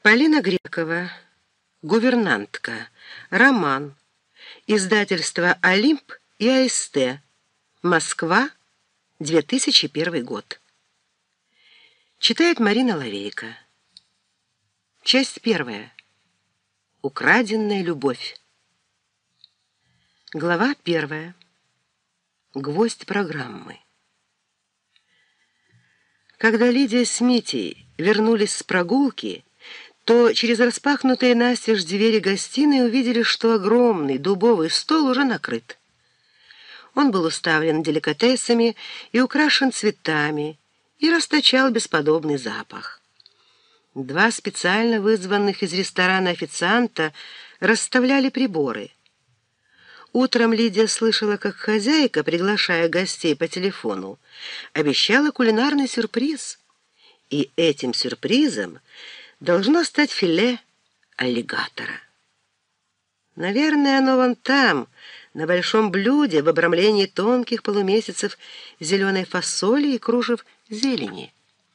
Полина Грекова. Гувернантка. Роман. Издательство «Олимп» и АСТ. Москва, 2001 год. Читает Марина Лавейко. Часть первая. Украденная любовь. Глава первая. Гвоздь программы. Когда Лидия с Митей вернулись с прогулки, то через распахнутые настежь двери гостиной увидели, что огромный дубовый стол уже накрыт. Он был уставлен деликатесами и украшен цветами и расточал бесподобный запах. Два специально вызванных из ресторана официанта расставляли приборы. Утром Лидия слышала, как хозяйка, приглашая гостей по телефону, обещала кулинарный сюрприз. И этим сюрпризом должно стать филе аллигатора. Наверное, оно вон там, на большом блюде, в обрамлении тонких полумесяцев зеленой фасоли и кружев зелени.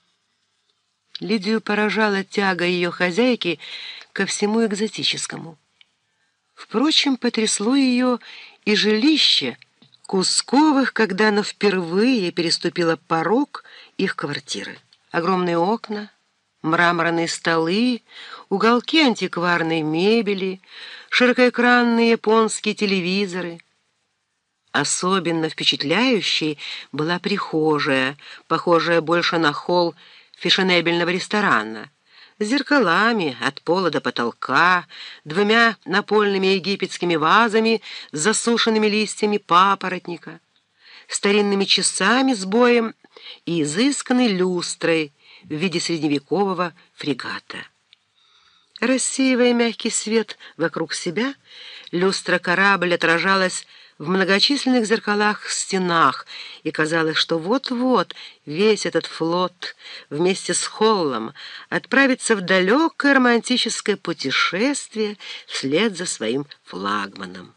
Лидию поражала тяга ее хозяйки ко всему экзотическому. Впрочем, потрясло ее и жилище Кусковых, когда она впервые переступила порог их квартиры. Огромные окна, мраморные столы, уголки антикварной мебели, широкоэкранные японские телевизоры. Особенно впечатляющей была прихожая, похожая больше на холл фешенебельного ресторана, с зеркалами от пола до потолка, двумя напольными египетскими вазами с засушенными листьями папоротника, старинными часами с боем и изысканной люстрой в виде средневекового фрегата. Рассеивая мягкий свет вокруг себя, люстра-корабль отражалась в многочисленных зеркалах в стенах, и казалось, что вот-вот весь этот флот вместе с Холлом отправится в далекое романтическое путешествие вслед за своим флагманом.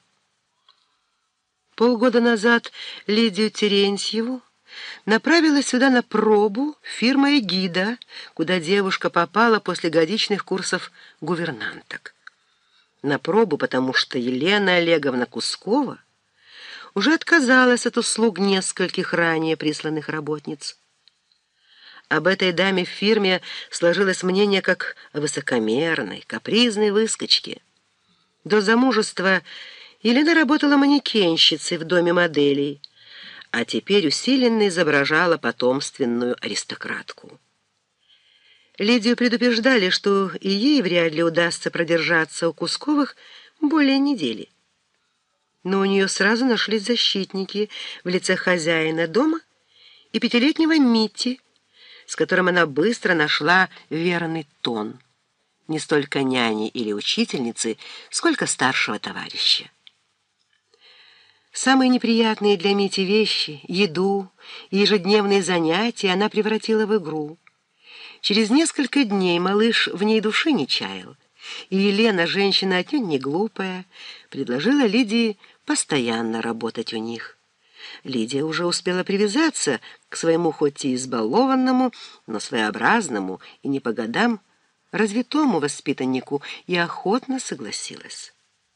Полгода назад Лидию Терентьеву направила сюда на пробу фирма «Эгида», куда девушка попала после годичных курсов гувернанток. На пробу, потому что Елена Олеговна Кускова уже отказалась от услуг нескольких ранее присланных работниц. Об этой даме в фирме сложилось мнение как о высокомерной, капризной выскочке. До замужества Елена работала манекенщицей в доме моделей, а теперь усиленно изображала потомственную аристократку. Лидию предупреждали, что и ей вряд ли удастся продержаться у Кусковых более недели. Но у нее сразу нашлись защитники в лице хозяина дома и пятилетнего Мити, с которым она быстро нашла верный тон. Не столько няни или учительницы, сколько старшего товарища. Самые неприятные для Мити вещи, еду и ежедневные занятия она превратила в игру. Через несколько дней малыш в ней души не чаял, и Елена, женщина отнюдь не глупая, предложила Лидии постоянно работать у них. Лидия уже успела привязаться к своему хоть и избалованному, но своеобразному и не по годам развитому воспитаннику и охотно согласилась.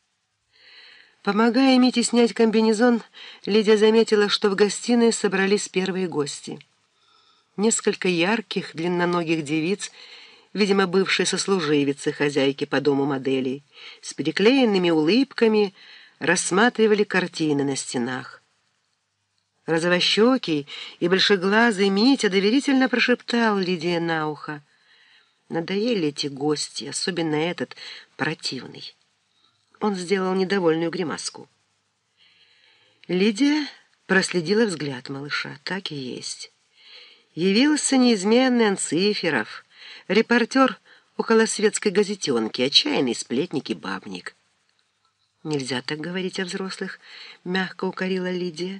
Помогая Мите снять комбинезон, Лидия заметила, что в гостиной собрались первые гости. Несколько ярких, длинноногих девиц, видимо, бывшие сослуживицы хозяйки по дому моделей, с переклеенными улыбками рассматривали картины на стенах. Розовощекий и большеглазый Митя доверительно прошептал Лидии на ухо: «Надоели эти гости, особенно этот противный». Он сделал недовольную гримаску. Лидия проследила взгляд малыша. Так и есть. Явился неизменный Анциферов, репортер околосветской газетенки, отчаянный сплетник и бабник. «Нельзя так говорить о взрослых», — мягко укорила Лидия.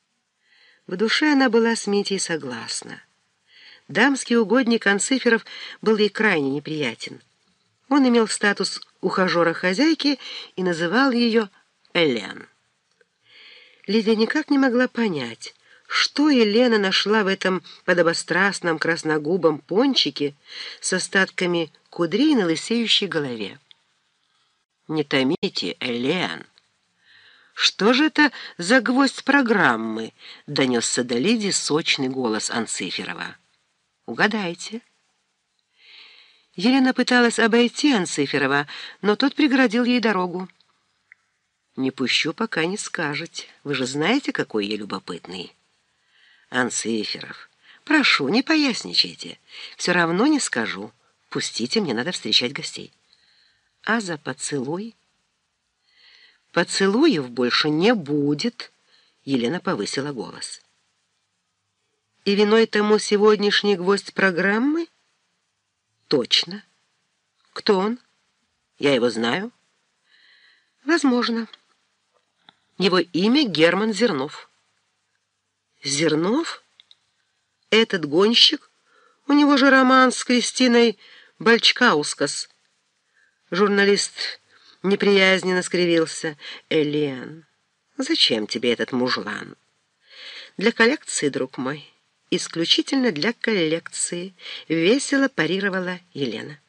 В душе она была с Митей согласна. Дамский угодник Анциферов был ей крайне неприятен. Он имел статус ухажера хозяйки и называл ее Элен. Лидия никак не могла понять, Что Елена нашла в этом подобострастном красногубом пончике с остатками кудрей на лысеющей голове? «Не томите, Элен! Что же это за гвоздь программы?» — донесся до Лидии сочный голос Анциферова. «Угадайте». Елена пыталась обойти Анциферова, но тот преградил ей дорогу. «Не пущу, пока не скажете. Вы же знаете, какой я любопытный». «Анциферов, прошу, не поясничайте. Все равно не скажу. Пустите, мне надо встречать гостей». «А за поцелуй?» «Поцелуев больше не будет», — Елена повысила голос. «И виной тому сегодняшний гвоздь программы?» «Точно. Кто он? Я его знаю». «Возможно. Его имя Герман Зернов». «Зернов? Этот гонщик? У него же роман с Кристиной Бальчкаускас». Журналист неприязненно скривился. «Элен, зачем тебе этот мужлан?» «Для коллекции, друг мой, исключительно для коллекции», — весело парировала Елена.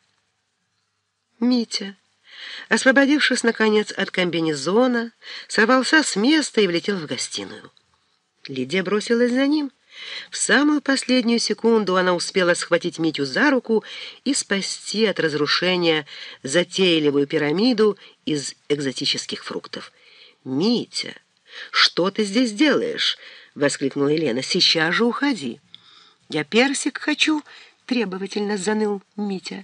Митя, освободившись, наконец, от комбинезона, сорвался с места и влетел в гостиную. Лидия бросилась за ним. В самую последнюю секунду она успела схватить Митю за руку и спасти от разрушения затейливую пирамиду из экзотических фруктов. «Митя, что ты здесь делаешь?» — воскликнула Елена. «Сейчас же уходи». «Я персик хочу», — требовательно заныл Митя.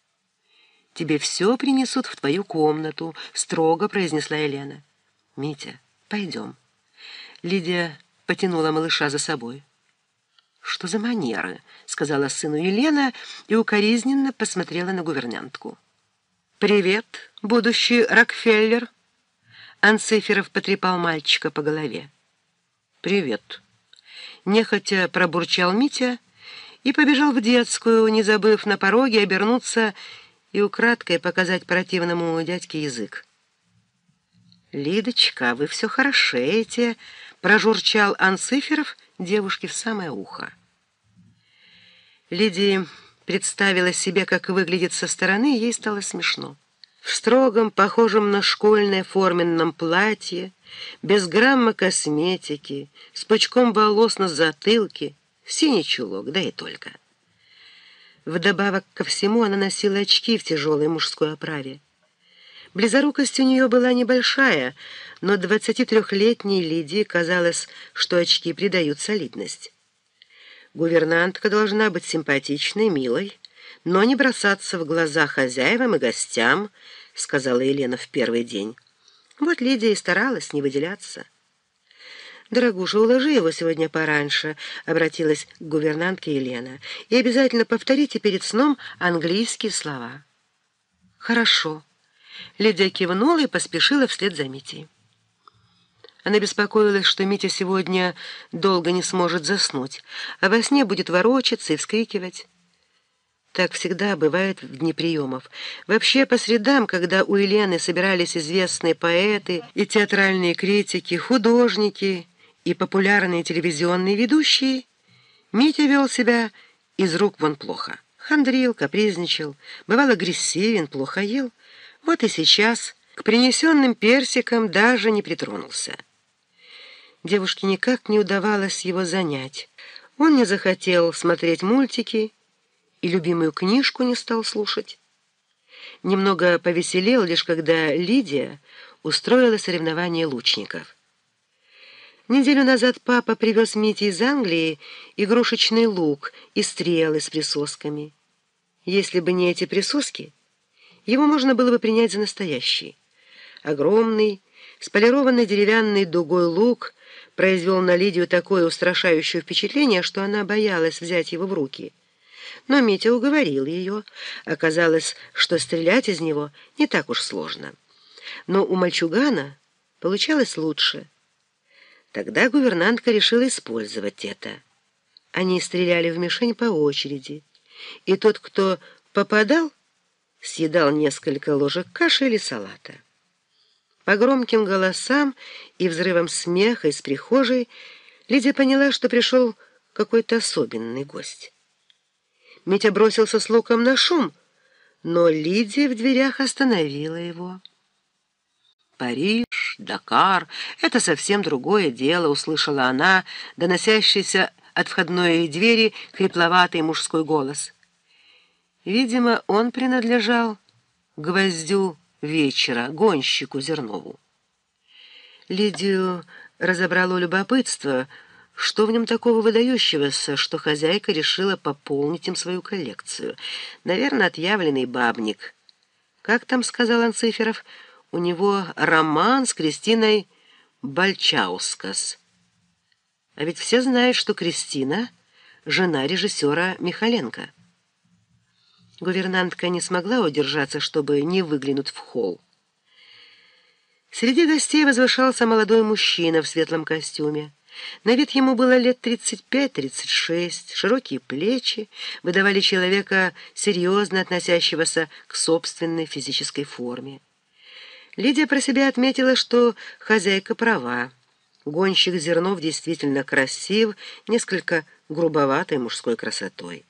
«Тебе все принесут в твою комнату», — строго произнесла Елена. «Митя, пойдем». Лидия потянула малыша за собой. «Что за манеры?» — сказала сыну Елена и укоризненно посмотрела на гувернантку. «Привет, будущий Рокфеллер!» Анциферов потрепал мальчика по голове. «Привет!» — нехотя пробурчал Митя и побежал в детскую, не забыв на пороге обернуться и украдкой показать противному дядьке язык. «Лидочка, вы все хорошеете!» — прожурчал Анциферов девушке в самое ухо. Лидия представила себе, как выглядит со стороны, и ей стало смешно. В строгом, похожем на школьное форменном платье, без грамма косметики, с пучком волос на затылке, синий чулок, да и только. Вдобавок ко всему она носила очки в тяжелой мужской оправе. Близорукость у нее была небольшая, но 23-летней Лидии казалось, что очки придают солидность. Гувернантка должна быть симпатичной, милой, но не бросаться в глаза хозяевам и гостям, сказала Елена в первый день. Вот Лидия и старалась не выделяться. «Дорогуша, уложи его сегодня пораньше», — обратилась к гувернантке Елена, «и обязательно повторите перед сном английские слова». «Хорошо». Лидия кивнула и поспешила вслед за Митей. Она беспокоилась, что Митя сегодня долго не сможет заснуть, а во сне будет ворочаться и вскрикивать. Так всегда бывает в дни приемов. Вообще, по средам, когда у Елены собирались известные поэты и театральные критики, художники и популярные телевизионные ведущие, Митя вел себя из рук вон плохо. Хандрил, капризничал, бывал агрессивен, плохо ел. Вот и сейчас к принесенным персикам даже не притронулся. Девушке никак не удавалось его занять. Он не захотел смотреть мультики и любимую книжку не стал слушать. Немного повеселел лишь когда Лидия устроила соревнование лучников. Неделю назад папа привез Мите из Англии игрушечный лук и стрелы с присосками. Если бы не эти присоски, его можно было бы принять за настоящий. Огромный, с полированной деревянной дугой лук произвел на Лидию такое устрашающее впечатление, что она боялась взять его в руки. Но Митя уговорил ее. Оказалось, что стрелять из него не так уж сложно. Но у мальчугана получалось лучше. Тогда гувернантка решила использовать это. Они стреляли в мишень по очереди, и тот, кто попадал, съедал несколько ложек каши или салата. По громким голосам и взрывам смеха из прихожей Лидия поняла, что пришел какой-то особенный гость. Митя бросился с луком на шум, но Лидия в дверях остановила его. «Париж, Дакар — это совсем другое дело», — услышала она, доносящийся от входной двери хрипловатый мужской голос. Видимо, он принадлежал гвоздю вечера, гонщику Зернову. Лидию разобрало любопытство, что в нем такого выдающегося, что хозяйка решила пополнить им свою коллекцию. Наверное, отъявленный бабник. Как там сказал Анциферов, у него роман с Кристиной Бальчаускас. А ведь все знают, что Кристина — жена режиссера Михаленко. Гувернантка не смогла удержаться, чтобы не выглянуть в холл. Среди гостей возвышался молодой мужчина в светлом костюме. На вид ему было лет 35-36, широкие плечи выдавали человека, серьезно относящегося к собственной физической форме. Лидия про себя отметила, что хозяйка права. Гонщик Зернов действительно красив, несколько грубоватой мужской красотой.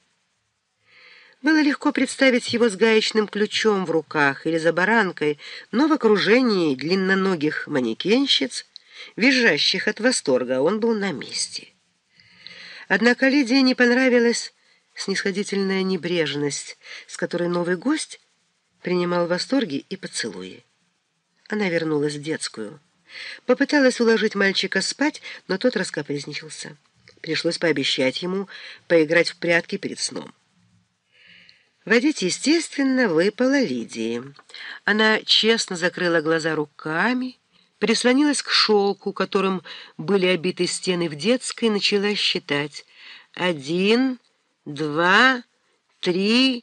Было легко представить его с гаечным ключом в руках или за баранкой, но в окружении длинноногих манекенщиц, визжащих от восторга, он был на месте. Однако Лидии не понравилась снисходительная небрежность, с которой новый гость принимал восторги и поцелуи. Она вернулась в детскую. Попыталась уложить мальчика спать, но тот раскапризничался. Пришлось пообещать ему поиграть в прятки перед сном. Водить, естественно, выпала Лидии. Она честно закрыла глаза руками, прислонилась к шелку, которым были обиты стены в детской, и начала считать. 1, 2, 3,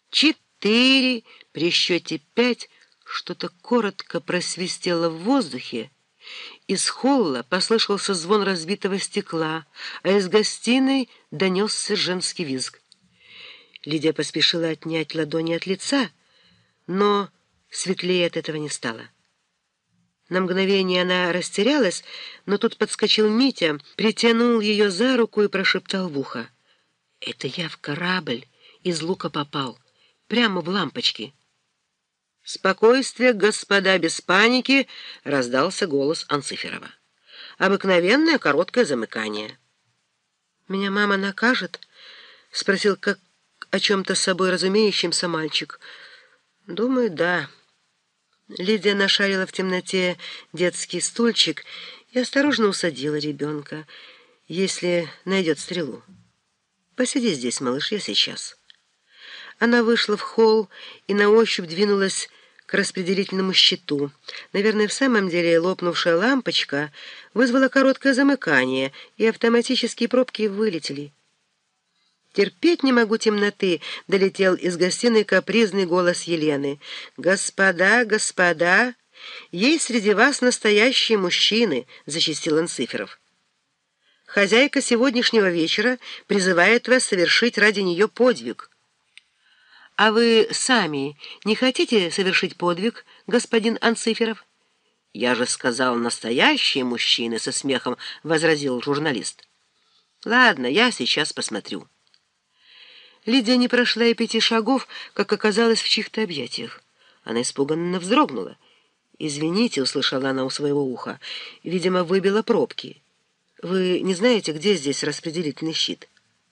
4. При счете 5 что-то коротко просвистело в воздухе. Из холла послышался звон разбитого стекла, а из гостиной донесся женский визг. Лидия поспешила отнять ладони от лица, но светлее от этого не стало. На мгновение она растерялась, но тут подскочил Митя, притянул ее за руку и прошептал в ухо: «Это я в корабль из лука попал, прямо в лампочки». «Спокойствие, господа, без паники!» — раздался голос Анциферова. «Обыкновенное короткое замыкание». «Меня мама накажет?» — спросил как о чем-то с собой разумеющимся мальчик. «Думаю, да». Лидия нашарила в темноте детский стульчик и осторожно усадила ребенка, если найдет стрелу. «Посиди здесь, малыш, я сейчас». Она вышла в холл и на ощупь двинулась к распределительному щиту. Наверное, в самом деле лопнувшая лампочка вызвала короткое замыкание, и автоматические пробки вылетели. «Терпеть не могу темноты», — долетел из гостиной капризный голос Елены. «Господа, господа, есть среди вас настоящие мужчины», — зачастил Анциферов. «Хозяйка сегодняшнего вечера призывает вас совершить ради нее подвиг». «А вы сами не хотите совершить подвиг, господин Анциферов?» «Я же сказал, настоящие мужчины», — со смехом возразил журналист. «Ладно, я сейчас посмотрю». Лидия не прошла и 5 шагов, как оказалась в чьих-то объятиях. Она испуганно вздрогнула. «Извините», — услышала она у своего уха, — «видимо, выбила пробки. Вы не знаете, где здесь распределительный щит?»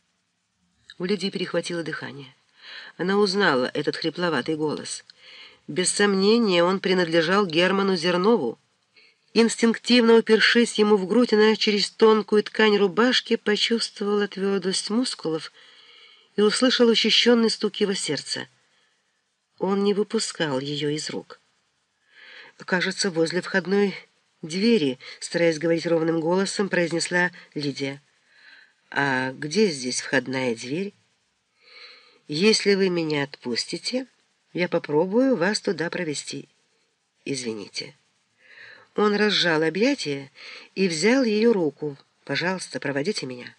У Лидии перехватило дыхание. Она узнала этот хрипловатый голос. Без сомнения, он принадлежал Герману Зернову. Инстинктивно упершись ему в грудь, она через тонкую ткань рубашки почувствовала твердость мускулов и услышал учащенный стук его сердца. Он не выпускал ее из рук. «Кажется, возле входной двери», — стараясь говорить ровным голосом, произнесла Лидия. «А где здесь входная дверь? Если вы меня отпустите, я попробую вас туда провести. Извините». Он разжал объятия и взял ее руку. «Пожалуйста, проводите меня».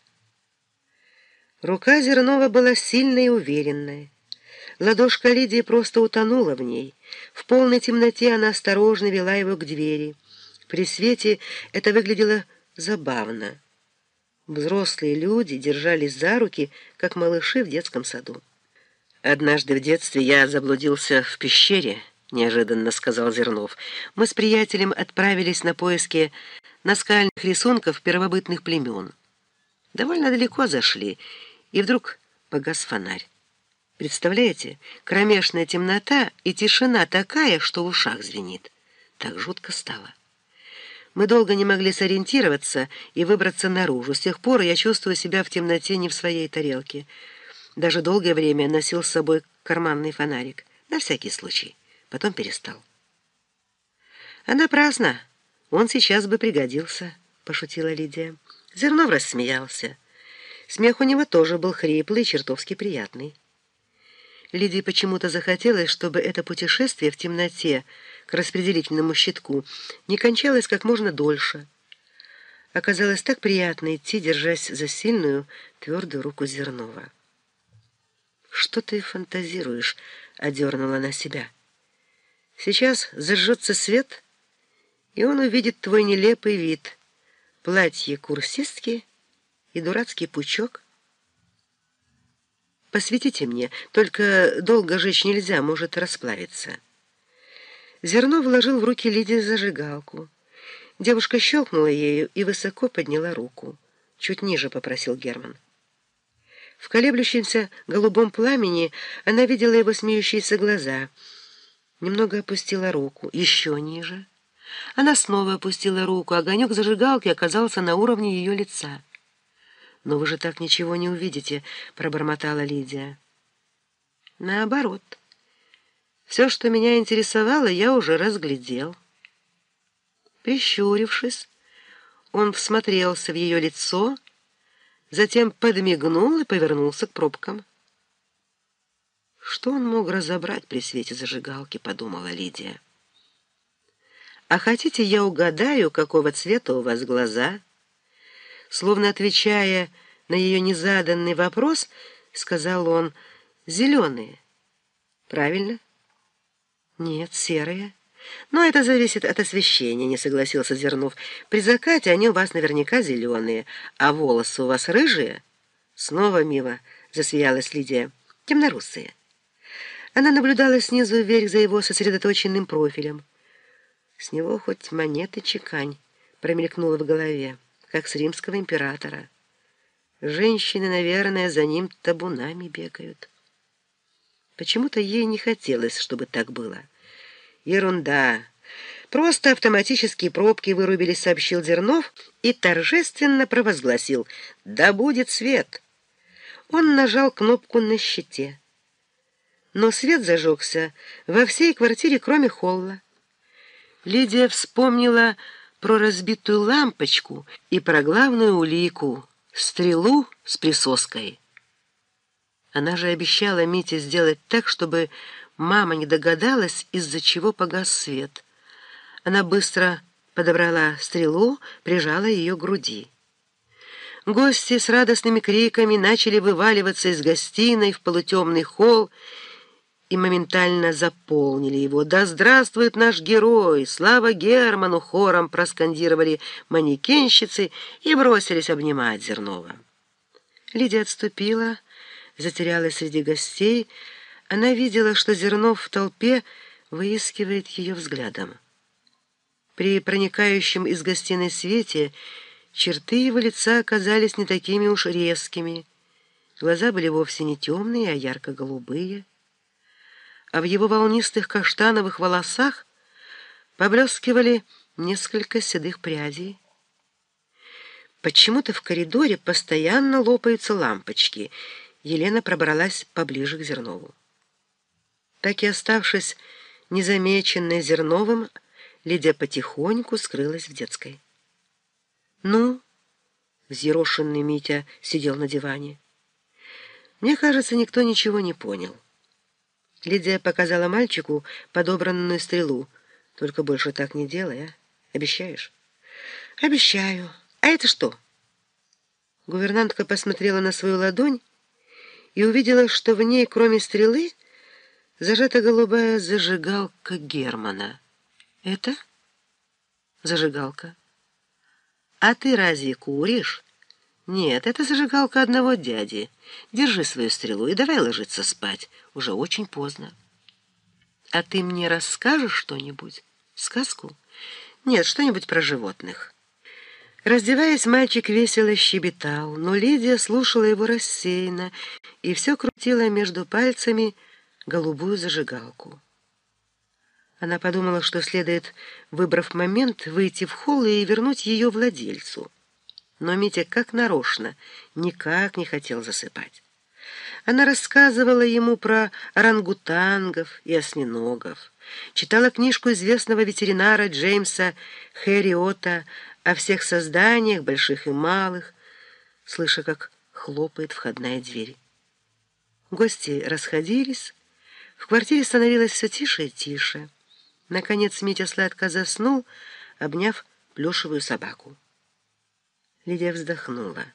Рука Зернова была сильной и уверенной. Ладошка Лидии просто утонула в ней. В полной темноте она осторожно вела его к двери. При свете это выглядело забавно. Взрослые люди держались за руки, как малыши в детском саду. «Однажды в детстве я заблудился в пещере», — неожиданно сказал Зернов. «Мы с приятелем отправились на поиски наскальных рисунков первобытных племен. Довольно далеко зашли, и вдруг погас фонарь. Представляете, кромешная темнота и тишина такая, что в ушах звенит. Так жутко стало. Мы долго не могли сориентироваться и выбраться наружу. С тех пор я чувствую себя в темноте не в своей тарелке. Даже долгое время носил с собой карманный фонарик. На всякий случай. Потом перестал». «А напрасно. Он сейчас бы пригодился», — пошутила Лидия. Зернов рассмеялся. Смех у него тоже был хриплый и чертовски приятный. Лидии почему-то захотелось, чтобы это путешествие в темноте к распределительному щитку не кончалось как можно дольше. Оказалось так приятно идти, держась за сильную, твердую руку Зернова. «Что ты фантазируешь?» — одернула она себя. «Сейчас зажжется свет, и он увидит твой нелепый вид, платье курсистки и дурацкий пучок. Посветите мне, только долго жечь нельзя, может расплавиться». Зернов вложил в руки Лидии зажигалку. Девушка щелкнула ею и высоко подняла руку. «Чуть ниже», — попросил Герман. В колеблющемся голубом пламени она видела его смеющиеся глаза. Немного опустила руку. Еще ниже. Она снова опустила руку. Огонек зажигалки оказался на уровне ее лица. «Но вы же так ничего не увидите», — пробормотала Лидия. «Наоборот. Все, что меня интересовало, я уже разглядел». Прищурившись, он всмотрелся в ее лицо, затем подмигнул и повернулся к пробкам. «Что он мог разобрать при свете зажигалки?» — подумала Лидия. «А хотите, я угадаю, какого цвета у вас глаза?» Словно отвечая на ее незаданный вопрос, сказал он: «Зеленые». «Правильно?» «Нет, серые». «Но это зависит от освещения», — не согласился Зернов. «При закате они у вас наверняка зеленые, а волосы у вас рыжие». «Снова мимо», — засмеялась Лидия. «Темнорусые». Она наблюдала снизу вверх за его сосредоточенным профилем. «С него хоть монеты чекань», — промелькнуло в голове, как с римского императора. Женщины, наверное, за ним табунами бегают. Почему-то ей не хотелось, чтобы так было. «Ерунда. Просто автоматические пробки вырубились», — сообщил Зернов и торжественно провозгласил: «Да будет свет!» Он нажал кнопку на щите. Но свет зажегся во всей квартире, кроме холла. Лидия вспомнила про разбитую лампочку и про главную улику — стрелу с присоской. Она же обещала Мите сделать так, чтобы мама не догадалась, из-за чего погас свет. Она быстро подобрала стрелу, прижала ее к груди. Гости с радостными криками начали вываливаться из гостиной в полутемный холл и моментально заполнили его. «Да здравствует наш герой! Слава Герману!» — хором проскандировали манекенщицы и бросились обнимать Зернова. Лидия отступила, затерялась среди гостей. Она видела, что Зернов в толпе выискивает ее взглядом. При проникающем из гостиной свете черты его лица оказались не такими уж резкими. Глаза были вовсе не темные, а ярко-голубые. А в его волнистых каштановых волосах поблескивали несколько седых прядей. Почему-то в коридоре постоянно лопаются лампочки. Елена пробралась поближе к Зернову. Так и оставшись незамеченной Зерновым, Лидия потихоньку скрылась в детской. «Ну?» — взъерошенный Митя сидел на диване. «Мне кажется, никто ничего не понял». Лидия показала мальчику подобранную стрелу. «Только больше так не делай, а? Обещаешь?» «Обещаю. А это что?» Гувернантка посмотрела на свою ладонь и увидела, что в ней, кроме стрелы, зажата голубая зажигалка Германа. «Это?» «Зажигалка. А ты разве куришь?» Нет, это зажигалка одного дяди. Держи свою стрелу и давай ложиться спать. Уже очень поздно. А ты мне расскажешь что-нибудь? Сказку? Нет, что-нибудь про животных. Раздеваясь, мальчик весело щебетал, но Лидия слушала его рассеянно и все крутила между пальцами голубую зажигалку. Она подумала, что следует, выбрав момент, выйти в холл и вернуть ее владельцу. Но Митя как нарочно никак не хотел засыпать. Она рассказывала ему про орангутангов и осьминогов, читала книжку известного ветеринара Джеймса Хэриота о всех созданиях, больших и малых, слыша, как хлопает входная дверь. Гости расходились, в квартире становилось все тише и тише. Наконец Митя сладко заснул, обняв плюшевую собаку. Лидия вздохнула.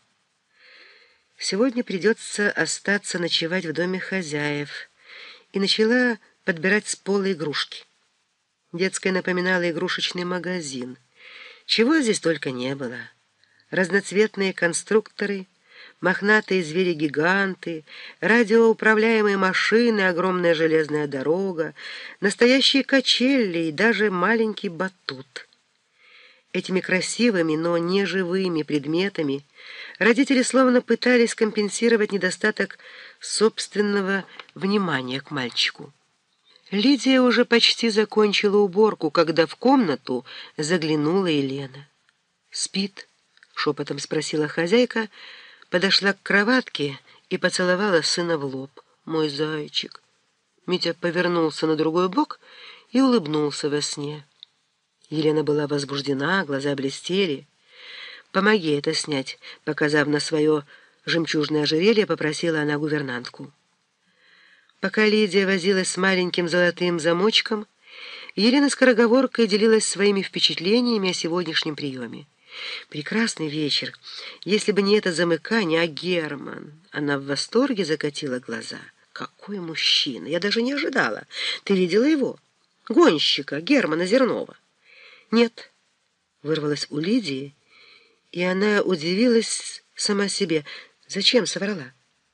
Сегодня придется остаться ночевать в доме хозяев, и начала подбирать с пола игрушки. Детская напоминала игрушечный магазин. Чего здесь только не было. Разноцветные конструкторы, мохнатые звери-гиганты, радиоуправляемые машины, огромная железная дорога, настоящие качели и даже маленький батут. Этими красивыми, но не живыми предметами родители словно пытались компенсировать недостаток собственного внимания к мальчику. Лидия уже почти закончила уборку, когда в комнату заглянула Елена. «Спит?» — шепотом спросила хозяйка, подошла к кроватке и поцеловала сына в лоб. «Мой зайчик!» Митя повернулся на другой бок и улыбнулся во сне. Елена была возбуждена, глаза блестели. «Помоги это снять», — показав на свое жемчужное ожерелье, попросила она гувернантку. Пока Лидия возилась с маленьким золотым замочком, Елена скороговоркой делилась своими впечатлениями о сегодняшнем приеме. «Прекрасный вечер. Если бы не это замыкание, а Герман...» Она в восторге закатила глаза. «Какой мужчина! Я даже не ожидала. Ты видела его? Гонщика Германа Зернова?» «Нет», — вырвалась у Лидии, и она удивилась сама себе. «Зачем соврала?»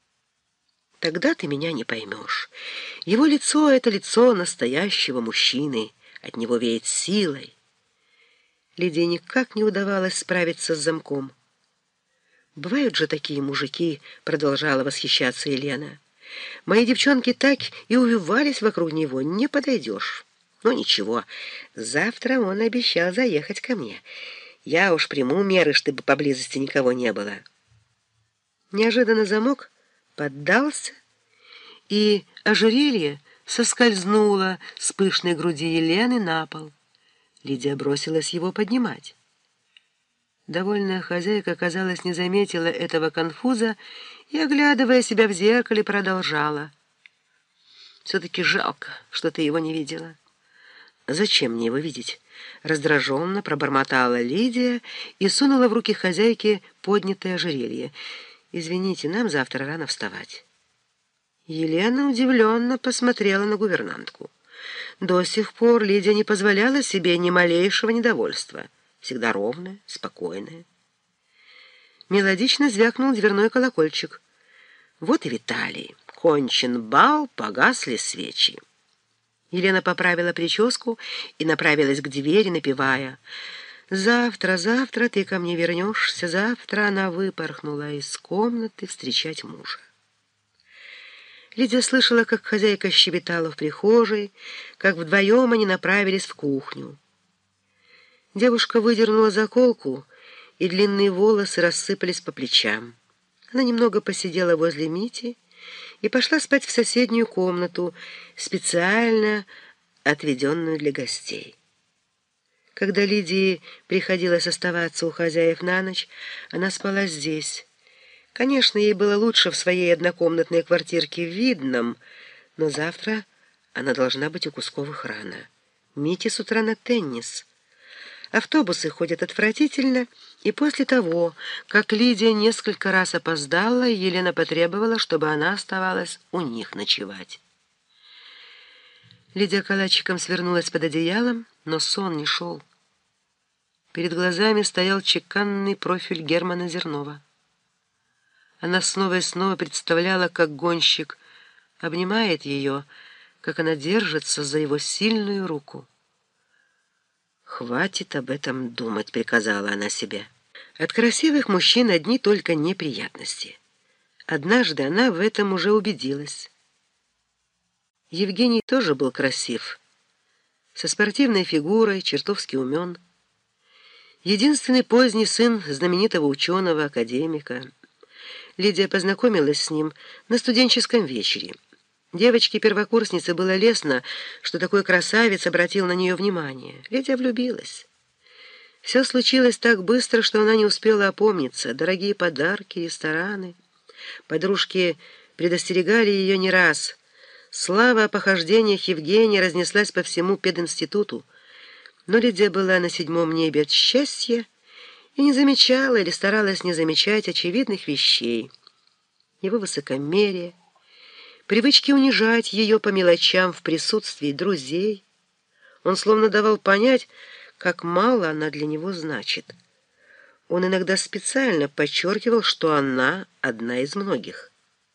«Тогда ты меня не поймешь. Его лицо — это лицо настоящего мужчины. От него веет силой». Лидии никак не удавалось справиться с замком. «Бывают же такие мужики», — продолжала восхищаться Елена. «Мои девчонки так и увивались вокруг него. Не подойдешь». «Ну ничего, завтра он обещал заехать ко мне. Я уж приму меры, чтобы поблизости никого не было». Неожиданно замок поддался, и ожерелье соскользнуло с пышной груди Елены на пол. Лидия бросилась его поднимать. Довольная хозяйка, казалось, не заметила этого конфуза и, оглядывая себя в зеркале, продолжала. «Все-таки жалко, что ты его не видела». «Зачем мне его видеть?» Раздраженно пробормотала Лидия и сунула в руки хозяйки поднятое ожерелье. «Извините, нам завтра рано вставать». Елена удивленно посмотрела на гувернантку. До сих пор Лидия не позволяла себе ни малейшего недовольства. Всегда ровная, спокойная. Мелодично звякнул дверной колокольчик. Вот и Виталий. Кончен бал, погасли свечи. Елена поправила прическу и направилась к двери, напевая: «Завтра, завтра ты ко мне вернешься». Завтра она выпорхнула из комнаты встречать мужа. Лидия слышала, как хозяйка щебетала в прихожей, как вдвоем они направились в кухню. Девушка выдернула заколку, и длинные волосы рассыпались по плечам. Она немного посидела возле Мити и пошла спать в соседнюю комнату, специально отведенную для гостей. Когда Лидии приходилось оставаться у хозяев на ночь, она спала здесь. Конечно, ей было лучше в своей однокомнатной квартирке в Видном, но завтра она должна быть у Кусковых рано. Мите с утра на теннис. Автобусы ходят отвратительно, и после того, как Лидия несколько раз опоздала, Елена потребовала, чтобы она оставалась у них ночевать. Лидия калачиком свернулась под одеялом, но сон не шел. Перед глазами стоял чеканный профиль Германа Зернова. Она снова и снова представляла, как гонщик обнимает ее, как она держится за его сильную руку. «Хватит об этом думать», — приказала она себе. От красивых мужчин одни только неприятности. Однажды она в этом уже убедилась. Евгений тоже был красив, со спортивной фигурой, чертовски умен. Единственный поздний сын знаменитого ученого, академика. Лидия познакомилась с ним на студенческом вечере. Девочке-первокурснице было лестно, что такой красавец обратил на нее внимание. Лидия влюбилась. Все случилось так быстро, что она не успела опомниться. Дорогие подарки, рестораны. Подружки предостерегали ее не раз. Слава о похождениях Евгения разнеслась по всему пединституту. Но Лидия была на седьмом небе от счастья и не замечала или старалась не замечать очевидных вещей. Его высокомерие, привычки унижать ее по мелочам в присутствии друзей. Он словно давал понять, как мало она для него значит. Он иногда специально подчеркивал, что она одна из многих.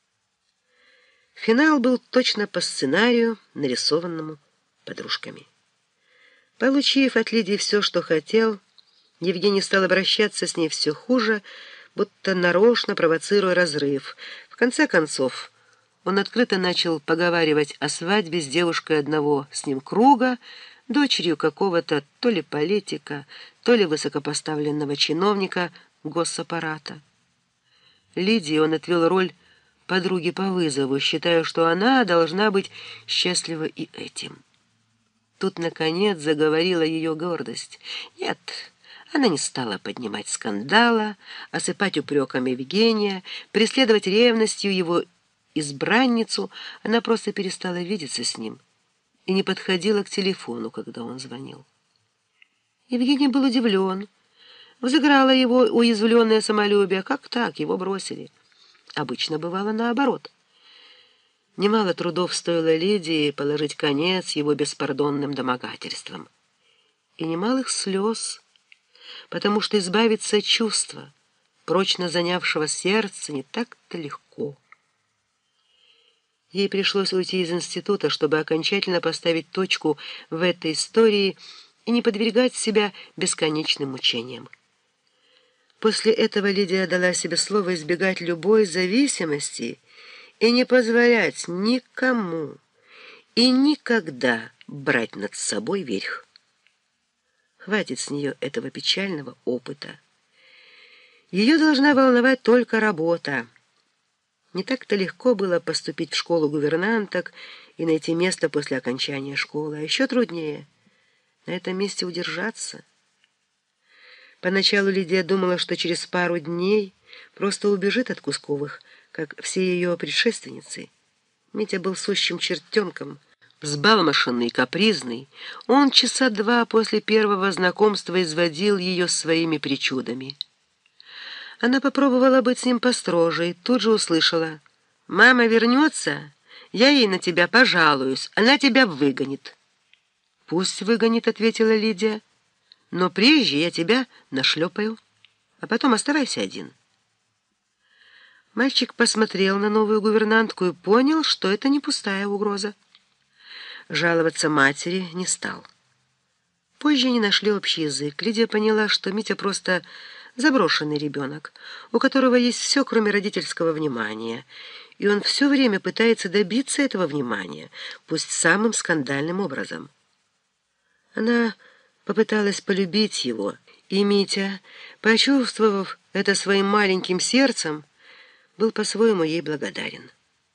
Финал был точно по сценарию, нарисованному подружками. Получив от Лидии все, что хотел, Евгений стал обращаться с ней все хуже, будто нарочно провоцируя разрыв. В конце концов, он открыто начал поговаривать о свадьбе с девушкой одного с ним круга, дочерью какого-то то ли политика, то ли высокопоставленного чиновника госаппарата. Лидии он отвел роль подруги по вызову, считая, что она должна быть счастлива и этим. Тут, наконец, заговорила ее гордость. Нет, она не стала поднимать скандала, осыпать упреками Евгения, преследовать ревностью его избранницу. Она просто перестала видеться с ним и не подходила к телефону, когда он звонил. Евгений был удивлен. Взыграло его уязвленное самолюбие. Как так? Его бросили. Обычно бывало наоборот. Немало трудов стоило Лидии положить конец его беспардонным домогательствам. И немалых слез, потому что избавиться от чувства, прочно занявшего сердце, не так-то легко. Ей пришлось уйти из института, чтобы окончательно поставить точку в этой истории и не подвергать себя бесконечным мучениям. После этого Лидия дала себе слово избегать любой зависимости и не позволять никому и никогда брать над собой верх. Хватит с нее этого печального опыта. Ее должна волновать только работа. Не так-то легко было поступить в школу гувернанток и найти место после окончания школы, а еще труднее на этом месте удержаться. Поначалу Лидия думала, что через пару дней просто убежит от Кусковых, как все ее предшественницы. Митя был сущим чертенком, взбалмошенный и капризный. Он часа два после первого знакомства изводил ее своими причудами. Она попробовала быть с ним построже и тут же услышала: «Мама вернется, я ей на тебя пожалуюсь, она тебя выгонит». «Пусть выгонит», — ответила Лидия, «но прежде я тебя нашлепаю, а потом оставайся один». Мальчик посмотрел на новую гувернантку и понял, что это не пустая угроза. Жаловаться матери не стал. Позже они нашли общий язык. Лидия поняла, что Митя просто заброшенный ребенок, у которого есть все, кроме родительского внимания, и он все время пытается добиться этого внимания, пусть самым скандальным образом. Она попыталась полюбить его, и Митя, почувствовав это своим маленьким сердцем, был по-своему ей благодарен.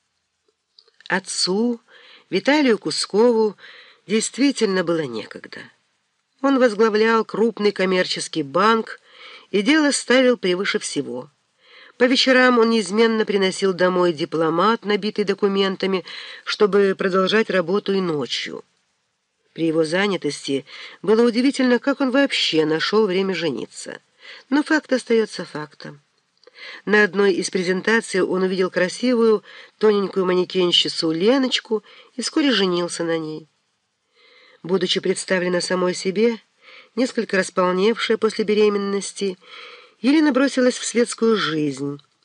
Отцу, Виталию Кускову, действительно было некогда. Он возглавлял крупный коммерческий банк, и дело ставил превыше всего. По вечерам он неизменно приносил домой дипломат, набитый документами, чтобы продолжать работу и ночью. При его занятости было удивительно, как он вообще нашел время жениться. Но факт остается фактом. На одной из презентаций он увидел красивую, тоненькую манекенщицу Леночку и вскоре женился на ней. Будучи представлена самой себе, несколько располневшая после беременности, Елена бросилась в светскую жизнь.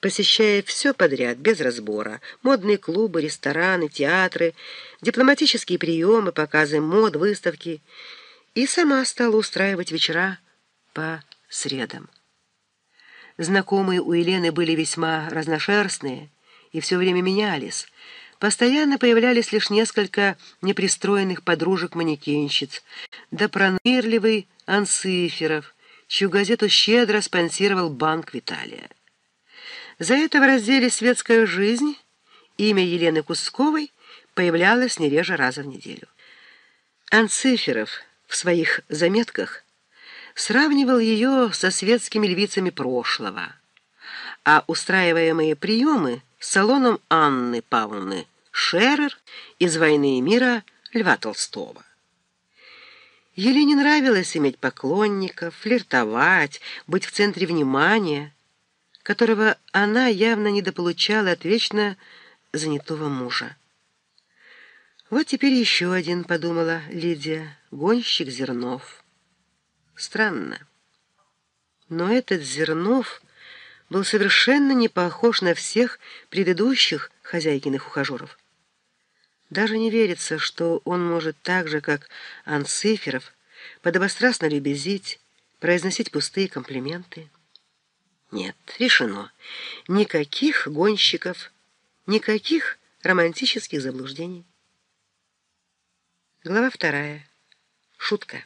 посещая все подряд, без разбора: модные клубы, рестораны, театры, дипломатические приемы, показы мод, выставки, и сама стала устраивать вечера по средам. Знакомые у Елены были весьма разношерстные и все время менялись. Постоянно появлялись лишь несколько непристроенных подружек-манекенщиц, да пронырливый Анциферов, чью газету щедро спонсировал Банк Виталия. За это в разделе «Светская жизнь» имя Елены Кусковой появлялось не реже раза в неделю. Анциферов в своих заметках сравнивал ее со светскими львицами прошлого, а устраиваемые приемы с салоном Анны Павловны Шерер из «Войны и мира» Льва Толстого. Елене нравилось иметь поклонников, флиртовать, быть в центре внимания, которого она явно недополучала от вечно занятого мужа. «Вот теперь еще один», — подумала Лидия, — «гонщик Зернов». Странно. Но этот Зернов был совершенно не похож на всех предыдущих хозяйкиных ухажеров. Даже не верится, что он может так же, как Анциферов, подобострастно лебезить, произносить пустые комплименты. Нет, решено. Никаких гонщиков, никаких романтических заблуждений. Глава 2. Шутка.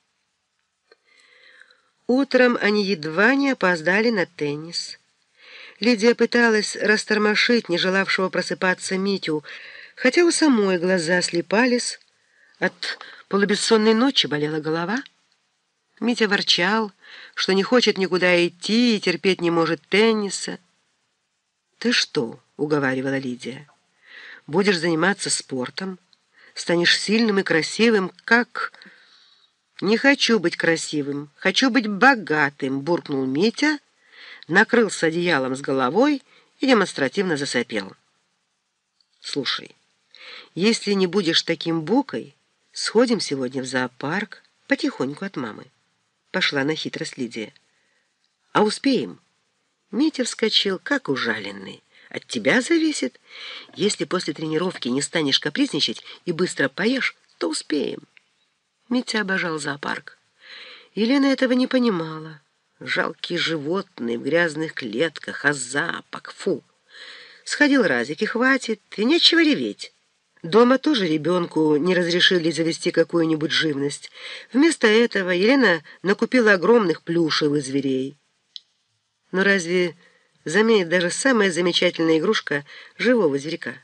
Утром они едва не опоздали на теннис. Лидия пыталась растормошить не желавшего просыпаться Митю, хотя у самой глаза слепались, от полубессонной ночи болела голова. Митя ворчал, что не хочет никуда идти и терпеть не может тенниса. «Ты что?» — уговаривала Лидия. «Будешь заниматься спортом, станешь сильным и красивым, как...» «Не хочу быть красивым, хочу быть богатым», — буркнул Митя, накрылся одеялом с головой и демонстративно засопел. «Слушай, если не будешь таким букой, сходим сегодня в зоопарк потихоньку от мамы». Пошла на хитрость Лидия. «А успеем?» Митя вскочил, как ужаленный. «От тебя зависит. Если после тренировки не станешь капризничать и быстро поешь, то успеем». Митя обожал зоопарк. Елена этого не понимала. Жалкие животные в грязных клетках, а запах, фу! Сходил разик, и хватит, и нечего реветь. Дома тоже ребенку не разрешили завести какую-нибудь живность. Вместо этого Елена накупила огромных плюшевых зверей. Но разве заменит даже самая замечательная игрушка живого зверька?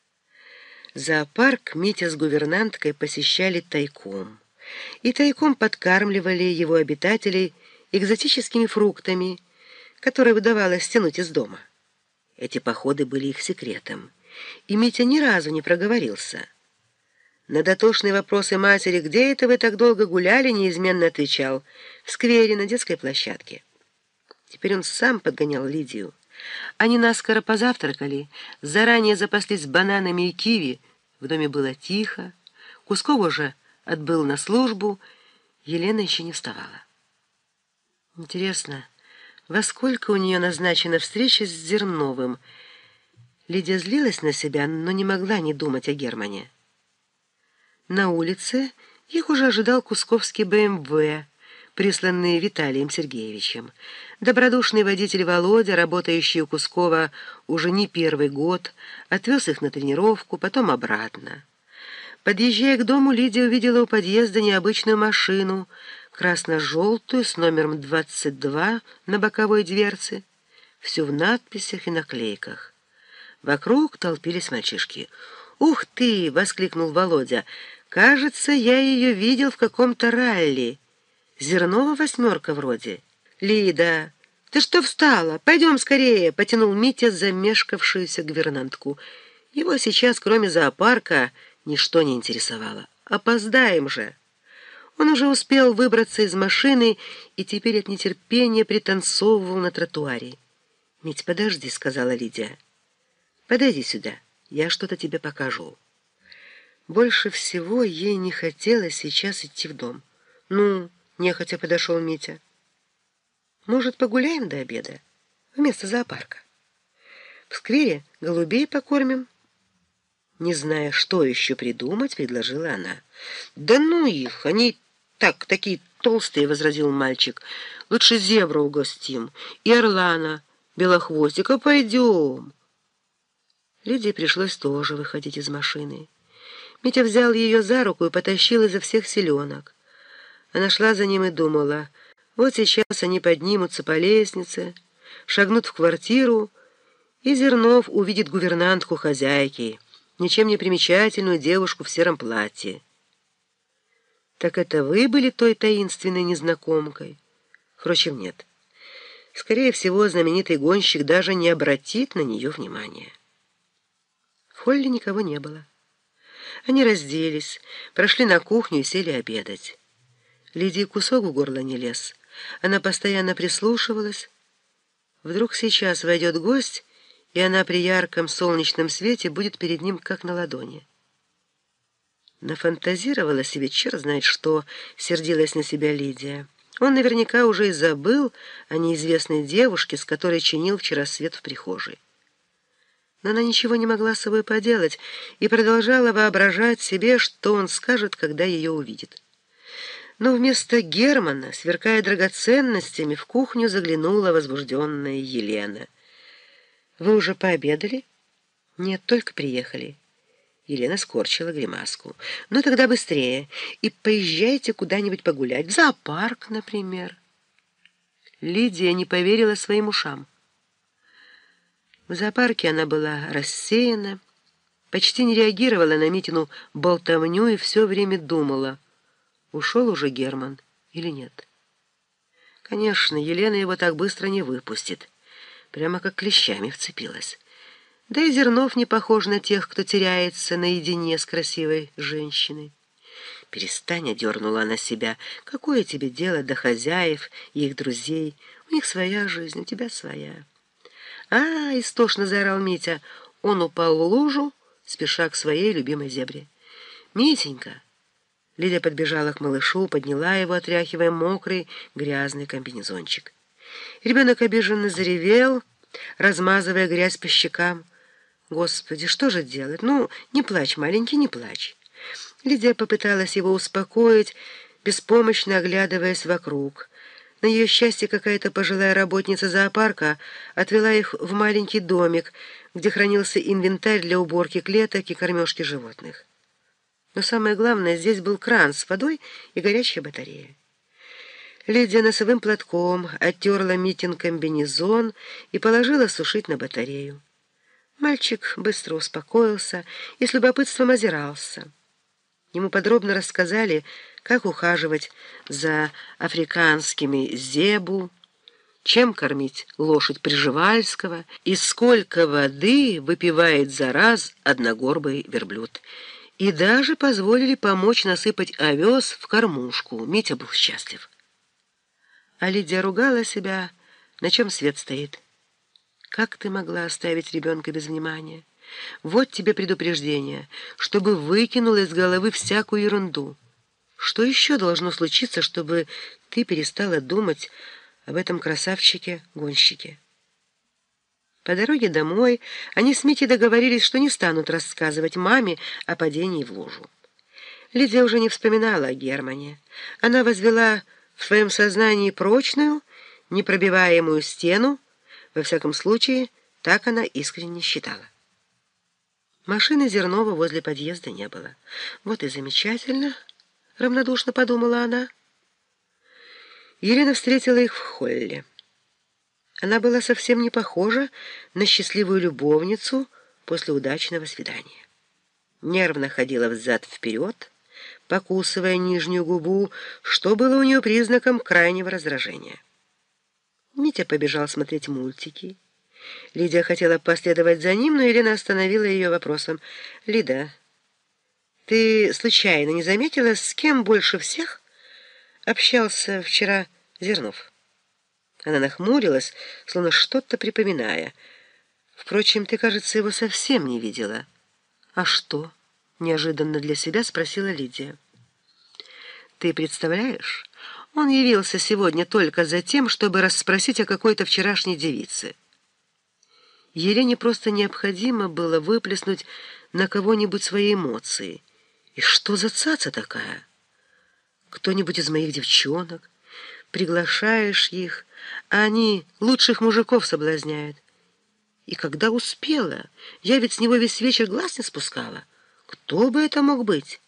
Зоопарк Митя с гувернанткой посещали тайком. И тайком подкармливали его обитателей экзотическими фруктами, которые удавалось стянуть из дома. Эти походы были их секретом, и Митя ни разу не проговорился. На дотошные вопросы матери: «Где это вы так долго гуляли?», неизменно отвечал: «В сквере, на детской площадке». Теперь он сам подгонял Лидию. Они наскоро позавтракали, заранее запаслись бананами и киви, в доме было тихо, Кускова же отбыл на службу, Елена еще не вставала. Интересно, во сколько у нее назначена встреча с Зерновым? Лидия злилась на себя, но не могла не думать о Германе. На улице их уже ожидал кусковский БМВ, присланный Виталием Сергеевичем. Добродушный водитель Володя, работающий у Кускова уже не первый год, отвез их на тренировку, потом обратно. Подъезжая к дому, Лидия увидела у подъезда необычную машину, красно-желтую, с номером 22 на боковой дверце, все в надписях и наклейках. Вокруг толпились мальчишки. «Ух ты!» — воскликнул Володя. «Кажется, я ее видел в каком-то ралли. Зернова восьмерка вроде». «Лида, ты что встала? Пойдем скорее!» — потянул Митя замешкавшуюся гувернантку. Его сейчас, кроме зоопарка, ничто не интересовало. «Опоздаем же!» Он уже успел выбраться из машины и теперь от нетерпения пританцовывал на тротуаре. «Мить, подожди», — сказала Лидия. «Подойди сюда, я что-то тебе покажу». Больше всего ей не хотелось сейчас идти в дом. «Ну», — нехотя подошел Митя. «Может, погуляем до обеда? Вместо зоопарка?» В сквере голубей покормим». Не зная, что еще придумать, предложила она. «Да ну их, они такие толстые», — возразил мальчик. «Лучше зебру угостим и орлана, белохвостика. Пойдем». Лидии пришлось тоже выходить из машины. Митя взял ее за руку и потащил изо всех силенок. Она шла за ним и думала, вот сейчас они поднимутся по лестнице, шагнут в квартиру, и Зернов увидит гувернантку хозяйки, ничем не примечательную девушку в сером платье. «Так это вы были той таинственной незнакомкой?» Впрочем, нет. Скорее всего, знаменитый гонщик даже не обратит на нее внимания. В холле никого не было. Они разделись, прошли на кухню и сели обедать. Лидии кусок в горло не лез. Она постоянно прислушивалась. Вдруг сейчас войдет гость, и она при ярком солнечном свете будет перед ним как на ладони. Нафантазировала себе черт знает что, сердилась на себя Лидия. Он наверняка уже и забыл о неизвестной девушке, с которой чинил вчера свет в прихожей. Но она ничего не могла с собой поделать и продолжала воображать себе, что он скажет, когда ее увидит. Но вместо Германа, сверкая драгоценностями, в кухню заглянула возбужденная Елена. «Вы уже пообедали?» «Нет, только приехали». Елена скорчила гримаску. «Ну тогда быстрее, и поезжайте куда-нибудь погулять, в зоопарк, например». Лидия не поверила своим ушам. В зоопарке она была рассеяна, почти не реагировала на Митину болтовню и все время думала, ушел уже Герман или нет. Конечно, Елена его так быстро не выпустит, прямо как клещами вцепилась. Да и Зернов не похож на тех, кто теряется наедине с красивой женщиной. «Перестань», — одернула она себя, — «какое тебе дело до хозяев и их друзей? У них своя жизнь, у тебя своя». «А!» — истошно заорал Митя. Он упал в лужу, спеша к своей любимой зебре. «Митенька!» Лидия подбежала к малышу, подняла его, отряхивая мокрый, грязный комбинезончик. Ребенок обиженно заревел, размазывая грязь по щекам. «Господи, что же делать? Ну, не плачь, маленький, не плачь». Лидия попыталась его успокоить, беспомощно оглядываясь вокруг. На ее счастье какая-то пожилая работница зоопарка отвела их в маленький домик, где хранился инвентарь для уборки клеток и кормежки животных. Но самое главное, здесь был кран с водой и горячая батарея. Лидия носовым платком оттерла Митин комбинезон и положила сушить на батарею. Мальчик быстро успокоился и с любопытством озирался. Ему подробно рассказали, как ухаживать за африканскими зебу, чем кормить лошадь Пржевальского и сколько воды выпивает за раз одногорбый верблюд. И даже позволили помочь насыпать овес в кормушку. Митя был счастлив. А Лидия ругала себя, на чем свет стоит. Как ты могла оставить ребенка без внимания? Вот тебе предупреждение, чтобы выкинул из головы всякую ерунду. Что еще должно случиться, чтобы ты перестала думать об этом красавчике-гонщике? По дороге домой они с Митей договорились, что не станут рассказывать маме о падении в лужу. Лидия уже не вспоминала о Германе. Она возвела в своем сознании прочную, непробиваемую стену, во всяком случае, так она искренне считала. Машины Зернова возле подъезда не было. «Вот и замечательно», — равнодушно подумала она. Елена встретила их в холле. Она была совсем не похожа на счастливую любовницу после удачного свидания. Нервно ходила взад-вперед, покусывая нижнюю губу, что было у нее признаком крайнего раздражения. Митя побежал смотреть мультики. Лидия хотела последовать за ним, но Елена остановила ее вопросом. «Лида, ты случайно не заметила, с кем больше всех общался вчера Зернов?» Она нахмурилась, словно что-то припоминая. «Впрочем, ты, кажется, его совсем не видела». «А что?» — неожиданно для себя спросила Лидия. «Ты представляешь, он явился сегодня только за тем, чтобы расспросить о какой-то вчерашней девице. Елене просто необходимо было выплеснуть на кого-нибудь свои эмоции. И что за цаца такая? Кто-нибудь из моих девчонок? Приглашаешь их, а они лучших мужиков соблазняют. И когда успела? Я ведь с него весь вечер глаз не спускала. Кто бы это мог быть?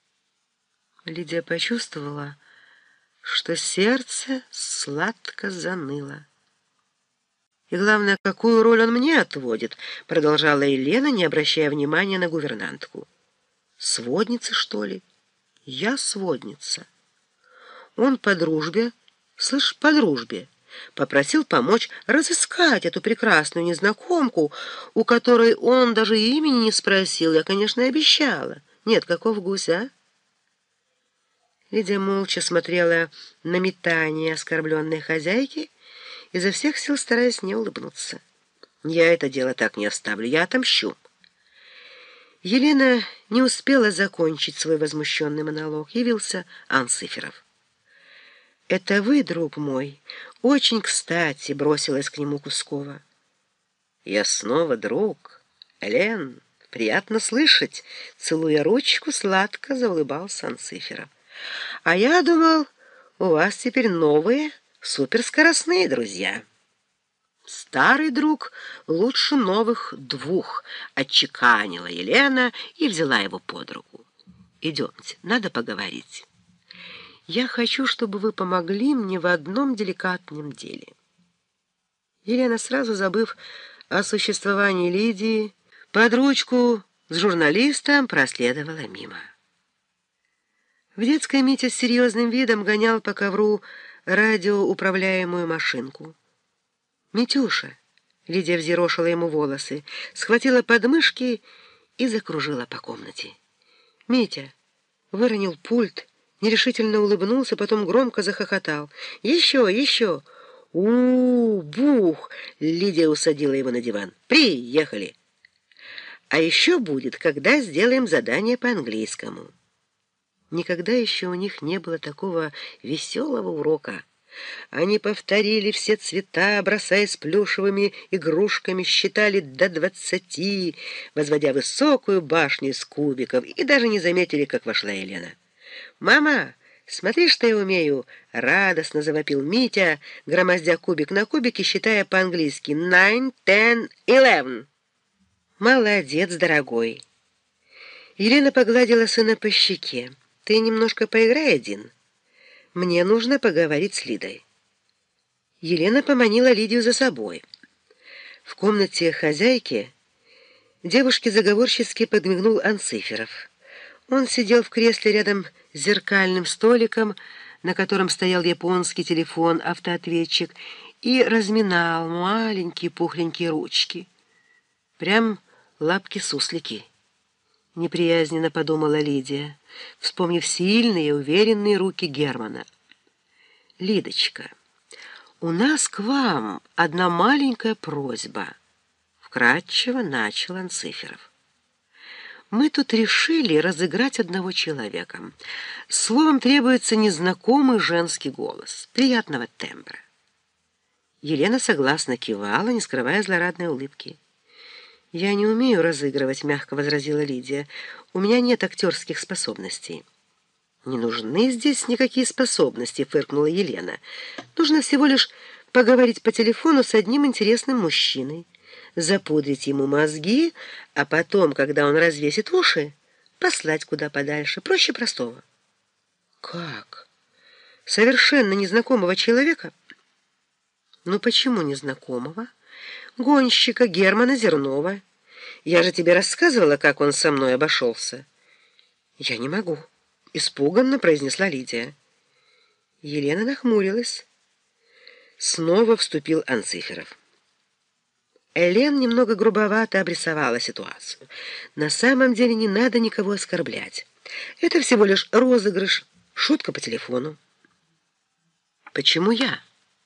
Лидия почувствовала, что сердце сладко заныло. «И главное, какую роль он мне отводит?» — продолжала Елена, не обращая внимания на гувернантку. «Сводница, что ли? Я сводница. Он по дружбе, слышь, по дружбе, попросил помочь разыскать эту прекрасную незнакомку, у которой он даже имени не спросил. Я, конечно, обещала. Нет, каков гусь, а?» Лидия молча смотрела на метание оскорбленной хозяйки, изо всех сил стараясь не улыбнуться. «Я это дело так не оставлю, я отомщу». Елена не успела закончить свой возмущенный монолог. Явился Анциферов. «Это вы, друг мой? Очень кстати», — бросилась к нему Кускова. «Я снова друг. Лен, приятно слышать», — целуя ручку, сладко заулыбался Анциферов. «А я думал, у вас теперь новые суперскоростные друзья». «Старый друг лучше новых двух», — отчеканила Елена и взяла его под руку. «Идемте, надо поговорить. Я хочу, чтобы вы помогли мне в одном деликатном деле». Елена, сразу забыв о существовании Лидии, под ручку с журналистом проследовала мимо. В детской Митя с серьезным видом гонял по ковру радиоуправляемую машинку. «Митюша!» — Лидия взъерошила ему волосы, схватила подмышки и закружила по комнате. Митя выронил пульт, нерешительно улыбнулся, потом громко захохотал. «Еще, еще!» «У-у-у! Бух!» — Лидия усадила его на диван. «Приехали!» «А еще будет, когда сделаем задание по английскому». Никогда еще у них не было такого веселого урока. Они повторили все цвета, бросаясь плюшевыми игрушками, считали до 20, возводя высокую башню из кубиков, и даже не заметили, как вошла Елена. «Мама, смотри, что я умею!» — радостно завопил Митя, громоздя кубик на кубике, считая по-английски «nine, ten, eleven». «Молодец, дорогой!» Елена погладила сына по щеке. «Ты немножко поиграй один. Мне нужно поговорить с Лидой». Елена поманила Лидию за собой. В комнате хозяйки девушке заговорчески подмигнул Анциферов. Он сидел в кресле рядом с зеркальным столиком, на котором стоял японский телефон-автоответчик, и разминал маленькие пухленькие ручки. Прям лапки-суслики. Неприязненно подумала Лидия, вспомнив сильные, уверенные руки Германа. «Лидочка, у нас к вам одна маленькая просьба», — вкратчиво начал Анциферов. «Мы тут решили разыграть одного человека. Словом, требуется незнакомый женский голос, приятного тембра». Елена согласно кивала, не скрывая злорадной улыбки. «Я не умею разыгрывать», — мягко возразила Лидия. «У меня нет актерских способностей». «Не нужны здесь никакие способности», — фыркнула Елена. «Нужно всего лишь поговорить по телефону с одним интересным мужчиной, запудрить ему мозги, а потом, когда он развесит уши, послать куда подальше. Проще простого». «Как? Совершенно незнакомого человека?» «Ну почему незнакомого? Гонщика Германа Зернова. Я же тебе рассказывала, как он со мной обошелся». «Я не могу», — испуганно произнесла Лидия. Елена нахмурилась. Снова вступил Анциферов. Элен немного грубовато обрисовала ситуацию. На самом деле не надо никого оскорблять. Это всего лишь розыгрыш, шутка по телефону. «Почему я?»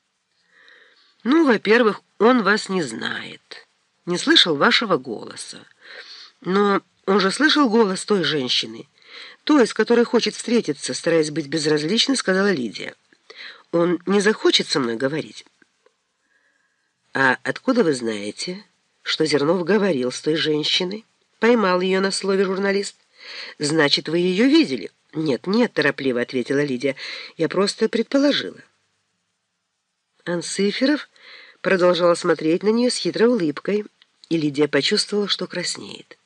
«Ну, во-первых, он вас не знает, не слышал вашего голоса. Но он же слышал голос той женщины, той, с которой хочет встретиться, стараясь быть безразличной, сказала Лидия. Он не захочет со мной говорить». «А откуда вы знаете, что Зернов говорил с той женщиной. Поймал ее на слове журналист. Значит, вы ее видели? Нет, нет, торопливо ответила Лидия. Я просто предположила. Анциферов продолжал смотреть на нее с хитрой улыбкой, и Лидия почувствовала, что краснеет.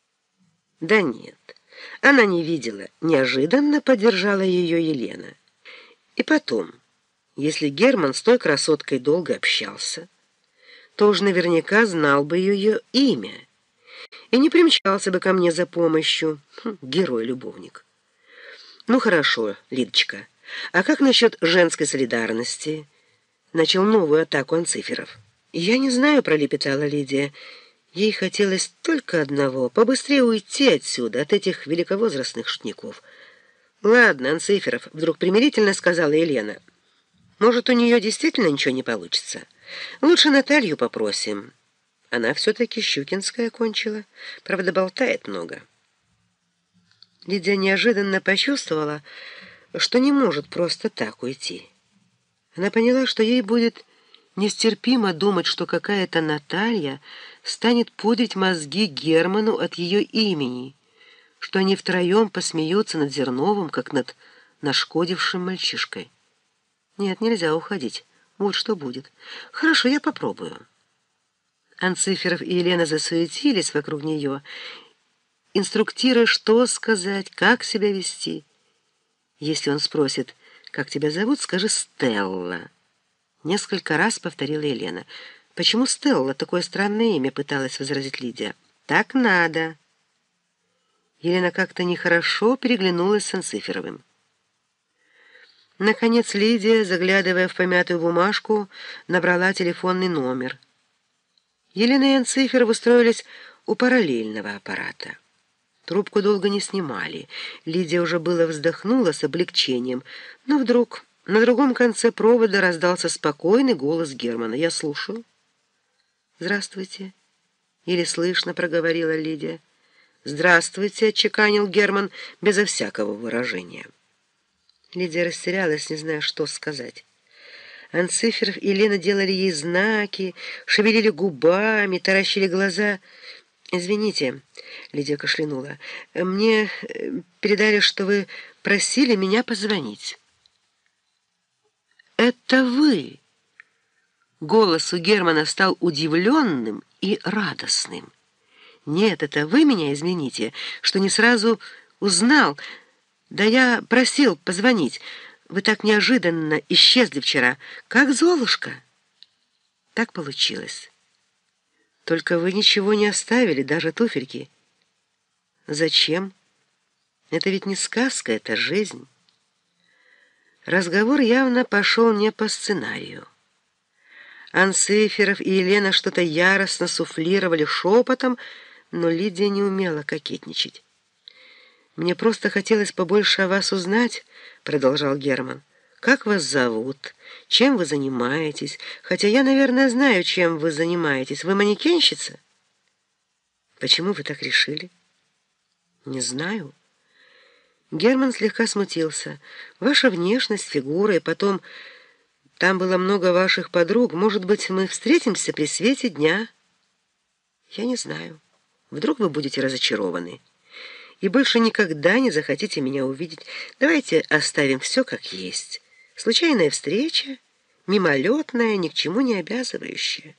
Да нет, она не видела. Неожиданно поддержала ее Елена. И потом, если Герман с той красоткой долго общался, то уж наверняка знал бы ее имя и не примчался бы ко мне за помощью. Герой-любовник. Ну хорошо, Лидочка, а как насчет женской солидарности? Начал новую атаку Анциферов. Я не знаю, пролепетала Лидия. Ей хотелось только одного — побыстрее уйти отсюда, от этих великовозрастных шутников. «Ладно, Анциферов», — вдруг примирительно сказала Елена. «Может, у нее действительно ничего не получится? Лучше Наталью попросим. Она все-таки Щукинская кончила, правда, болтает много». Лидия неожиданно почувствовала, что не может просто так уйти. Она поняла, что ей будет нестерпимо думать, что какая-то Наталья станет пудрить мозги Герману от ее имени, что они втроем посмеются над Зерновым, как над нашкодившим мальчишкой. Нет, нельзя уходить. Вот что будет. Хорошо, я попробую. Анциферов и Елена засуетились вокруг нее, инструктируя, что сказать, как себя вести. Если он спросит, как тебя зовут, скажи «Стелла». Несколько раз повторила Елена. «Почему Стелла? Такое странное имя», — пыталась возразить Лидия. «Так надо». Елена как-то нехорошо переглянулась с Анциферовым. Наконец Лидия, заглядывая в помятую бумажку, набрала телефонный номер. Елена и Анциферов устроились у параллельного аппарата. Трубку долго не снимали. Лидия уже было вздохнула с облегчением, но вдруг на другом конце провода раздался спокойный голос Германа. «Я слушаю». «Здравствуйте», — еле слышно проговорила Лидия. «Здравствуйте», — отчеканил Герман безо всякого выражения. Лидия растерялась, не зная, что сказать. Анциферов и Лена делали ей знаки, шевелили губами, таращили глаза. «Извините», — Лидия кашлянула, — «мне передали, что вы просили меня позвонить». «Это вы!» Голос у Германа стал удивленным и радостным. «Нет, это вы меня извините, что не сразу узнал. Да я просил позвонить. Вы так неожиданно исчезли вчера, как Золушка». Так получилось. Только вы ничего не оставили, даже туфельки. Зачем? Это ведь не сказка, это жизнь. Разговор явно пошел не по сценарию. Анциферов и Елена что-то яростно суфлировали шепотом, но Лидия не умела кокетничать. «Мне просто хотелось побольше о вас узнать», — продолжал Герман. «Как вас зовут? Чем вы занимаетесь? Хотя я, наверное, знаю, чем вы занимаетесь. Вы манекенщица?» «Почему вы так решили?» «Не знаю». Герман слегка смутился. «Ваша внешность, фигура, и потом... Там было много ваших подруг. Может быть, мы встретимся при свете дня?» «Я не знаю. Вдруг вы будете разочарованы и больше никогда не захотите меня увидеть. Давайте оставим все как есть. Случайная встреча, мимолетная, ни к чему не обязывающая».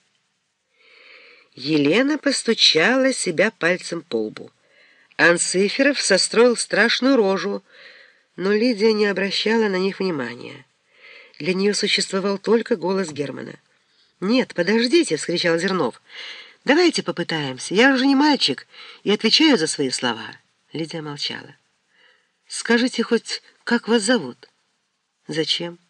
Елена постучала себя пальцем по лбу. Анциферов состроил страшную рожу, но Лидия не обращала на них внимания. Для нее существовал только голос Германа. «Нет, подождите!» — вскричал Зернов. «Давайте попытаемся. Я уже не мальчик и отвечаю за свои слова». Лидия молчала. «Скажите хоть, как вас зовут?» «Зачем?»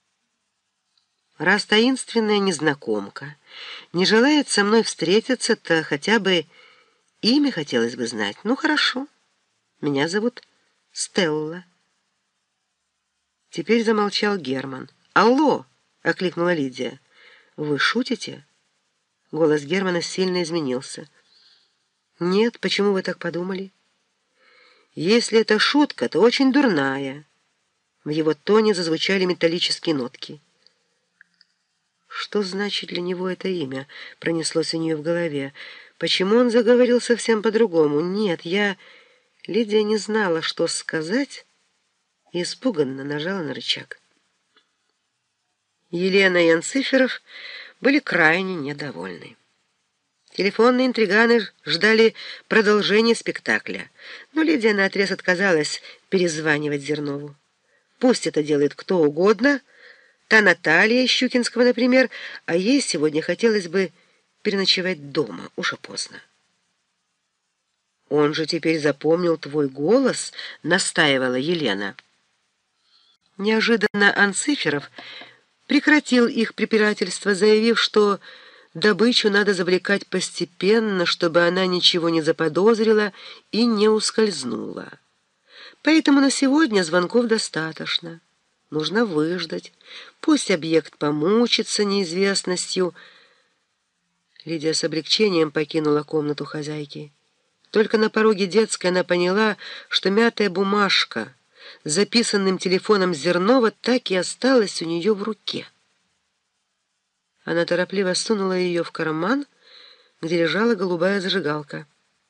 «Раз таинственная незнакомка не желает со мной встретиться, то хотя бы имя хотелось бы знать. Ну, хорошо. Меня зовут Стелла». Теперь замолчал Герман. «Алло!» — окликнула Лидия. «Вы шутите?» Голос Германа сильно изменился. «Нет, почему вы так подумали?» «Если это шутка, то очень дурная». В его тоне зазвучали металлические нотки. Что значит для него это имя? Пронеслось у нее в голове. Почему он заговорил совсем по-другому? Нет, я... Лидия не знала, что сказать, и испуганно нажала на рычаг. Елена и Анциферов были крайне недовольны. Телефонные интриганы ждали продолжения спектакля, но Лидия наотрез отказалась перезванивать Зернову. Пусть это делает кто угодно, та Наталья из Щукинского, например, а ей сегодня хотелось бы переночевать дома, уже поздно. «Он же теперь запомнил твой голос», — настаивала Елена. Неожиданно Анциферов прекратил их препирательство, заявив, что добычу надо завлекать постепенно, чтобы она ничего не заподозрила и не ускользнула. Поэтому на сегодня звонков достаточно. Нужно выждать. Пусть объект помучится неизвестностью. Лидия с облегчением покинула комнату хозяйки. Только на пороге детской она поняла, что мятая бумажка с записанным телефоном Зернова так и осталась у нее в руке. Она торопливо сунула ее в карман, где лежала голубая зажигалка.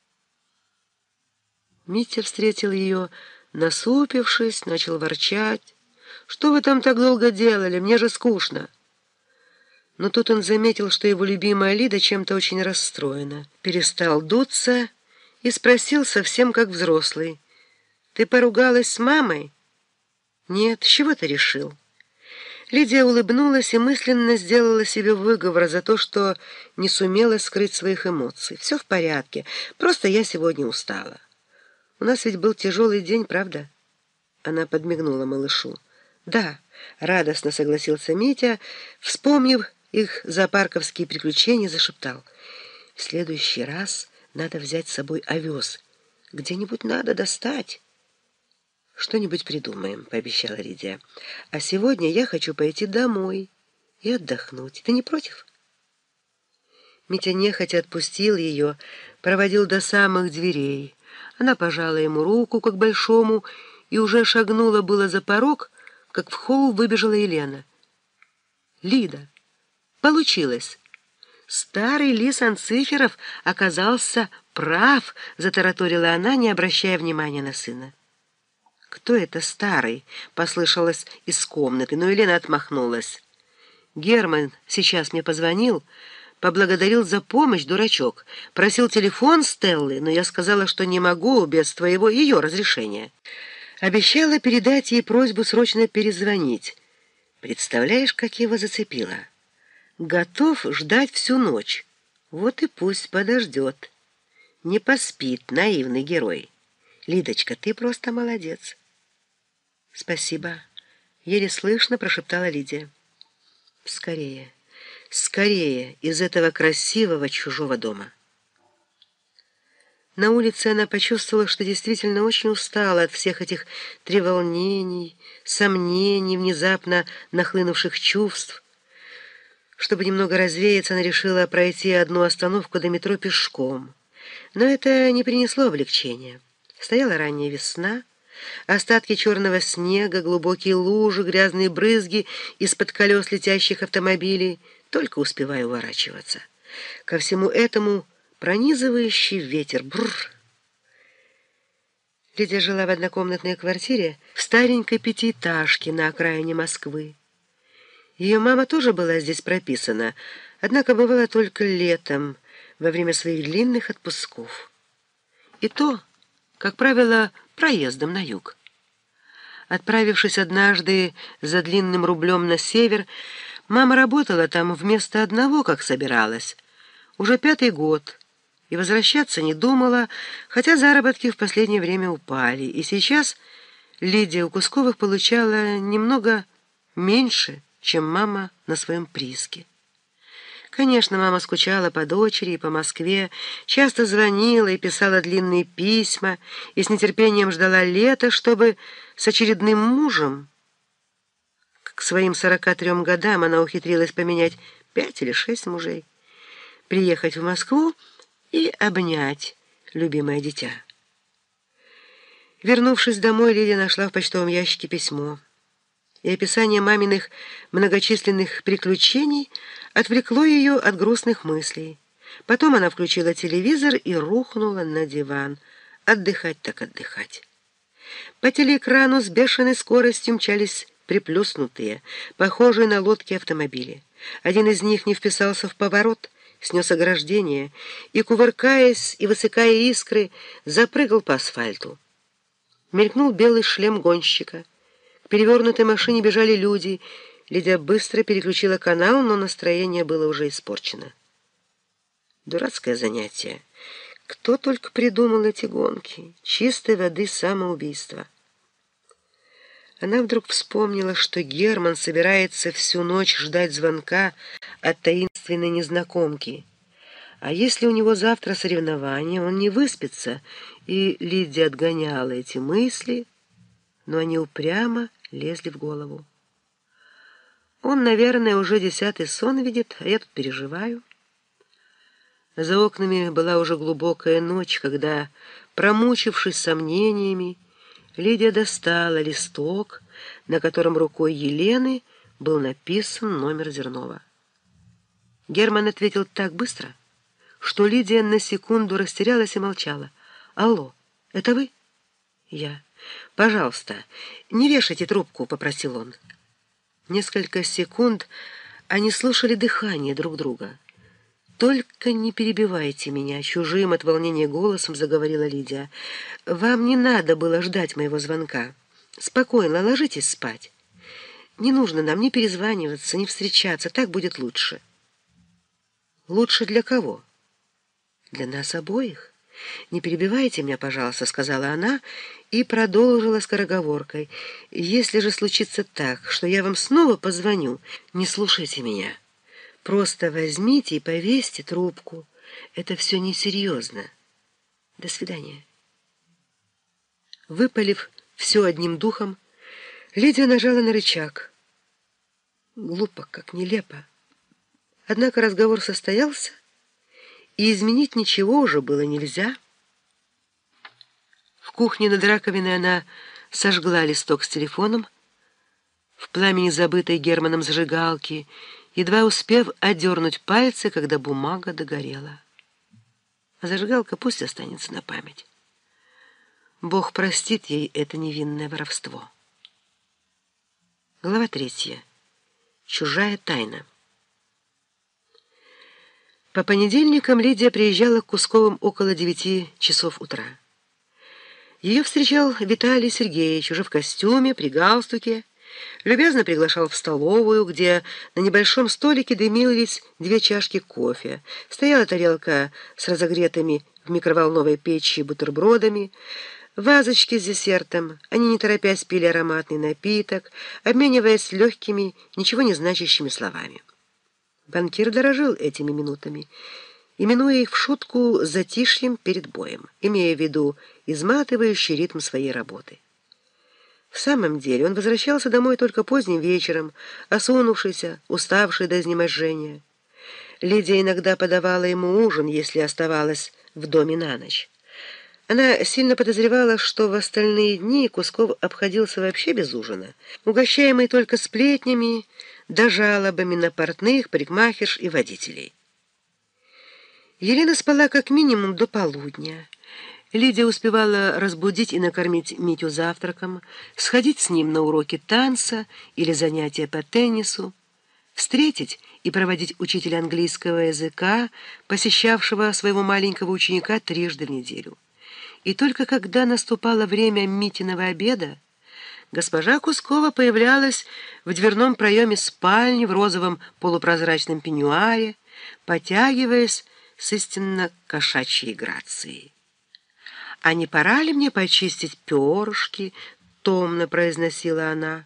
Митя встретил ее, насупившись, начал ворчать. «Что вы там так долго делали? Мне же скучно». Но тут он заметил, что его любимая Лида чем-то очень расстроена. Перестал дуться и спросил совсем как взрослый: «Ты поругалась с мамой?» «Нет, с чего ты решил?» Лидия улыбнулась и мысленно сделала себе выговор за то, что не сумела скрыть своих эмоций. «Все в порядке, просто я сегодня устала. У нас ведь был тяжелый день, правда?» Она подмигнула малышу. «Да», — радостно согласился Митя, вспомнив их зоопарковские приключения, зашептал: «В следующий раз надо взять с собой овес. Где-нибудь надо достать». «Что-нибудь придумаем», — пообещала Лидия. «А сегодня я хочу пойти домой и отдохнуть. Ты не против?» Митя нехотя отпустил ее, проводил до самых дверей. Она пожала ему руку, как большому, и уже шагнула было за порог, как в холл выбежала Елена. «Лида, получилось! Старый лис Анциферов оказался прав», — затараторила она, не обращая внимания на сына. «Кто это старый?» — послышалось из комнаты, но Елена отмахнулась. «Герман сейчас мне позвонил, поблагодарил за помощь, дурачок. Просил телефон Стеллы, но я сказала, что не могу без ее разрешения. Обещала передать ей просьбу срочно перезвонить. Представляешь, как его зацепило? Готов ждать всю ночь. Вот и пусть подождет. Не поспит, наивный герой. Лидочка, ты просто молодец». «Спасибо», — еле слышно прошептала Лидия. «Скорее, скорее из этого красивого чужого дома». На улице она почувствовала, что действительно очень устала от всех этих треволнений, сомнений, внезапно нахлынувших чувств. Чтобы немного развеяться, она решила пройти одну остановку до метро пешком. Но это не принесло облегчения. Стояла ранняя весна, остатки черного снега, глубокие лужи, грязные брызги из-под колес летящих автомобилей. Только успеваю уворачиваться. Ко всему этому пронизывающий ветер. Бррр. Лидия жила в однокомнатной квартире в старенькой пятиэтажке на окраине Москвы. Ее мама тоже была здесь прописана, однако бывала только летом, во время своих длинных отпусков. И то, как правило, проездом на юг. Отправившись однажды за длинным рублем на север, мама работала там вместо одного, как собиралась, уже 5-й год, и возвращаться не думала, хотя заработки в последнее время упали, и сейчас Лидия у Кусковых получала немного меньше, чем мама на своем прииске. Конечно, мама скучала по дочери и по Москве, часто звонила и писала длинные письма, и с нетерпением ждала лета, чтобы с очередным мужем... К своим 43 годам она ухитрилась поменять 5 или 6 мужей, приехать в Москву и обнять любимое дитя. Вернувшись домой, Лидия нашла в почтовом ящике письмо. и описание маминых многочисленных приключений отвлекло ее от грустных мыслей. Потом она включила телевизор и рухнула на диван. Отдыхать так отдыхать. По телеэкрану с бешеной скоростью мчались приплюснутые, похожие на лодки автомобили. Один из них не вписался в поворот, снес ограждение и, кувыркаясь и высыкая искры, запрыгал по асфальту. Мелькнул белый шлем гонщика. К перевернутой машине бежали люди. Лидия быстро переключила канал, но настроение было уже испорчено. Дурацкое занятие. Кто только придумал эти гонки? Чистой воды самоубийство. Она вдруг вспомнила, что Герман собирается всю ночь ждать звонка от таинственной незнакомки. А если у него завтра соревнование, он не выспится, и Лидия отгоняла эти мысли, но они упрямо лезли в голову. Он, наверное, уже 10-й сон видит, а я тут переживаю. За окнами была уже глубокая ночь, когда, промучившись сомнениями, Лидия достала листок, на котором рукой Елены был написан номер Зернова. Герман ответил так быстро, что Лидия на секунду растерялась и молчала. «Алло, это вы?» «Я». «Пожалуйста, не вешайте трубку», — попросил он. Несколько секунд они слушали дыхание друг друга. «Только не перебивайте меня», — чужим от волнения голосом заговорила Лидия. «Вам не надо было ждать моего звонка. Спокойно ложитесь спать. Не нужно нам ни перезваниваться, ни встречаться, так будет лучше». «Лучше для кого?» «Для нас обоих. Не перебивайте меня, пожалуйста», — сказала она и продолжила скороговоркой. «Если же случится так, что я вам снова позвоню, не слушайте меня. Просто возьмите и повесьте трубку. Это все несерьезно. До свидания». Выпалив все одним духом, Лидия нажала на рычаг. Глупо, как нелепо. Однако разговор состоялся, и изменить ничего уже было нельзя. В кухне над раковиной она сожгла листок с телефоном в пламени забытой Германом зажигалки, едва успев одернуть пальцы, когда бумага догорела. А зажигалка пусть останется на память. Бог простит ей это невинное воровство. Глава 3. Чужая тайна. По понедельникам Лидия приезжала к Кусковым около 9 часов утра. Ее встречал Виталий Сергеевич уже в костюме, при галстуке, любезно приглашал в столовую, где на небольшом столике дымились 2 чашки кофе, стояла тарелка с разогретыми в микроволновой печи бутербродами, вазочки с десертом. Они, не торопясь, пили ароматный напиток, обмениваясь легкими, ничего не значащими словами. Банкир дорожил этими минутами, именуя их в шутку затишьем перед боем, имея в виду изматывающий ритм своей работы. В самом деле он возвращался домой только поздним вечером, осунувшийся, уставший до изнеможения. Лидия иногда подавала ему ужин, если оставалась в доме на ночь. Она сильно подозревала, что в остальные дни Кусков обходился вообще без ужина, угощаемый только сплетнями да жалобами на портных, парикмахерш и водителей. Елена спала как минимум до полудня. Лидия успевала разбудить и накормить Митю завтраком, сходить с ним на уроки танца или занятия по теннису, встретить и проводить учителя английского языка, посещавшего своего маленького ученика 3 раза в неделю. И только когда наступало время Митиного обеда, госпожа Кускова появлялась в дверном проеме спальни в розовом полупрозрачном пеньюаре, потягиваясь с истинно кошачьей грацией. «А не пора ли мне почистить перышки?» — томно произносила она.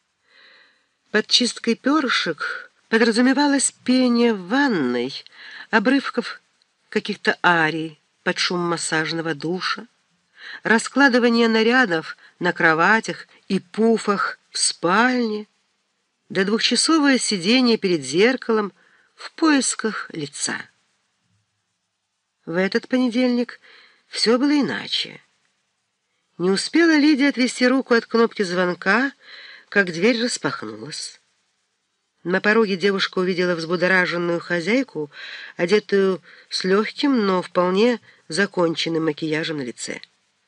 Под чисткой перышек подразумевалось пение в ванной, обрывков каких-то арий под шум массажного душа, раскладывание нарядов на кроватях и пуфах в спальне, до 2-часовое сидение перед зеркалом в поисках лица. В этот понедельник все было иначе. Не успела Лидия отвести руку от кнопки звонка, как дверь распахнулась. На пороге девушка увидела взбудораженную хозяйку, одетую с легким, но вполне законченным макияжем на лице.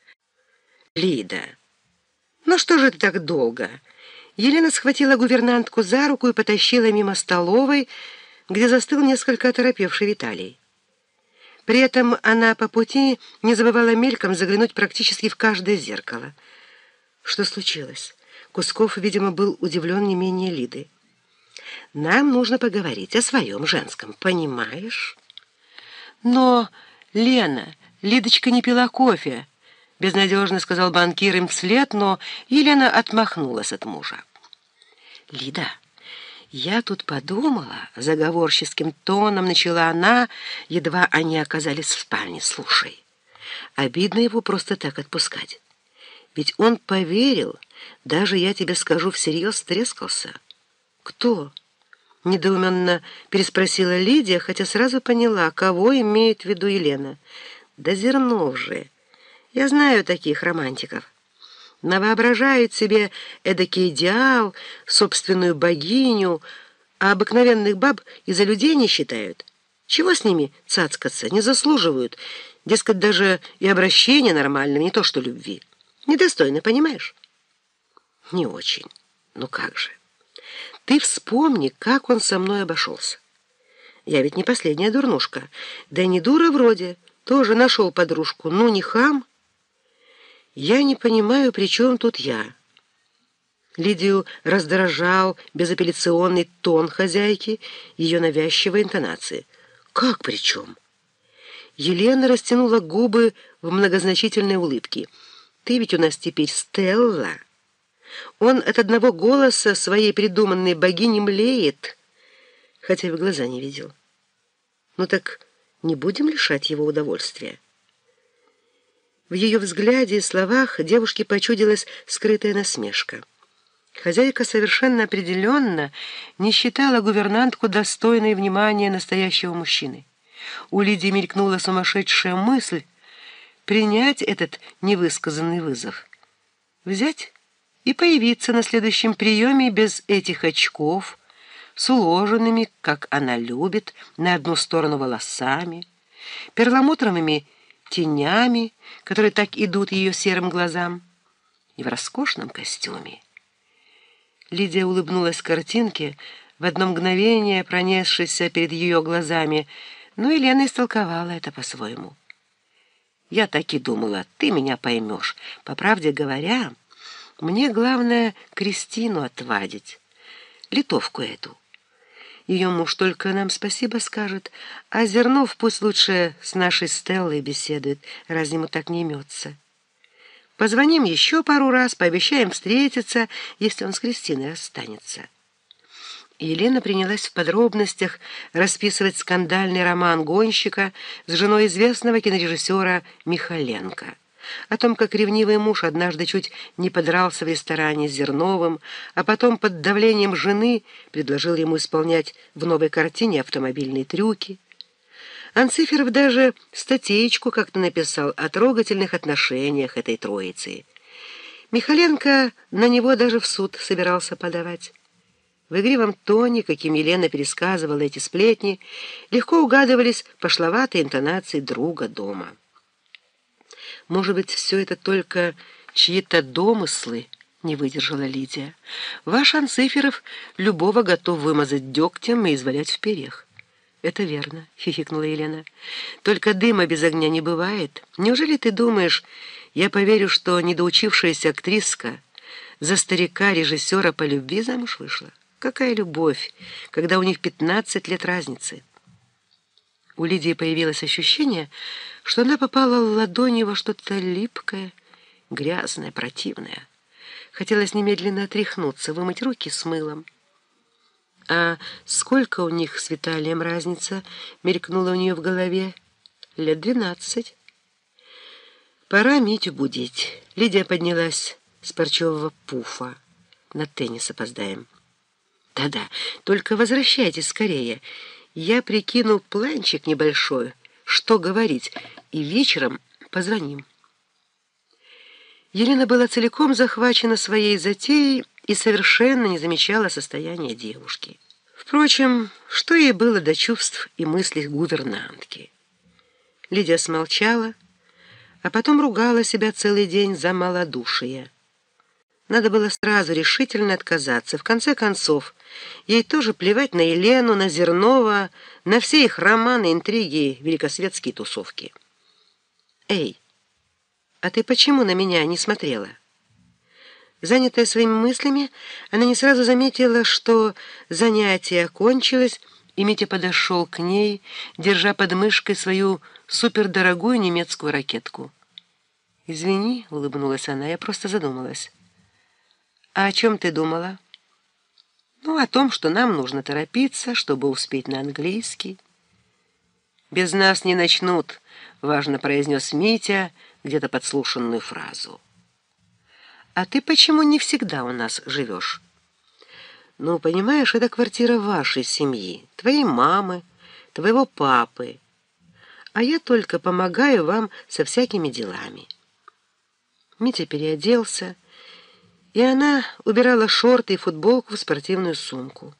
«Лида, ну что же ты так долго?» Елена схватила гувернантку за руку и потащила мимо столовой, где застыл несколько оторопевший Виталий. При этом она по пути не забывала мельком заглянуть практически в каждое зеркало. Что случилось? Кусков, видимо, был удивлен не менее Лиды. «Нам нужно поговорить о своем женском, понимаешь?» «Но, Лена, Лидочка не пила кофе», — безнадежно сказал банкир им вслед, но Елена отмахнулась от мужа. «Лида, я тут подумала», — заговорческим тоном начала она, едва они оказались в спальне. «Слушай, обидно его просто так отпускать. Ведь он поверил, даже, я тебе скажу, всерьез трескался». «Кто?» — недоуменно переспросила Лидия, хотя сразу поняла, кого имеет в виду Елена. «Да Зернов же! Я знаю таких романтиков. Навоображают себе эдакий идеал, собственную богиню, а обыкновенных баб и за людей не считают. Чего с ними цацкаться? Не заслуживают. Дескать, даже и обращения нормального, не то что любви. Недостойно, понимаешь?» «Не очень. Ну как же? Ты вспомни, как он со мной обошелся. Я ведь не последняя дурнушка. Да и не дура вроде. Тоже нашел подружку. Ну, не хам. Я не понимаю, при чем тут я». Лидию раздражал безапелляционный тон хозяйки, ее навязчивые интонации. «Как при чем?» Елена растянула губы в многозначительной улыбке. «Ты ведь у нас теперь Стелла. Он от одного голоса своей придуманной богини млеет, хотя в глаза не видел. Ну так не будем лишать его удовольствия». В ее взгляде и словах девушке почудилась скрытая насмешка. Хозяйка совершенно определенно не считала гувернантку достойной внимания настоящего мужчины. У Лидии мелькнула сумасшедшая мысль принять этот невысказанный вызов, взять и появиться на следующем приеме без этих очков, с уложенными, как она любит, на одну сторону волосами, перламутровыми тенями, которые так идут ее серым глазам, и в роскошном костюме. Лидия улыбнулась картинке, в одно мгновение пронесшейся перед ее глазами, но Елена истолковала это по-своему. «Я так и думала, ты меня поймешь. По правде говоря, мне главное Кристину отвадить, литовку эту. Ее муж только нам спасибо скажет, а Зернов пусть лучше с нашей Стеллой беседует, раз ему так не имется. Позвоним еще пару раз, пообещаем встретиться, если он с Кристиной расстанется». И Елена принялась в подробностях расписывать скандальный роман гонщика с женой известного кинорежиссера Михаленко, о том, как ревнивый муж однажды чуть не подрался в ресторане с Зерновым, а потом под давлением жены предложил ему исполнять в новой картине автомобильные трюки. Анциферов даже статейку как-то написал о трогательных отношениях этой троицы. Михаленко на него даже в суд собирался подавать. В игривом тоне, каким Елена пересказывала эти сплетни, легко угадывались пошловатые интонации друга дома. «Может быть, все это только чьи-то домыслы?» — не выдержала Лидия. «Ваш Анциферов любого готов вымазать дегтем и извалять в перьях». «Это верно», — хихикнула Елена. «Только дыма без огня не бывает. Неужели ты думаешь, я поверю, что недоучившаяся актриска за старика-режиссера по любви замуж вышла? Какая любовь, когда у них 15 лет разницы?» У Лидии появилось ощущение, что она попала ладонью во что-то липкое, грязное, противное. Хотелось немедленно отряхнуться, вымыть руки с мылом. «А сколько у них с Виталием разница?» — мелькнула у нее в голове. «Лет 12. Пора Митю будить». Лидия поднялась с парчевого пуфа. «На теннис опоздаем». «Да-да, только возвращайтесь скорее. Я прикинул планчик небольшой, что говорить, и вечером позвоним». Елена была целиком захвачена своей затеей и совершенно не замечала состояния девушки. Впрочем, что ей было до чувств и мыслей гувернантки? Лидия смолчала, а потом ругала себя целый день за малодушие. Надо было сразу решительно отказаться. В конце концов, ей тоже плевать на Елену, на Зернова, на все их романы, интриги, великосветские тусовки. «Эй, а ты почему на меня не смотрела?» Занятая своими мыслями, она не сразу заметила, что занятие окончилось, и Митя подошел к ней, держа под мышкой свою супердорогую немецкую ракетку. «Извини», — улыбнулась она, — «я просто задумалась». «А о чем ты думала?» «Ну, о том, что нам нужно торопиться, чтобы успеть на английский». «Без нас не начнут», — важно произнес Митя где-то подслушанную фразу. «А ты почему не всегда у нас живешь?» «Ну, понимаешь, это квартира вашей семьи, твоей мамы, твоего папы, а я только помогаю вам со всякими делами». Митя переоделся, и она убирала шорты и футболку в спортивную сумку.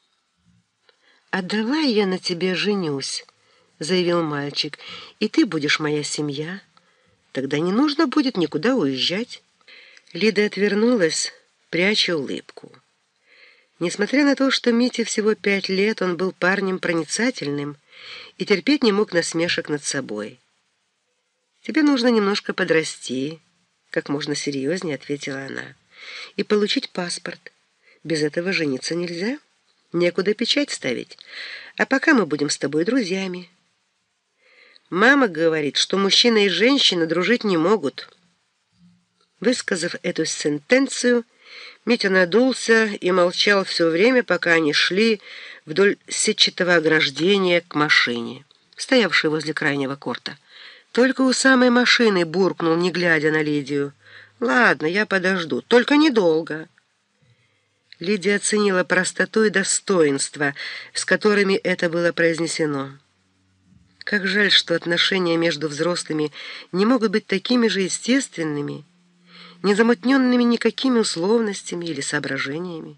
«А давай я на тебе женюсь», — заявил мальчик, — «и ты будешь моя семья. Тогда не нужно будет никуда уезжать». Лида отвернулась, пряча улыбку. Несмотря на то, что Мите всего 5 лет, он был парнем проницательным и терпеть не мог насмешек над собой. «Тебе нужно немножко подрасти», — как можно серьезнее ответила она, — «и получить паспорт. Без этого жениться нельзя, некуда печать ставить, а пока мы будем с тобой друзьями». «Мама говорит, что мужчина и женщина дружить не могут». Высказав эту сентенцию, Митя надулся и молчал все время, пока они шли вдоль сетчатого ограждения к машине, стоявшей возле крайнего корта. Только у самой машины буркнул, не глядя на Лидию: «Ладно, я подожду, только недолго». Лидия оценила простоту и достоинство, с которыми это было произнесено. Как жаль, что отношения между взрослыми не могут быть такими же естественными, не замутненными никакими условностями или соображениями.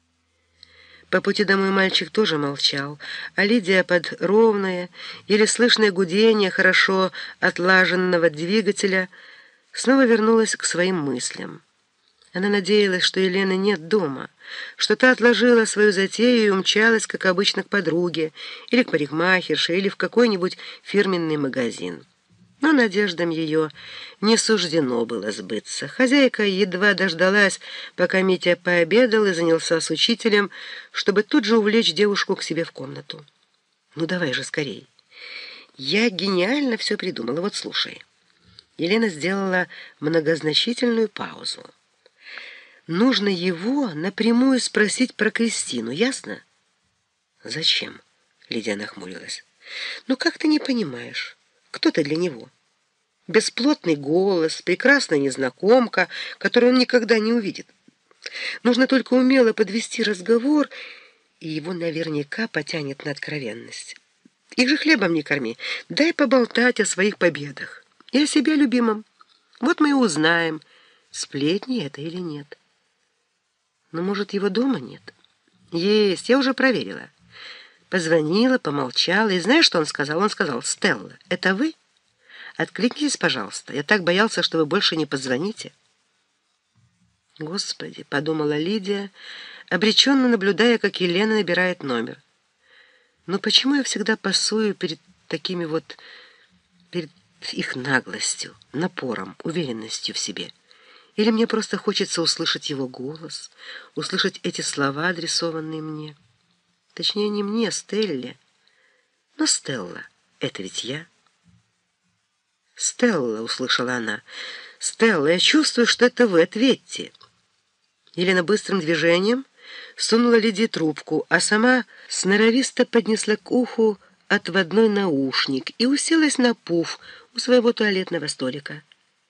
По пути домой мальчик тоже молчал, а Лидия под ровное, еле слышное гудение хорошо отлаженного двигателя снова вернулась к своим мыслям. Она надеялась, что Елены нет дома, что та отложила свою затею и умчалась, как обычно, к подруге, или к парикмахерше, или в какой-нибудь фирменный магазин. Но надеждам ее не суждено было сбыться. Хозяйка едва дождалась, пока Митя пообедал и занялся с учителем, чтобы тут же увлечь девушку к себе в комнату. «Ну давай же скорей. Я гениально все придумала, вот слушай». Елена сделала многозначительную паузу. «Нужно его напрямую спросить про Кристину, ясно?» «Зачем?» — Лидия нахмурилась. «Ну как ты не понимаешь? Кто ты для него? Бесплотный голос, прекрасная незнакомка, которую он никогда не увидит. Нужно только умело подвести разговор, и его наверняка потянет на откровенность. Их же хлебом не корми. Дай поболтать о своих победах и о себе любимом. Вот мы и узнаем, сплетни это или нет. Но, может, его дома нет? Есть, я уже проверила. Позвонила, помолчала, и знаешь, что он сказал? Он сказал: «Стелла, это вы? Откликнитесь, пожалуйста. Я так боялся, что вы больше не позвоните». «Господи», — подумала Лидия, обреченно наблюдая, как Елена набирает номер. «Но почему я всегда пасую перед такими вот, перед их наглостью, напором, уверенностью в себе? Или мне просто хочется услышать его голос, услышать эти слова, адресованные мне? Точнее, не мне, Стелле. Но Стелла — это ведь я». «Стелла», — услышала она, — «Стелла, я чувствую, что это вы, ответьте». Елена быстрым движением сунула Лидии трубку, а сама сноровисто поднесла к уху отводной наушник и уселась на пуф у своего туалетного столика.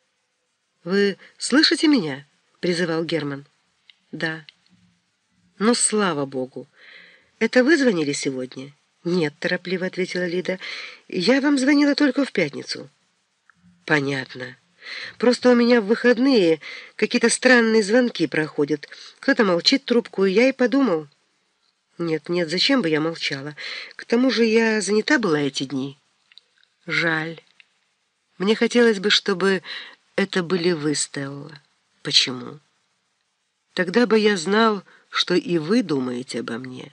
«Вы слышите меня?» — призывал Герман. «Да». «Ну, слава богу. Это вы звонили сегодня?» «Нет», — торопливо ответила Лида. «Я вам звонила только в пятницу». «Понятно. Просто у меня в выходные какие-то странные звонки проходят. Кто-то молчит в трубку, и я и подумал. Нет, нет, зачем бы я молчала? К тому же я занята была эти дни. Жаль. Мне хотелось бы, чтобы это были вы, Стелла. Почему? Тогда бы я знал, что и вы думаете обо мне.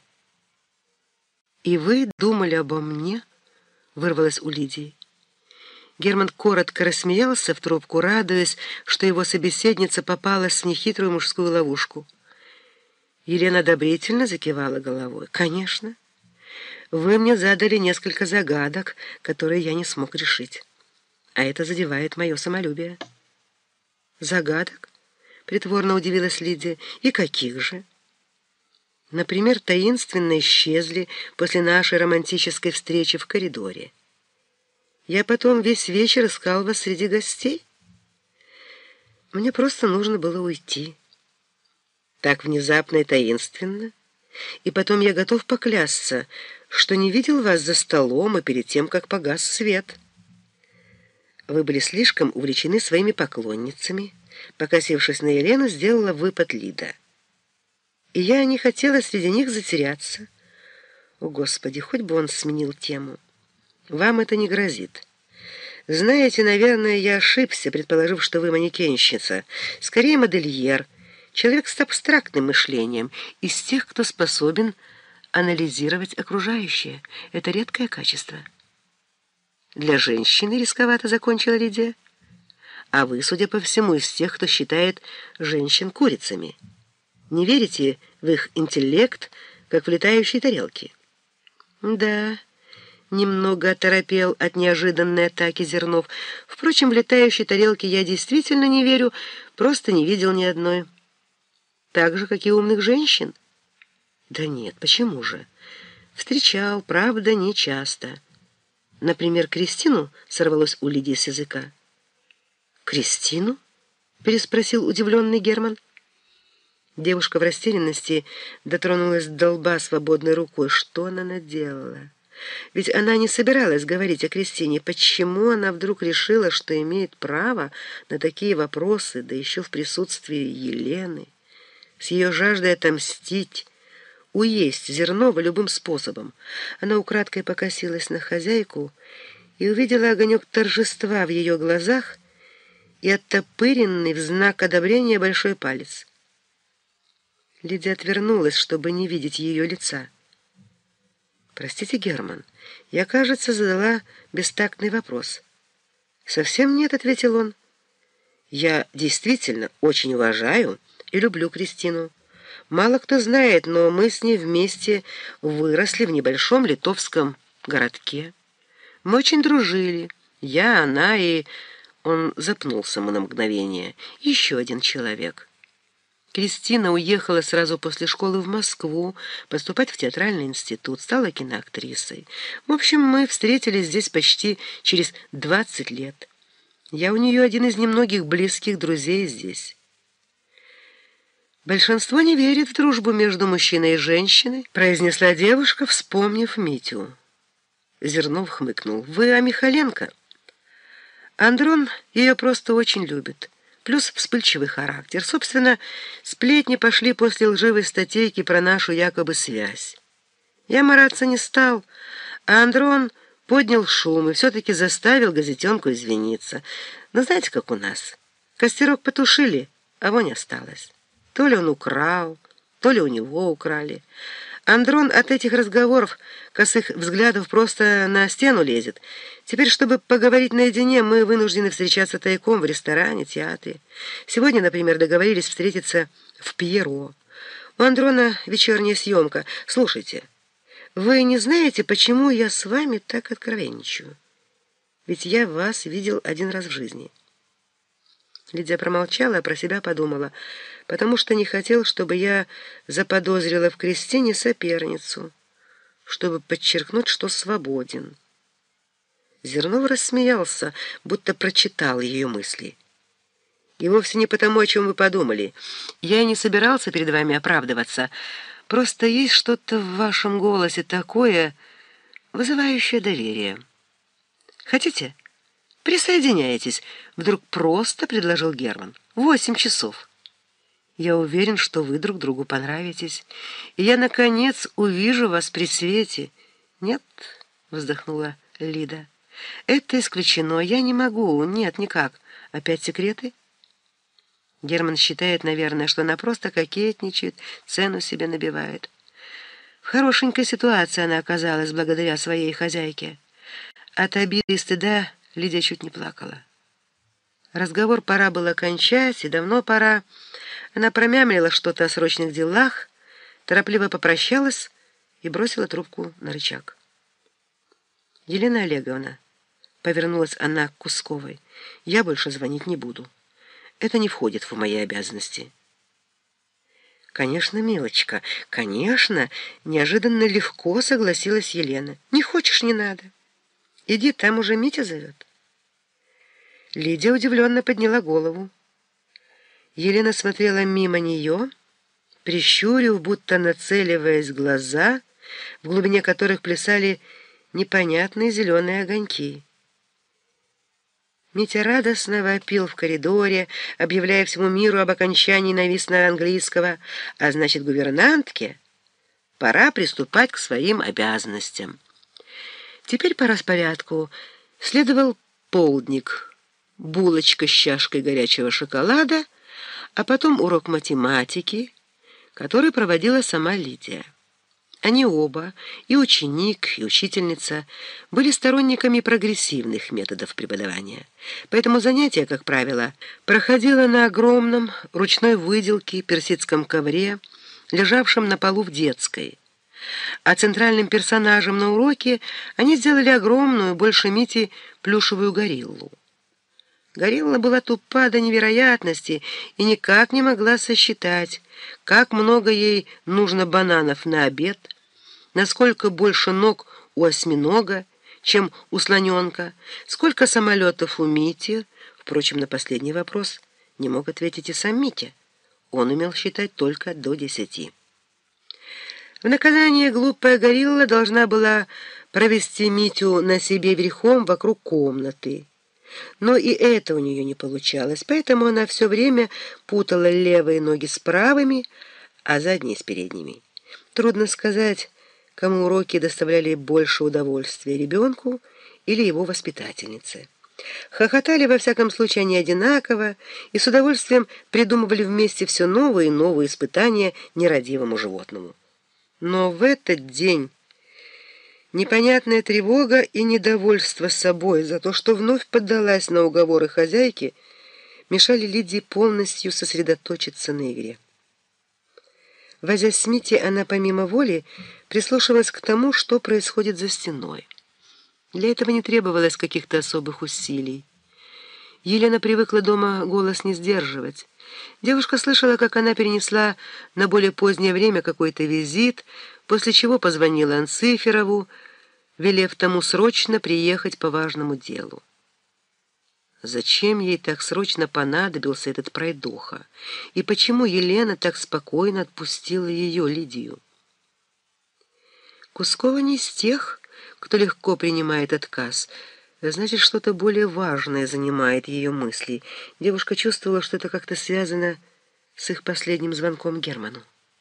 «И вы думали обо мне?» — вырвалось у Лидии. Герман коротко рассмеялся в трубку, радуясь, что его собеседница попалась в нехитрую мужскую ловушку. Елена одобрительно закивала головой. «Конечно. Вы мне задали несколько загадок, которые я не смог решить. А это задевает мое самолюбие». «Загадок?» — притворно удивилась Лидия. «И каких же?» Например, таинственно исчезли после нашей романтической встречи в коридоре. Я потом весь вечер искал вас среди гостей. Мне просто нужно было уйти. Так внезапно и таинственно. И потом я готов поклясться, что не видел вас за столом и перед тем, как погас свет. Вы были слишком увлечены своими поклонницами. Покосившись на Елену, сделала выпад Лида. И я не хотела среди них затеряться. О, Господи, хоть бы он сменил тему. Вам это не грозит. Знаете, наверное, я ошибся, предположив, что вы манекенщица. Скорее, модельер. Человек с абстрактным мышлением. Из тех, кто способен анализировать окружающее. Это редкое качество. Для женщины рисковато, закончила Лидия. А вы, судя по всему, из тех, кто считает женщин курицами. Не верите в их интеллект, как в летающие тарелки? Да, немного оторопел от неожиданной атаки Зернов. Впрочем, в летающие тарелки я действительно не верю, просто не видел ни одной. Так же, как и умных женщин? Да нет, почему же? Встречал, правда, не часто. Например, Кристину сорвалось у Лидии с языка. «Кристину?» — переспросил удивленный Герман. Девушка в растерянности дотронулась до лба свободной рукой. Что она наделала? Ведь она не собиралась говорить о Кристине. Почему она вдруг решила, что имеет право на такие вопросы, да еще в присутствии Елены, с ее жаждой отомстить, уесть Зернова любым способом? Она украдкой покосилась на хозяйку и увидела огонек торжества в ее глазах и оттопыренный в знак одобрения большой палец. Лидия отвернулась, чтобы не видеть ее лица. «Простите, Герман, я, кажется, задала бестактный вопрос». «Совсем нет», — ответил он. «Я действительно очень уважаю и люблю Кристину. Мало кто знает, но мы с ней вместе выросли в небольшом литовском городке. Мы очень дружили. Я, она и...» Он запнулся на мгновение. «Еще один человек». Кристина уехала сразу после школы в Москву поступать в театральный институт, стала киноактрисой. В общем, мы встретились здесь почти через 20 лет. Я у нее один из немногих близких друзей здесь. «Большинство не верит в дружбу между мужчиной и женщиной», произнесла девушка, вспомнив Митю. Зернов хмыкнул. «Вы о Михаленко?» Андрон ее просто очень любит. Плюс вспыльчивый характер. Собственно, сплетни пошли после лживой статейки про нашу якобы связь. Я мараться не стал, а Андрон поднял шум и все-таки заставил газетенку извиниться. Но знаете, как у нас? Костерок потушили, а вонь осталась. То ли он украл, то ли у него украли. Андрон от этих разговоров, косых взглядов, просто на стену лезет. Теперь, чтобы поговорить наедине, мы вынуждены встречаться тайком в ресторане, театре. Сегодня, например, договорились встретиться в Пьеро. У Андрона вечерняя съемка. Слушайте, вы не знаете, почему я с вами так откровенничаю? Ведь я вас видел один раз в жизни». Лидия промолчала, а про себя подумала, потому что не хотел, чтобы я заподозрила в Кристине соперницу, чтобы подчеркнуть, что свободен. Зернов рассмеялся, будто прочитал ее мысли. «И вовсе не потому, о чем вы подумали. Я и не собирался перед вами оправдываться. Просто есть что-то в вашем голосе такое, вызывающее доверие. Хотите, «Присоединяйтесь», — вдруг просто предложил Герман. «8 часов. Я уверен, что вы друг другу понравитесь, и я, наконец, увижу вас при свете». «Нет», — вздохнула Лида, — «это исключено. Я не могу. Нет, никак. Опять секреты?» Герман считает, наверное, что она просто кокетничает, цену себе набивает. В хорошенькой ситуации она оказалась благодаря своей хозяйке. От обиды и стыда Лидия чуть не плакала. Разговор пора было кончать, и давно пора. Она промямлила что-то о срочных делах, торопливо попрощалась и бросила трубку на рычаг. «Елена Олеговна», — повернулась она к Кусковой, — «я больше звонить не буду. Это не входит в мои обязанности». «Конечно, милочка, конечно», — неожиданно легко согласилась Елена. «Не хочешь — не надо. Иди, там уже Митя зовет». Лидия удивленно подняла голову. Елена смотрела мимо нее, прищурив, будто нацеливаясь глаза, в глубине которых плясали непонятные зеленые огоньки. Митя радостно вопил в коридоре, объявляя всему миру об окончании ненавистного английского, а значит, гувернантке пора приступать к своим обязанностям. Теперь по распорядку следовал полдник, булочка с чашкой горячего шоколада, а потом урок математики, который проводила сама Лидия. Они оба, и ученик, и учительница, были сторонниками прогрессивных методов преподавания. Поэтому занятие, как правило, проходило на огромном ручной выделке персидском ковре, лежавшем на полу в детской. А центральным персонажем на уроке они сделали огромную, больше Мити, плюшевую гориллу. Горилла была тупа до невероятности и никак не могла сосчитать, как много ей нужно бананов на обед, насколько больше ног у осьминога, чем у слоненка, сколько самолетов у Мити. Впрочем, на последний вопрос не мог ответить и сам Митя. Он умел считать только до 10. В наказание глупая горилла должна была провести Митю на себе верхом вокруг комнаты. Но и это у нее не получалось, поэтому она все время путала левые ноги с правыми, а задние с передними. Трудно сказать, кому уроки доставляли больше удовольствия, ребенку или его воспитательнице. Хохотали, во всяком случае, они одинаково и с удовольствием придумывали вместе все новые и новые испытания нерадивому животному. Но в этот день непонятная тревога и недовольство собой за то, что вновь поддалась на уговоры хозяйки, мешали Лидии полностью сосредоточиться на игре. Возясь с Митей, она помимо воли прислушивалась к тому, что происходит за стеной. Для этого не требовалось каких-то особых усилий. Елена привыкла дома голос не сдерживать. Девушка слышала, как она перенесла на более позднее время какой-то визит, после чего позвонила Анциферову, велев тому срочно приехать по важному делу. Зачем ей так срочно понадобился этот пройдоха? И почему Елена так спокойно отпустила ее, Лидию? Кускова не из тех, кто легко принимает отказ. Значит, что-то более важное занимает ее мысли. Девушка чувствовала, что это как-то связано с их последним звонком Герману.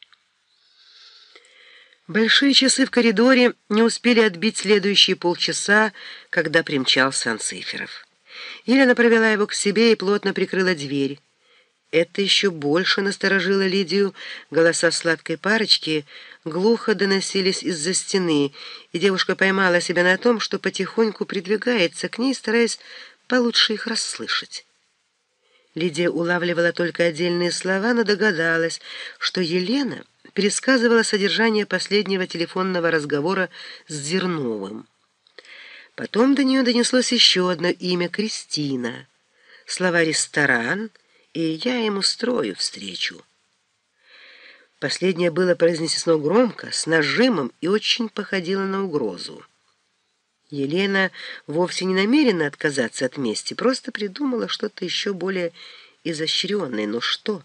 Большие часы в коридоре не успели отбить следующие полчаса, когда примчался Анциферов. Елена провела его к себе и плотно прикрыла дверь. Это еще больше насторожило Лидию. Голоса сладкой парочки глухо доносились из-за стены, и девушка поймала себя на том, что потихоньку придвигается к ней, стараясь получше их расслышать. Лидия улавливала только отдельные слова, но догадалась, что Елена пересказывала содержание последнего телефонного разговора с Зерновым. Потом до нее донеслось еще одно имя — Кристина. Слова «ресторан» и «я им устрою встречу». Последнее было произнесено громко, с нажимом и очень походило на угрозу. Елена вовсе не намерена отказаться от мести, просто придумала что-то еще более изощренное. Но что?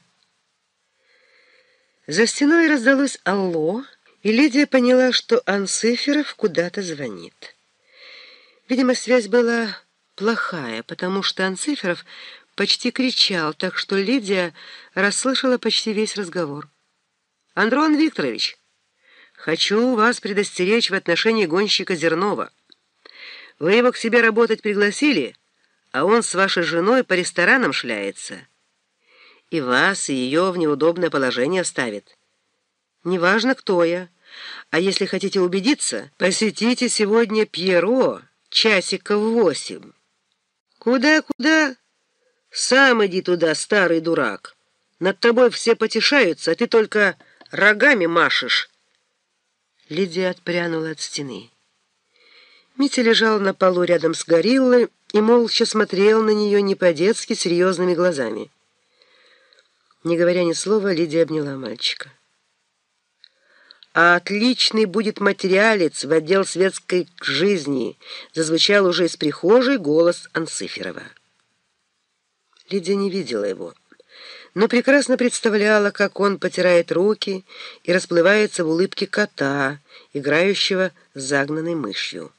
За стеной раздалось «Алло», и Лидия поняла, что Анциферов куда-то звонит. Видимо, связь была плохая, потому что Анциферов почти кричал, так что Лидия расслышала почти весь разговор. «Андрон Викторович, хочу вас предостеречь в отношении гонщика Зернова. Вы его к себе работать пригласили, а он с вашей женой по ресторанам шляется. И вас, и ее в неудобное положение ставит. Неважно, кто я. А если хотите убедиться, посетите сегодня Пьеро часиков 8. Куда? Сам иди туда, старый дурак. Над тобой все потешаются, а ты только рогами машешь. Лидия отпрянула от стены. Митя лежал на полу рядом с гориллой и молча смотрел на нее не по-детски серьезными глазами. Не говоря ни слова, Лидия обняла мальчика. «А отличный будет материалец в отдел светской жизни», зазвучал уже из прихожей голос Анциферова. Лидия не видела его, но прекрасно представляла, как он потирает руки и расплывается в улыбке кота, играющего с загнанной мышью.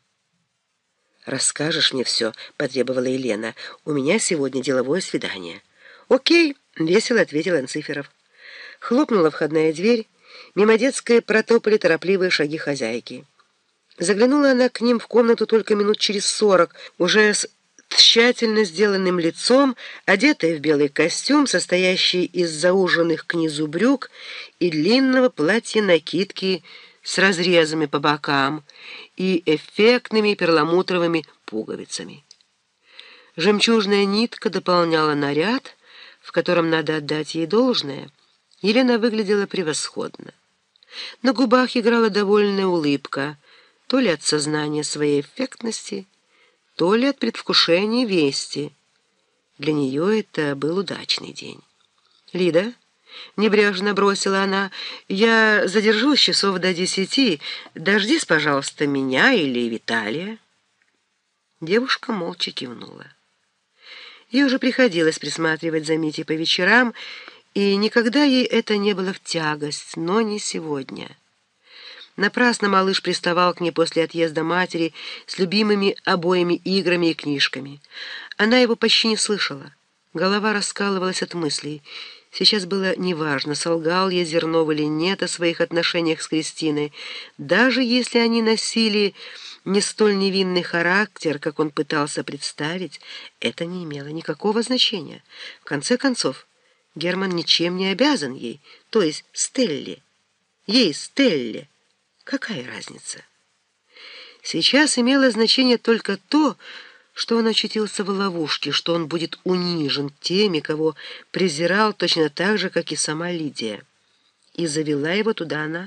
«Расскажешь мне все», — потребовала Елена. «У меня сегодня деловое свидание». «Окей», — весело ответил Анциферов. Хлопнула входная дверь. Мимо детской протопали торопливые шаги хозяйки. Заглянула она к ним в комнату только минут через 40, уже с тщательно сделанным лицом, одетая в белый костюм, состоящий из зауженных к низу брюк и длинного платья-накидки с разрезами по бокам и эффектными перламутровыми пуговицами. Жемчужная нитка дополняла наряд, в котором, надо отдать ей должное, Елена выглядела превосходно. На губах играла довольная улыбка, то ли от сознания своей эффектности, то ли от предвкушения вести. Для нее это был удачный день. «Лида», — небрежно бросила она, — «я задержусь часов до 10. Дождись, пожалуйста, меня или Виталия». Девушка молча кивнула. Ей уже приходилось присматривать за Митей по вечерам, и никогда ей это не было в тягость, но не сегодня. Напрасно малыш приставал к ней после отъезда матери с любимыми обоими играми и книжками. Она его почти не слышала. Голова раскалывалась от мыслей. Сейчас было неважно, солгал ей Зернов или нет о своих отношениях с Кристиной. Даже если они носили не столь невинный характер, как он пытался представить, это не имело никакого значения. В конце концов, Герман ничем не обязан ей, то есть Стелле. Ей, Стелле. Какая разница? Сейчас имело значение только то, что он очутился в ловушке, что он будет унижен теми, кого презирал точно так же, как и сама Лидия. И завела его туда она.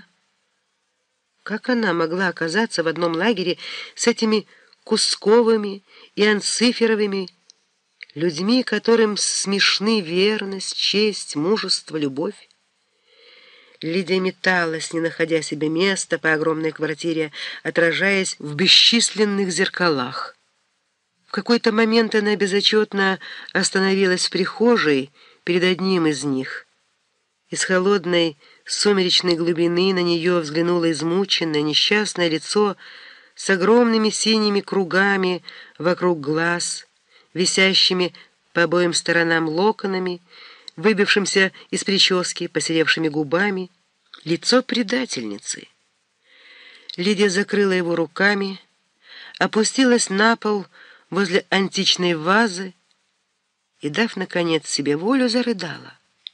Как она могла оказаться в одном лагере с этими Кусковыми и Анциферовыми, людьми, которым смешны верность, честь, мужество, любовь? Лидия металась, не находя себе места по огромной квартире, отражаясь в бесчисленных зеркалах. В какой-то момент она безотчетно остановилась в прихожей перед одним из них. Из холодной сумеречной глубины на нее взглянуло измученное, несчастное лицо с огромными синими кругами вокруг глаз, висящими по обоим сторонам локонами, выбившимся из прически, посеревшими губами, лицо предательницы. Лидия закрыла его руками, опустилась на пол возле античной вазы и, дав, наконец, себе волю, зарыдала.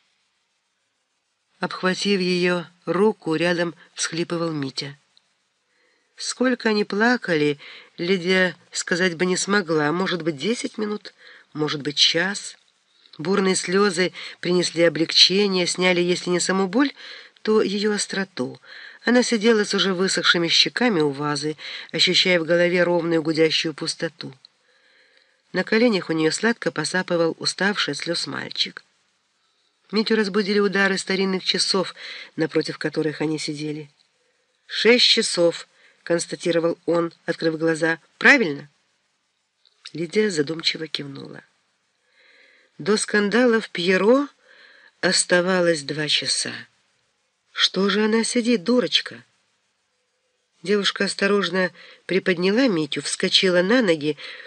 Обхватив ее руку, рядом всхлипывал Митя. Сколько они плакали, Лидия сказать бы не смогла. Может быть, 10 минут, может быть, час. Бурные слезы принесли облегчение, сняли, если не саму боль, то ее остроту. Она сидела с уже высохшими щеками у вазы, ощущая в голове ровную гудящую пустоту. На коленях у нее сладко посапывал уставший от слез мальчик. Митю разбудили удары старинных часов, напротив которых они сидели. 6 часов, констатировал он, открыв глаза. Правильно? Лидия задумчиво кивнула. До скандала в Пьеро оставалось 2 часа. Что же она сидит, дурочка? Девушка осторожно приподняла Митю, вскочила на ноги,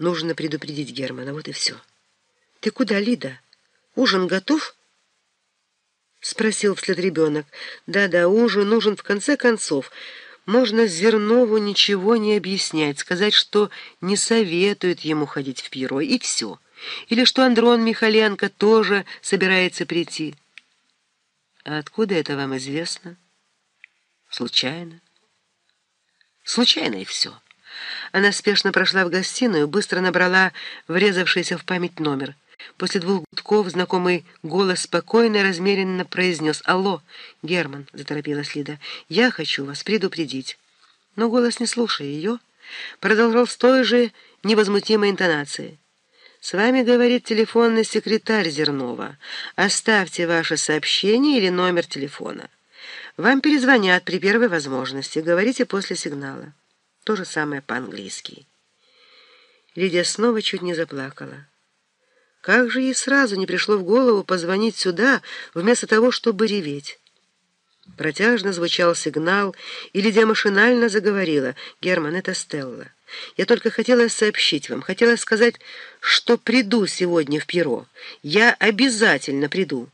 Нужно предупредить Германа, вот и все. «Ты куда, Лида? Ужин готов?» — спросил вслед ребенок. «Да-да, ужин нужен в конце концов. Можно Зернову ничего не объяснять, сказать, что не советует ему ходить в Пьеро, и все. Или что Андрон Михаленко тоже собирается прийти». «А откуда это вам известно?» «Случайно». «Случайно и все». Она спешно прошла в гостиную, быстро набрала врезавшийся в память номер. После 2 гудков знакомый голос спокойно и размеренно произнес: «Алло, Герман», — заторопилась Лида, — «я хочу вас предупредить». Но голос, не слушая ее, продолжал с той же невозмутимой интонацией. «С вами говорит телефонный секретарь Зернова. Оставьте ваше сообщение или номер телефона. Вам перезвонят при первой возможности. Говорите после сигнала». То же самое по-английски. Лидия снова чуть не заплакала. Как же ей сразу не пришло в голову позвонить сюда, вместо того, чтобы реветь? Протяжно звучал сигнал, и Лидия машинально заговорила. «Герман, это Стелла. Я только хотела сообщить вам, хотела сказать, что приду сегодня в Пьеро. Я обязательно приду».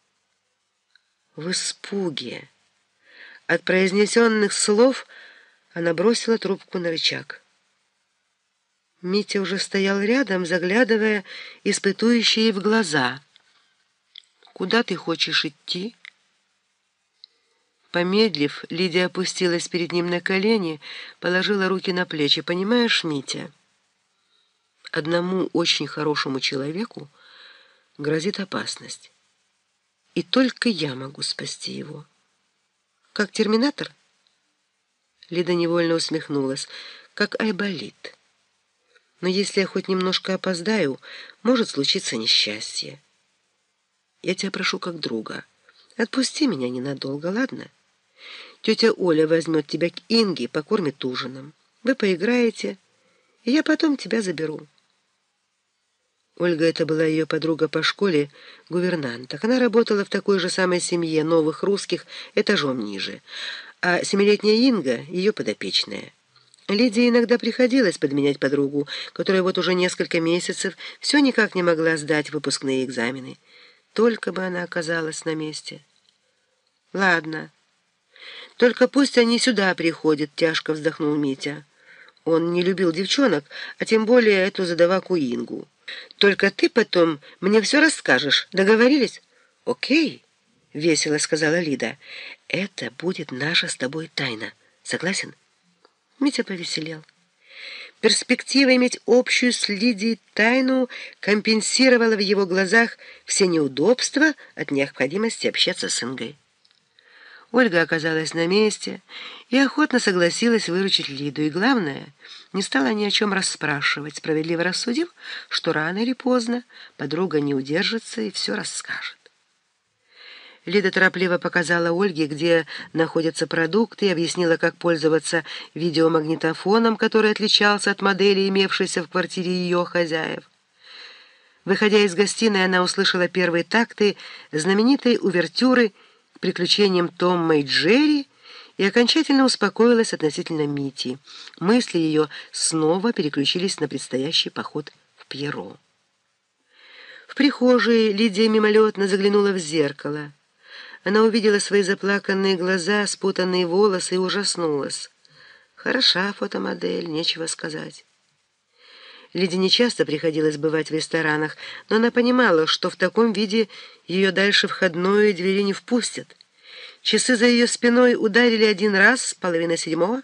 В испуге от произнесенных слов она бросила трубку на рычаг. Митя уже стоял рядом, заглядывая испытующе ей в глаза. «Куда ты хочешь идти?» Помедлив, Лидия опустилась перед ним на колени, положила руки на плечи. «Понимаешь, Митя, одному очень хорошему человеку грозит опасность, и только я могу спасти его». «Как терминатор?» Лида невольно усмехнулась. «Как Айболит. Но если я хоть немножко опоздаю, может случиться несчастье. Я тебя прошу как друга. Отпусти меня ненадолго, ладно? Тетя Оля возьмет тебя к Инге, покормит ужином. Вы поиграете, и я потом тебя заберу». Ольга — это была ее подруга по школе, гувернантка. Она работала в такой же самой семье новых русских, этажом ниже. А 7-летняя Инга — ее подопечная. Лидии иногда приходилось подменять подругу, которая вот уже несколько месяцев все никак не могла сдать выпускные экзамены. Только бы она оказалась на месте. «Ладно, только пусть они сюда приходят», — тяжко вздохнул Митя. Он не любил девчонок, а тем более эту задаваку Ингу. «Только ты потом мне все расскажешь. Договорились?» «Окей», — весело сказала Лида. «Это будет наша с тобой тайна. Согласен?» Митя повеселел. Перспектива иметь общую с Лидией тайну компенсировала в его глазах все неудобства от необходимости общаться с Ингой. Ольга оказалась на месте и охотно согласилась выручить Лиду. И главное, не стала ни о чем расспрашивать, справедливо рассудив, что рано или поздно подруга не удержится и все расскажет. Лида торопливо показала Ольге, где находятся продукты, и объяснила, как пользоваться видеомагнитофоном, который отличался от модели, имевшейся в квартире ее хозяев. Выходя из гостиной, она услышала первые такты знаменитой увертюры к приключениям Тома и Джерри и окончательно успокоилась относительно Мити. Мысли ее снова переключились на предстоящий поход в Пьеро. В прихожей Лидия мимолетно заглянула в зеркало. Она увидела свои заплаканные глаза, спутанные волосы и ужаснулась. Хороша фотомодель, нечего сказать. Лиде нечасто приходилось бывать в ресторанах, но она понимала, что в таком виде ее дальше входной двери не впустят. Часы за ее спиной ударили 1 раз, 6:30.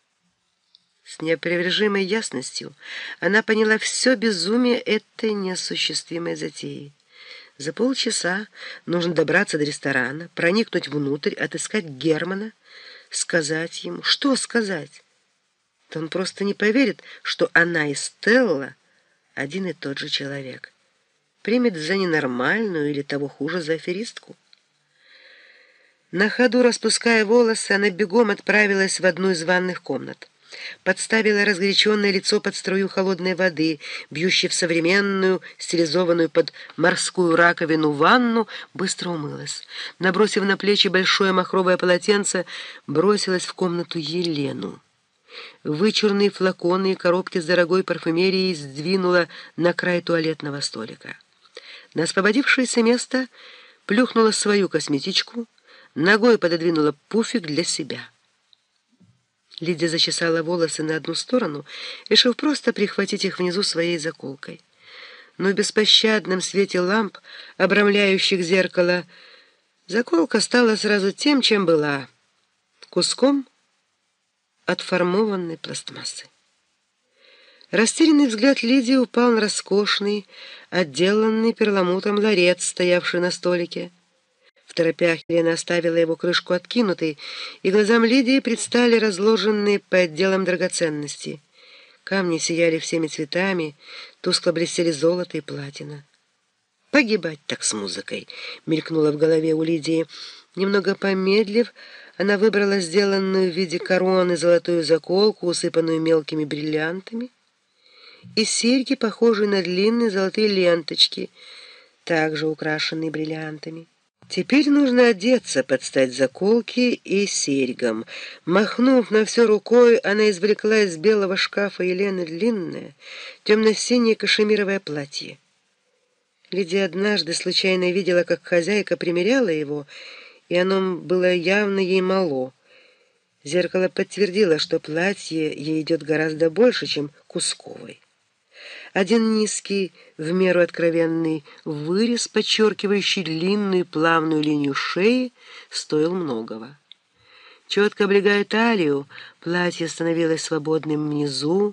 С неопровержимой ясностью она поняла все безумие этой неосуществимой затеи. За полчаса нужно добраться до ресторана, проникнуть внутрь, отыскать Германа, сказать ему. Что сказать? Да он просто не поверит, что она и Стелла один и тот же человек. Примет за ненормальную или того хуже, за аферистку. На ходу, распуская волосы, она бегом отправилась в одну из ванных комнат. Подставила разгоряченное лицо под струю холодной воды, бьющей в современную, стилизованную под морскую раковину ванну, быстро умылась. Набросив на плечи большое махровое полотенце, бросилась в комнату Елену. Вычурные флаконы и коробки с дорогой парфюмерией сдвинула на край туалетного столика. На освободившееся место плюхнула свою косметичку, ногой пододвинула пуфик для себя. Лидия зачесала волосы на одну сторону, решив просто прихватить их внизу своей заколкой. Но в беспощадном свете ламп, обрамляющих зеркало, заколка стала сразу тем, чем была — куском отформованной пластмассы. Растерянный взгляд Лидии упал на роскошный, отделанный перламутром ларец, стоявший на столике. В торопях Елена оставила его крышку откинутой, и глазам Лидии предстали разложенные по отделам драгоценности. Камни сияли всеми цветами, тускло блестели золото и платина. «Погибать так с музыкой!» — мелькнуло в голове у Лидии. Немного помедлив, она выбрала сделанную в виде короны золотую заколку, усыпанную мелкими бриллиантами, и серьги, похожие на длинные золотые ленточки, также украшенные бриллиантами. Теперь нужно одеться под стать заколке и серьгам. Махнув на все рукой, она извлекла из белого шкафа Елены длинное, темно-синее кашемировое платье. Лидия однажды случайно видела, как хозяйка примеряла его, и оно было явно ей мало. Зеркало подтвердило, что платье ей идет гораздо больше, чем Кусковой. Один низкий, в меру откровенный вырез, подчеркивающий длинную плавную линию шеи, стоил многого. Четко облегая талию, платье становилось свободным внизу.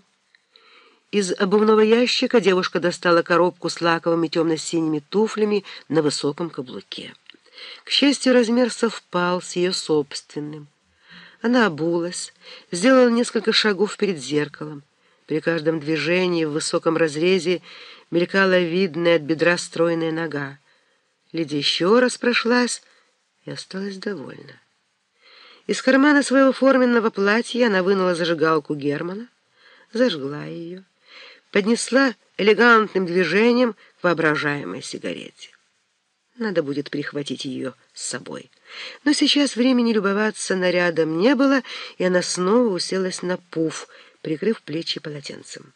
Из обувного ящика девушка достала коробку с лаковыми темно-синими туфлями на высоком каблуке. К счастью, размер совпал с ее собственным. Она обулась, сделала несколько шагов перед зеркалом. При каждом движении в высоком разрезе мелькала видная от бедра стройная нога. Лидия еще раз прошлась и осталась довольна. Из кармана своего форменного платья она вынула зажигалку Германа, зажгла ее, поднесла элегантным движением к воображаемой сигарете. Надо будет прихватить ее с собой. Но сейчас времени любоваться нарядом не было, и она снова уселась на пуф, прикрыв плечи полотенцем.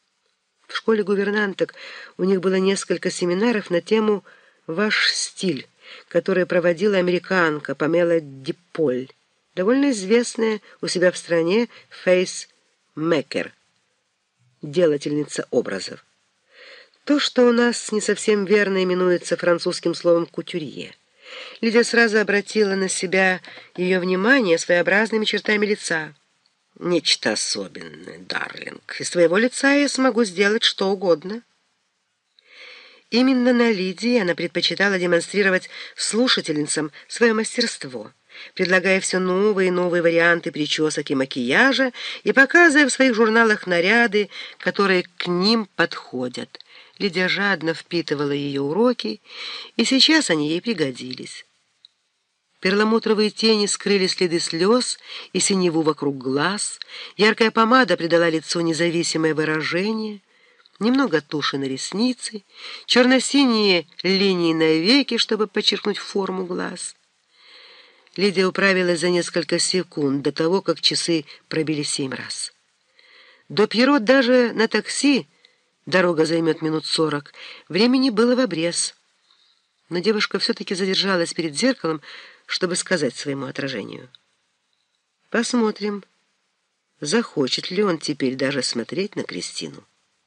В школе гувернанток у них было несколько семинаров на тему «Ваш стиль», которые проводила американка Памела Диполь, довольно известная у себя в стране фейс-мекер, делательница образов. То, что у нас не совсем верно именуется французским словом «кутюрье». Лидия сразу обратила на себя ее внимание своеобразными чертами лица. «Нечто особенное, дарлинг. Из твоего лица я смогу сделать что угодно». Именно на Лидии она предпочитала демонстрировать слушательницам свое мастерство, предлагая все новые и новые варианты причесок и макияжа и показывая в своих журналах наряды, которые к ним подходят. Лидия жадно впитывала ее уроки, и сейчас они ей пригодились. Перламутровые тени скрыли следы слез и синеву вокруг глаз, яркая помада придала лицу независимое выражение, немного туши на ресницы, черно-синие линии на веки, чтобы подчеркнуть форму глаз. Лидия управилась за несколько секунд до того, как часы пробили 7 раз. До Пьеро даже на такси дорога займет минут 40. Времени было в обрез. Но девушка все-таки задержалась перед зеркалом, чтобы сказать своему отражению: «Посмотрим, захочет ли он теперь даже смотреть на Кристину».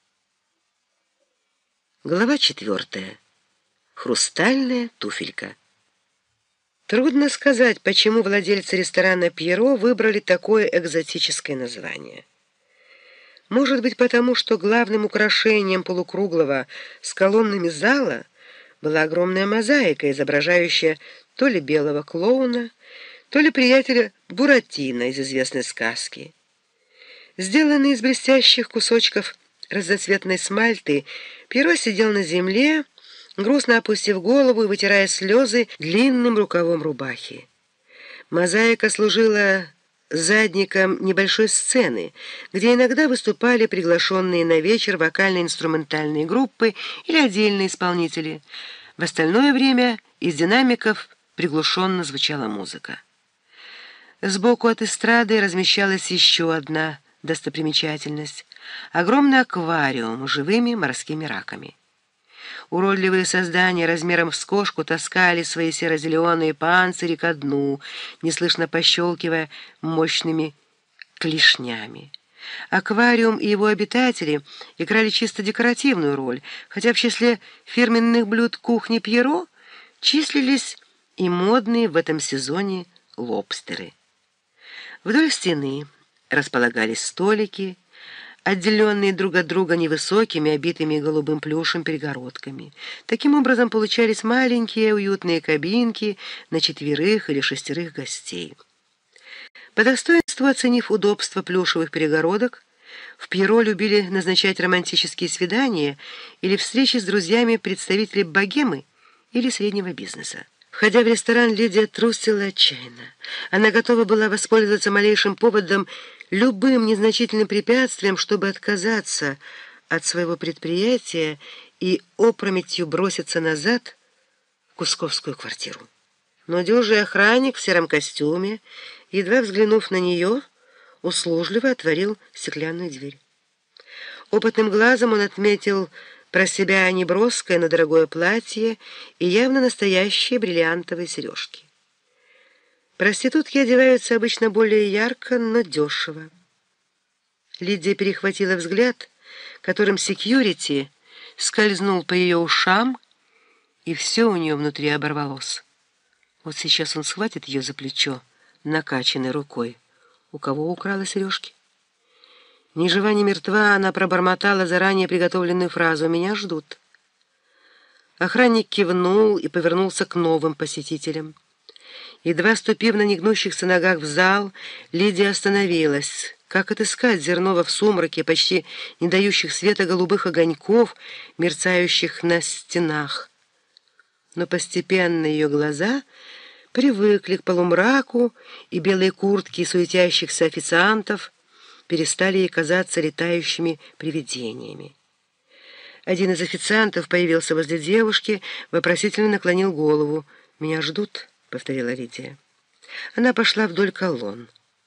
Глава 4. Хрустальная туфелька. Трудно сказать, почему владельцы ресторана «Пьеро» выбрали такое экзотическое название. Может быть, потому что главным украшением полукруглого с колоннами зала была огромная мозаика, изображающая то ли белого клоуна, то ли приятеля Буратино из известной сказки. Сделанный из блестящих кусочков разноцветной смальты, Пьеро сидел на земле, грустно опустив голову и вытирая слезы длинным рукавом рубахи. Мозаика служила задником небольшой сцены, где иногда выступали приглашенные на вечер вокально-инструментальные группы или отдельные исполнители. В остальное время из динамиков приглушенно звучала музыка. Сбоку от эстрады размещалась еще одна достопримечательность — огромный аквариум с живыми морскими раками. Уродливые создания размером с кошку таскали свои серо-зеленые панцири ко дну, неслышно пощелкивая мощными клешнями. Аквариум и его обитатели играли чисто декоративную роль, хотя в числе фирменных блюд кухни Пьеро числились и модные в этом сезоне лобстеры. Вдоль стены располагались столики, отделенные друг от друга невысокими, обитыми голубым плюшем перегородками. Таким образом получались маленькие уютные кабинки на 4 или 6 гостей. По достоинству оценив удобство плюшевых перегородок, в Пьеро любили назначать романтические свидания или встречи с друзьями представителей богемы или среднего бизнеса. Входя в ресторан, Лидия трусила отчаянно. Она готова была воспользоваться малейшим поводом, любым незначительным препятствием, чтобы отказаться от своего предприятия и опрометью броситься назад в кусковскую квартиру. Но дюжий охранник в сером костюме, едва взглянув на нее, услужливо отворил стеклянную дверь. Опытным глазом он отметил про себя неброское, но дорогое платье и явно настоящие бриллиантовые сережки. Проститутки одеваются обычно более ярко, но дешево. Лидия перехватила взгляд, которым секьюрити скользнул по ее ушам, и все у нее внутри оборвалось. Вот сейчас он схватит ее за плечо, накачанной рукой. У кого украла сережки? Ни жива, ни мертва, она пробормотала заранее приготовленную фразу «Меня ждут». Охранник кивнул и повернулся к новым посетителям. Едва ступив на негнущихся ногах в зал, Лидия остановилась. Как отыскать Зернова в сумраке, почти не дающих света голубых огоньков, мерцающих на стенах? Но постепенно ее глаза привыкли к полумраку, и белые куртки суетящихся официантов перестали ей казаться летающими привидениями. Один из официантов появился возле девушки, вопросительно наклонил голову. «Меня ждут», — повторила Лидия. Она пошла вдоль колонн.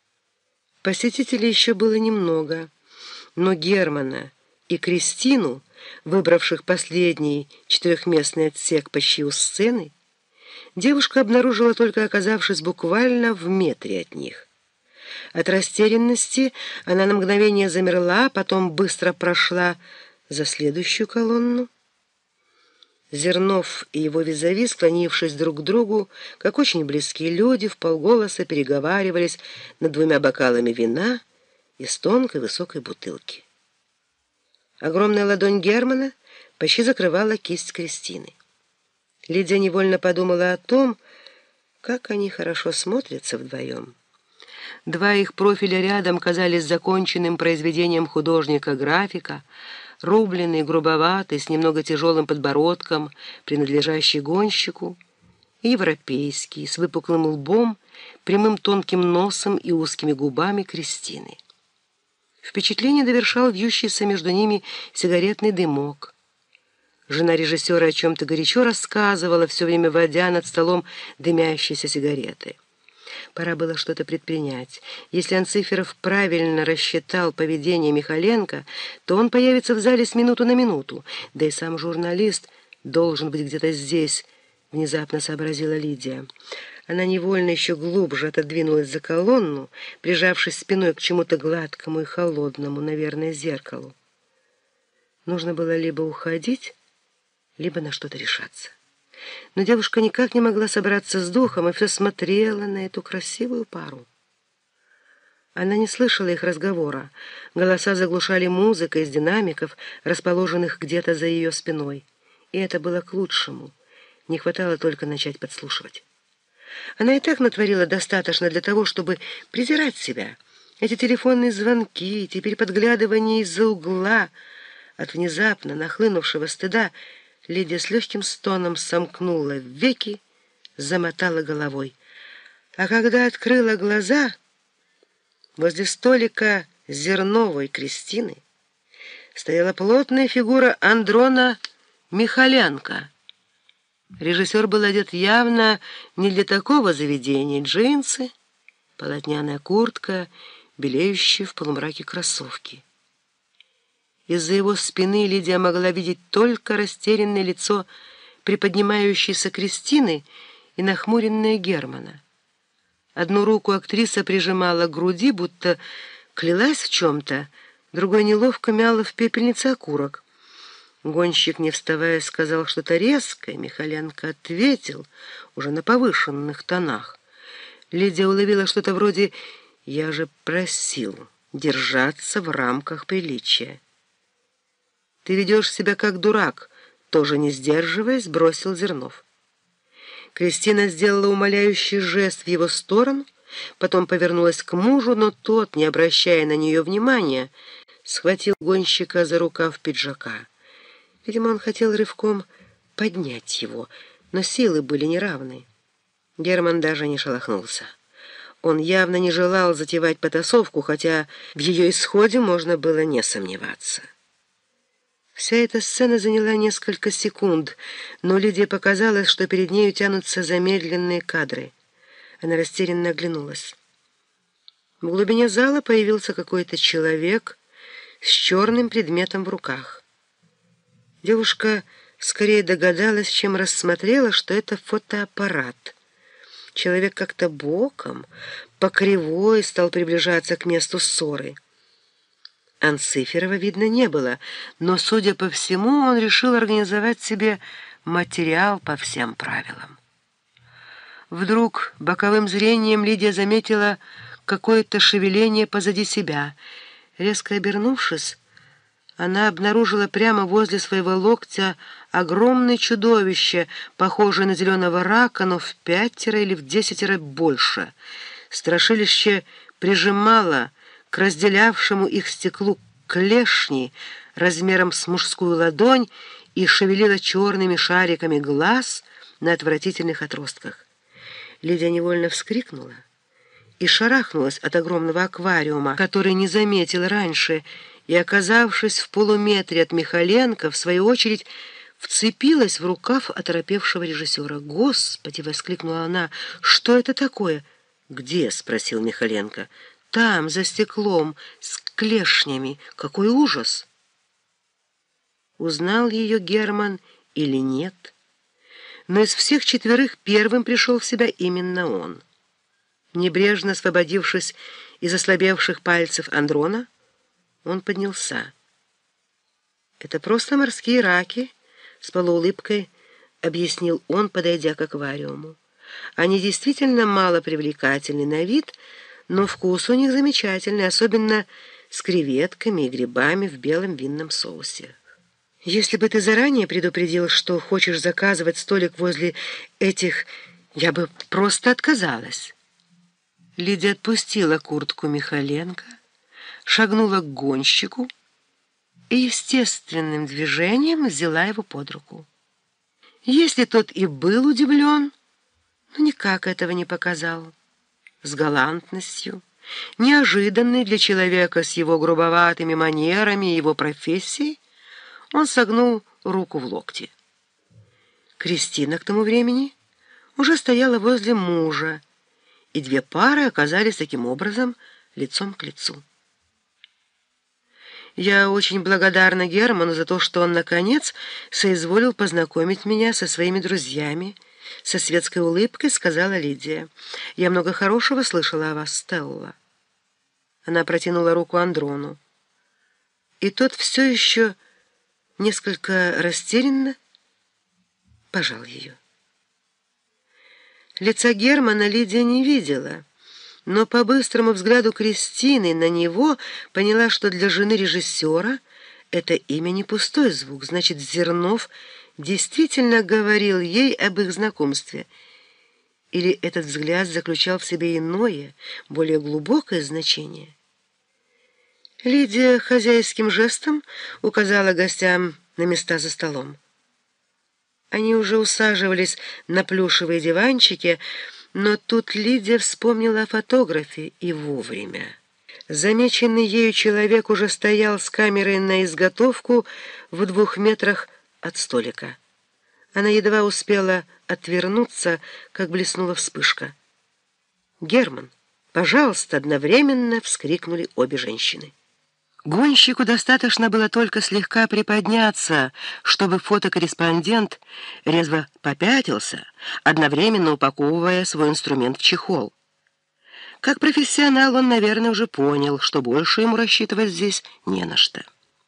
Посетителей еще было немного, но Германа и Кристину, выбравших последний 4-местный отсек почти у сцены, девушка обнаружила, только оказавшись буквально в метре от них. От растерянности она на мгновение замерла, потом быстро прошла за следующую колонну. Зернов и его визави, склонившись друг к другу, как очень близкие люди, вполголоса переговаривались над 2 бокалами вина из тонкой высокой бутылки. Огромная ладонь Германа почти закрывала кисть Кристины. Лидия невольно подумала о том, как они хорошо смотрятся вдвоем. 2 их профиля рядом казались законченным произведением художника-графика, рубленый, грубоватый, с немного тяжелым подбородком, принадлежащий гонщику, и европейский, с выпуклым лбом, прямым тонким носом и узкими губами Кристины. Впечатление довершал вьющийся между ними сигаретный дымок. Жена режиссера о чем-то горячо рассказывала, все время водя над столом дымящиеся сигареты. Пора было что-то предпринять. Если Анциферов правильно рассчитал поведение Михаленко, то он появится в зале с минуту на минуту. Да и сам журналист должен быть где-то здесь, внезапно сообразила Лидия. Она невольно еще глубже отодвинулась за колонну, прижавшись спиной к чему-то гладкому и холодному, наверное, зеркалу. Нужно было либо уходить, либо на что-то решаться. Но девушка никак не могла собраться с духом и все смотрела на эту красивую пару. Она не слышала их разговора. Голоса заглушали музыкой из динамиков, расположенных где-то за ее спиной. И это было к лучшему. Не хватало только начать подслушивать. Она и так натворила достаточно для того, чтобы презирать себя. Эти телефонные звонки, теперь подглядывание из-за угла. От внезапно нахлынувшего стыда Лидия с легким стоном сомкнула веки, замотала головой. А когда открыла глаза, возле столика Зерновой Кристины стояла плотная фигура Андрона Михаленко. Режиссер был одет явно не для такого заведения: джинсы, полотняная куртка, белеющие в полумраке кроссовки. Из-за его спины Лидия могла видеть только растерянное лицо приподнимающейся Кристины и нахмуренное Германа. Одну руку актриса прижимала к груди, будто клялась в чем-то, другой неловко мяла в пепельнице окурок. Гонщик, не вставая, сказал что-то резкое. Михаленко ответил уже на повышенных тонах. Лидия уловила что-то вроде «Я же просил держаться в рамках приличия». «Ты ведешь себя как дурак», тоже не сдерживаясь, бросил Зернов. Кристина сделала умоляющий жест в его сторону, потом повернулась к мужу, но тот, не обращая на нее внимания, схватил гонщика за рукав пиджака. Видимо, он хотел рывком поднять его, но силы были неравны. Герман даже не шелохнулся. Он явно не желал затевать потасовку, хотя в ее исходе можно было не сомневаться. Вся эта сцена заняла несколько секунд, но Лидии показалось, что перед нею тянутся замедленные кадры. Она растерянно оглянулась. В глубине зала появился какой-то человек с черным предметом в руках. Девушка скорее догадалась, чем рассмотрела, что это фотоаппарат. Человек как-то боком, по кривой, стал приближаться к месту ссоры. Анциферова видно не было, но, судя по всему, он решил организовать себе материал по всем правилам. Вдруг боковым зрением Лидия заметила какое-то шевеление позади себя. Резко обернувшись, она обнаружила прямо возле своего локтя огромное чудовище, похожее на зеленого рака, но в 5 или в 10 больше. Страшилище прижимало к разделявшему их стеклу клешни размером с мужскую ладонь и шевелила черными шариками глаз на отвратительных отростках. Лидия невольно вскрикнула и шарахнулась от огромного аквариума, который не заметила раньше, и, оказавшись в полуметре от Михаленко, в свою очередь вцепилась в рукав оторопевшего режиссера. «Господи!» — воскликнула она. «Что это такое?» «Где?» — спросил Михаленко. «Там, за стеклом, с клешнями. Какой ужас!» Узнал ее Герман или нет? Но из всех 4 первым пришел в себя именно он. Небрежно освободившись из ослабевших пальцев Андрона, он поднялся. «Это просто морские раки», — с полуулыбкой объяснил он, подойдя к аквариуму. «Они действительно мало привлекательны на вид, но вкус у них замечательный, особенно с креветками и грибами в белом винном соусе. Если бы ты заранее предупредил, что хочешь заказывать столик возле этих, я бы просто отказалась». Лидия отпустила куртку Михаленко, шагнула к гонщику и естественным движением взяла его под руку. Если тот и был удивлен, но никак этого не показал. С галантностью, неожиданной для человека с его грубоватыми манерами и его профессией, он согнул руку в локте. Кристина к тому времени уже стояла возле мужа, и 2 пары оказались таким образом лицом к лицу. «Я очень благодарна Герману за то, что он, наконец, соизволил познакомить меня со своими друзьями», — со светской улыбкой сказала Лидия. «Я много хорошего слышала о вас, Стелла». Она протянула руку Андрону, и тот все еще несколько растерянно пожал ее. Лица Германа Лидия не видела, но по быстрому взгляду Кристины на него поняла, что для жены режиссера это имя не пустой звук, значит, Зернов действительно говорил ей об их знакомстве. Или этот взгляд заключал в себе иное, более глубокое значение? Лидия хозяйским жестом указала гостям на места за столом. Они уже усаживались на плюшевые диванчики, но тут Лидия вспомнила о фотографе и вовремя. Замеченный ею человек уже стоял с камерой на изготовку в 2 метрах от столика. Она едва успела отвернуться, как блеснула вспышка. «Герман!» «Пожалуйста!» — одновременно вскрикнули обе женщины. Гонщику достаточно было только слегка приподняться, чтобы фотокорреспондент резво попятился, одновременно упаковывая свой инструмент в чехол. Как профессионал он, наверное, уже понял, что больше ему рассчитывать здесь не на что.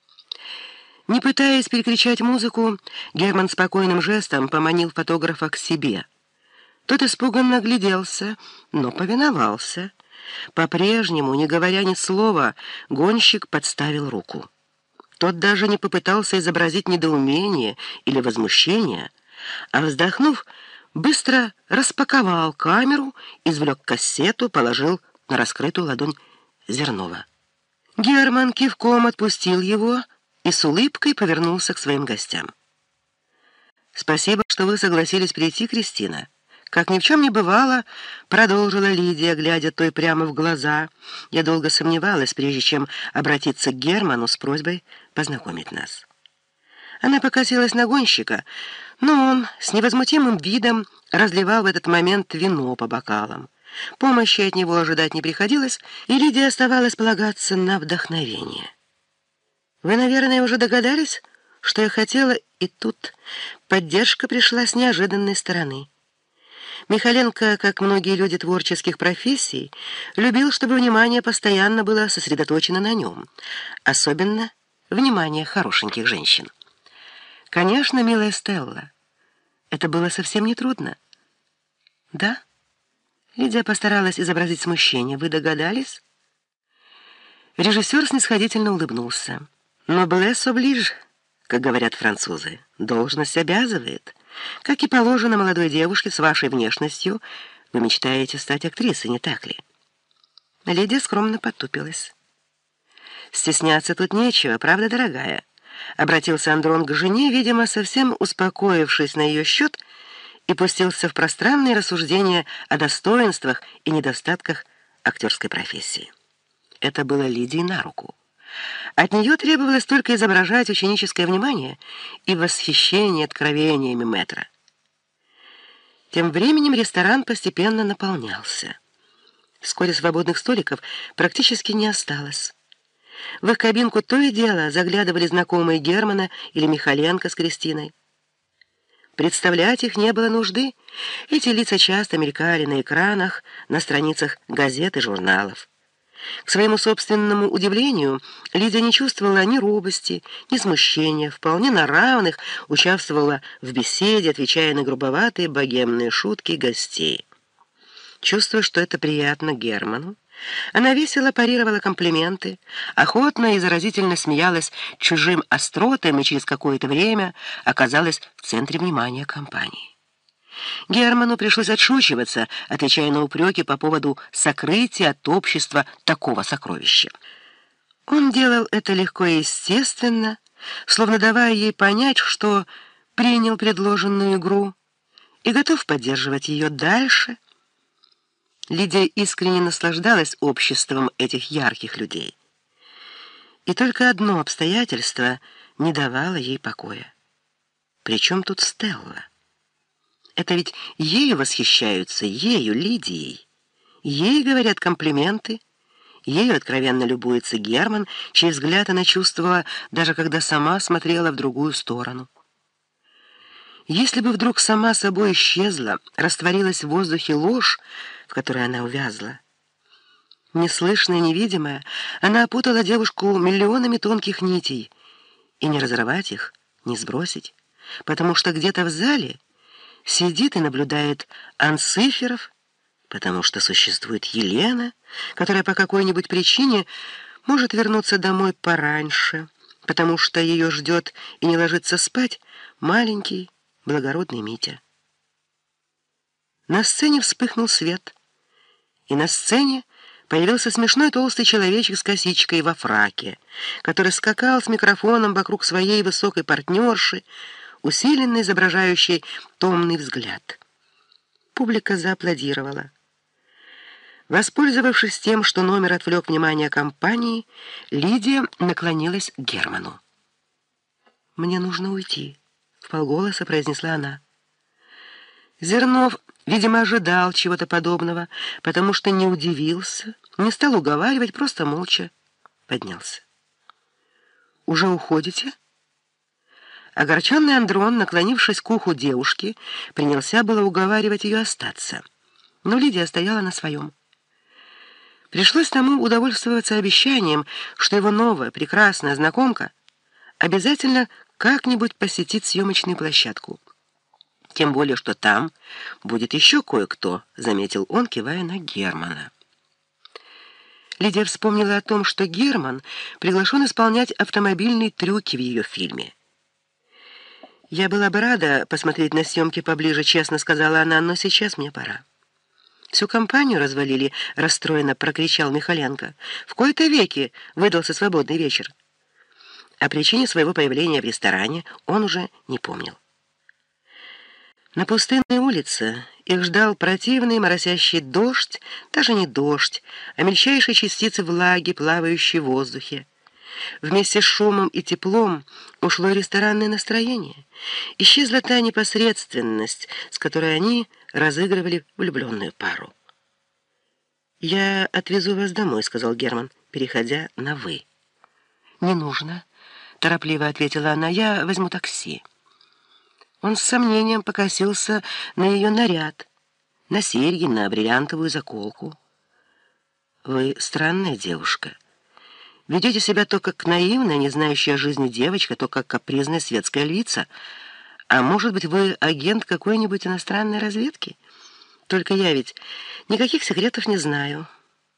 Не пытаясь перекричать музыку, Герман спокойным жестом поманил фотографа к себе. Тот испуганно огляделся, но повиновался. По-прежнему, не говоря ни слова, гонщик подставил руку. Тот даже не попытался изобразить недоумение или возмущение, а, вздохнув, быстро распаковал камеру, извлек кассету, положил на раскрытую ладонь Зернова. Герман кивком отпустил его и с улыбкой повернулся к своим гостям. «Спасибо, что вы согласились прийти, Кристина». «Как ни в чем не бывало», — продолжила Лидия, глядя той прямо в глаза. «Я долго сомневалась, прежде чем обратиться к Герману с просьбой познакомить нас». Она покосилась на гонщика, но он с невозмутимым видом разливал в этот момент вино по бокалам. Помощи от него ожидать не приходилось, и Лидии оставалось полагаться на вдохновение. «Вы, наверное, уже догадались, что я хотела, и тут поддержка пришла с неожиданной стороны». Михаленко, как многие люди творческих профессий, любил, чтобы внимание постоянно было сосредоточено на нем, особенно внимание хорошеньких женщин. Конечно, милая Стелла, это было совсем нетрудно. Да? Лидия постаралась изобразить смущение. Вы догадались? Режиссер снисходительно улыбнулся. «Noblesse oblige», как говорят французы, должность обязывает. Как и положено молодой девушке с вашей внешностью, вы мечтаете стать актрисой, не так ли? Лидия скромно потупилась. «Стесняться тут нечего, правда, дорогая?» Обратился Андрон к жене, видимо, совсем успокоившись на ее счет, и пустился в пространные рассуждения о достоинствах и недостатках актерской профессии. Это было Лидии на руку. От нее требовалось только изображать ученическое внимание и восхищение откровениями мэтра. Тем временем ресторан постепенно наполнялся. Вскоре свободных столиков практически не осталось. В их кабинку то и дело заглядывали знакомые Германа или Михаленко с Кристиной. Представлять их не было нужды. Эти лица часто мелькали на экранах, на страницах газет и журналов. К своему собственному удивлению, Лидия не чувствовала ни робости, ни смущения, вполне на равных участвовала в беседе, отвечая на грубоватые богемные шутки гостей. Чувствуя, что это приятно Герману, она весело парировала комплименты, охотно и заразительно смеялась чужим остротам и через какое-то время оказалась в центре внимания компании. Герману пришлось отшучиваться, отвечая на упреки по поводу сокрытия от общества такого сокровища. Он делал это легко и естественно, словно давая ей понять, что принял предложенную игру и готов поддерживать ее дальше. Лидия искренне наслаждалась обществом этих ярких людей. И только одно обстоятельство не давало ей покоя. Причем тут Стелла? Это ведь ею восхищаются, ею, Лидией. Ей говорят комплименты, ею откровенно любуется Герман, чей взгляд она чувствовала, даже когда сама смотрела в другую сторону. Если бы вдруг сама собой исчезла, растворилась в воздухе ложь, в которой она увязла. Неслышная, невидимая, она опутала девушку миллионами тонких нитей, и не разорвать их, не сбросить, потому что где-то в зале сидит и наблюдает Анциферов, потому что существует Елена, которая по какой-нибудь причине может вернуться домой пораньше, потому что ее ждет и не ложится спать маленький, благородный Митя. На сцене вспыхнул свет, и на сцене появился смешной толстый человечек с косичкой во фраке, который скакал с микрофоном вокруг своей высокой партнерши, усиленно изображающей томный взгляд. Публика зааплодировала. Воспользовавшись тем, что номер отвлек внимание компании, Лидия наклонилась к Герману. «Мне нужно уйти», — вполголоса произнесла она. Зернов видимо, ожидал чего-то подобного, потому что не удивился, не стал уговаривать, просто молча поднялся. «Уже уходите?» Огорченный Андрон, наклонившись к уху девушки, принялся было уговаривать ее остаться. Но Лидия стояла на своем. Пришлось тому удовольствоваться обещанием, что его новая прекрасная знакомка обязательно как-нибудь посетит съемочную площадку. Тем более, что там будет еще кое-кто, заметил он, кивая на Германа. Лидия вспомнила о том, что Герман приглашен исполнять автомобильные трюки в ее фильме. «Я была бы рада посмотреть на съемки поближе, честно сказала она, но сейчас мне пора». «Всю компанию развалили», — расстроенно прокричал Михаленко. «В кои-то веки выдался свободный вечер». О причине своего появления в ресторане он уже не помнил. На пустынной улице их ждал противный моросящий дождь, даже не дождь, а мельчайшие частицы влаги, плавающие в воздухе. Вместе с шумом и теплом ушло и ресторанное настроение. Исчезла та непосредственность, с которой они разыгрывали влюбленную пару. «Я отвезу вас домой», — сказал Герман, переходя на «вы». «Не нужно», — торопливо ответила она, — «я возьму такси». Он с сомнением покосился на ее наряд, на серьги, на бриллиантовую заколку. «Вы странная девушка. Ведете себя то как наивная, не знающая о жизни девочка, то как капризная светская львица. А может быть, вы агент какой-нибудь иностранной разведки? Только я ведь никаких секретов не знаю».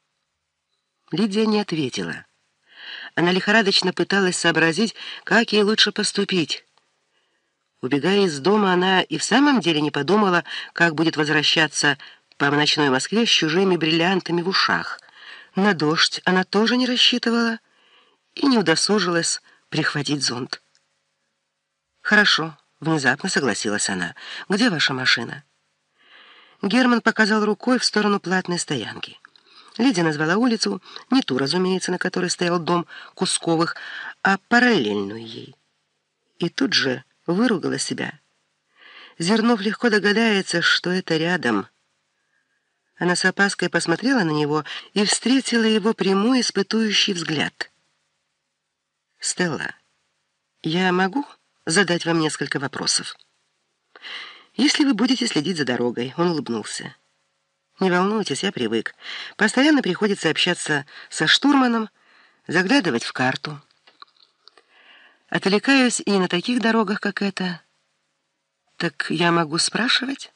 Лидия не ответила. Она лихорадочно пыталась сообразить, как ей лучше поступить. Убегая из дома, она и в самом деле не подумала, как будет возвращаться по ночной Москве с чужими бриллиантами в ушах. На дождь она тоже не рассчитывала и не удосужилась прихватить зонт. «Хорошо», — внезапно согласилась она. «Где ваша машина?» Герман показал рукой в сторону платной стоянки. Лидия назвала улицу, не ту, разумеется, на которой стоял дом Кусковых, а параллельную ей. И тут же выругала себя. Зернов легко догадается, что это рядом. Она с опаской посмотрела на него и встретила его прямой испытующий взгляд. «Стелла, я могу задать вам несколько вопросов? Если вы будете следить за дорогой», — он улыбнулся. «Не волнуйтесь, я привык. Постоянно приходится общаться со штурманом, заглядывать в карту. Отвлекаюсь и на таких дорогах, как эта. Так я могу спрашивать?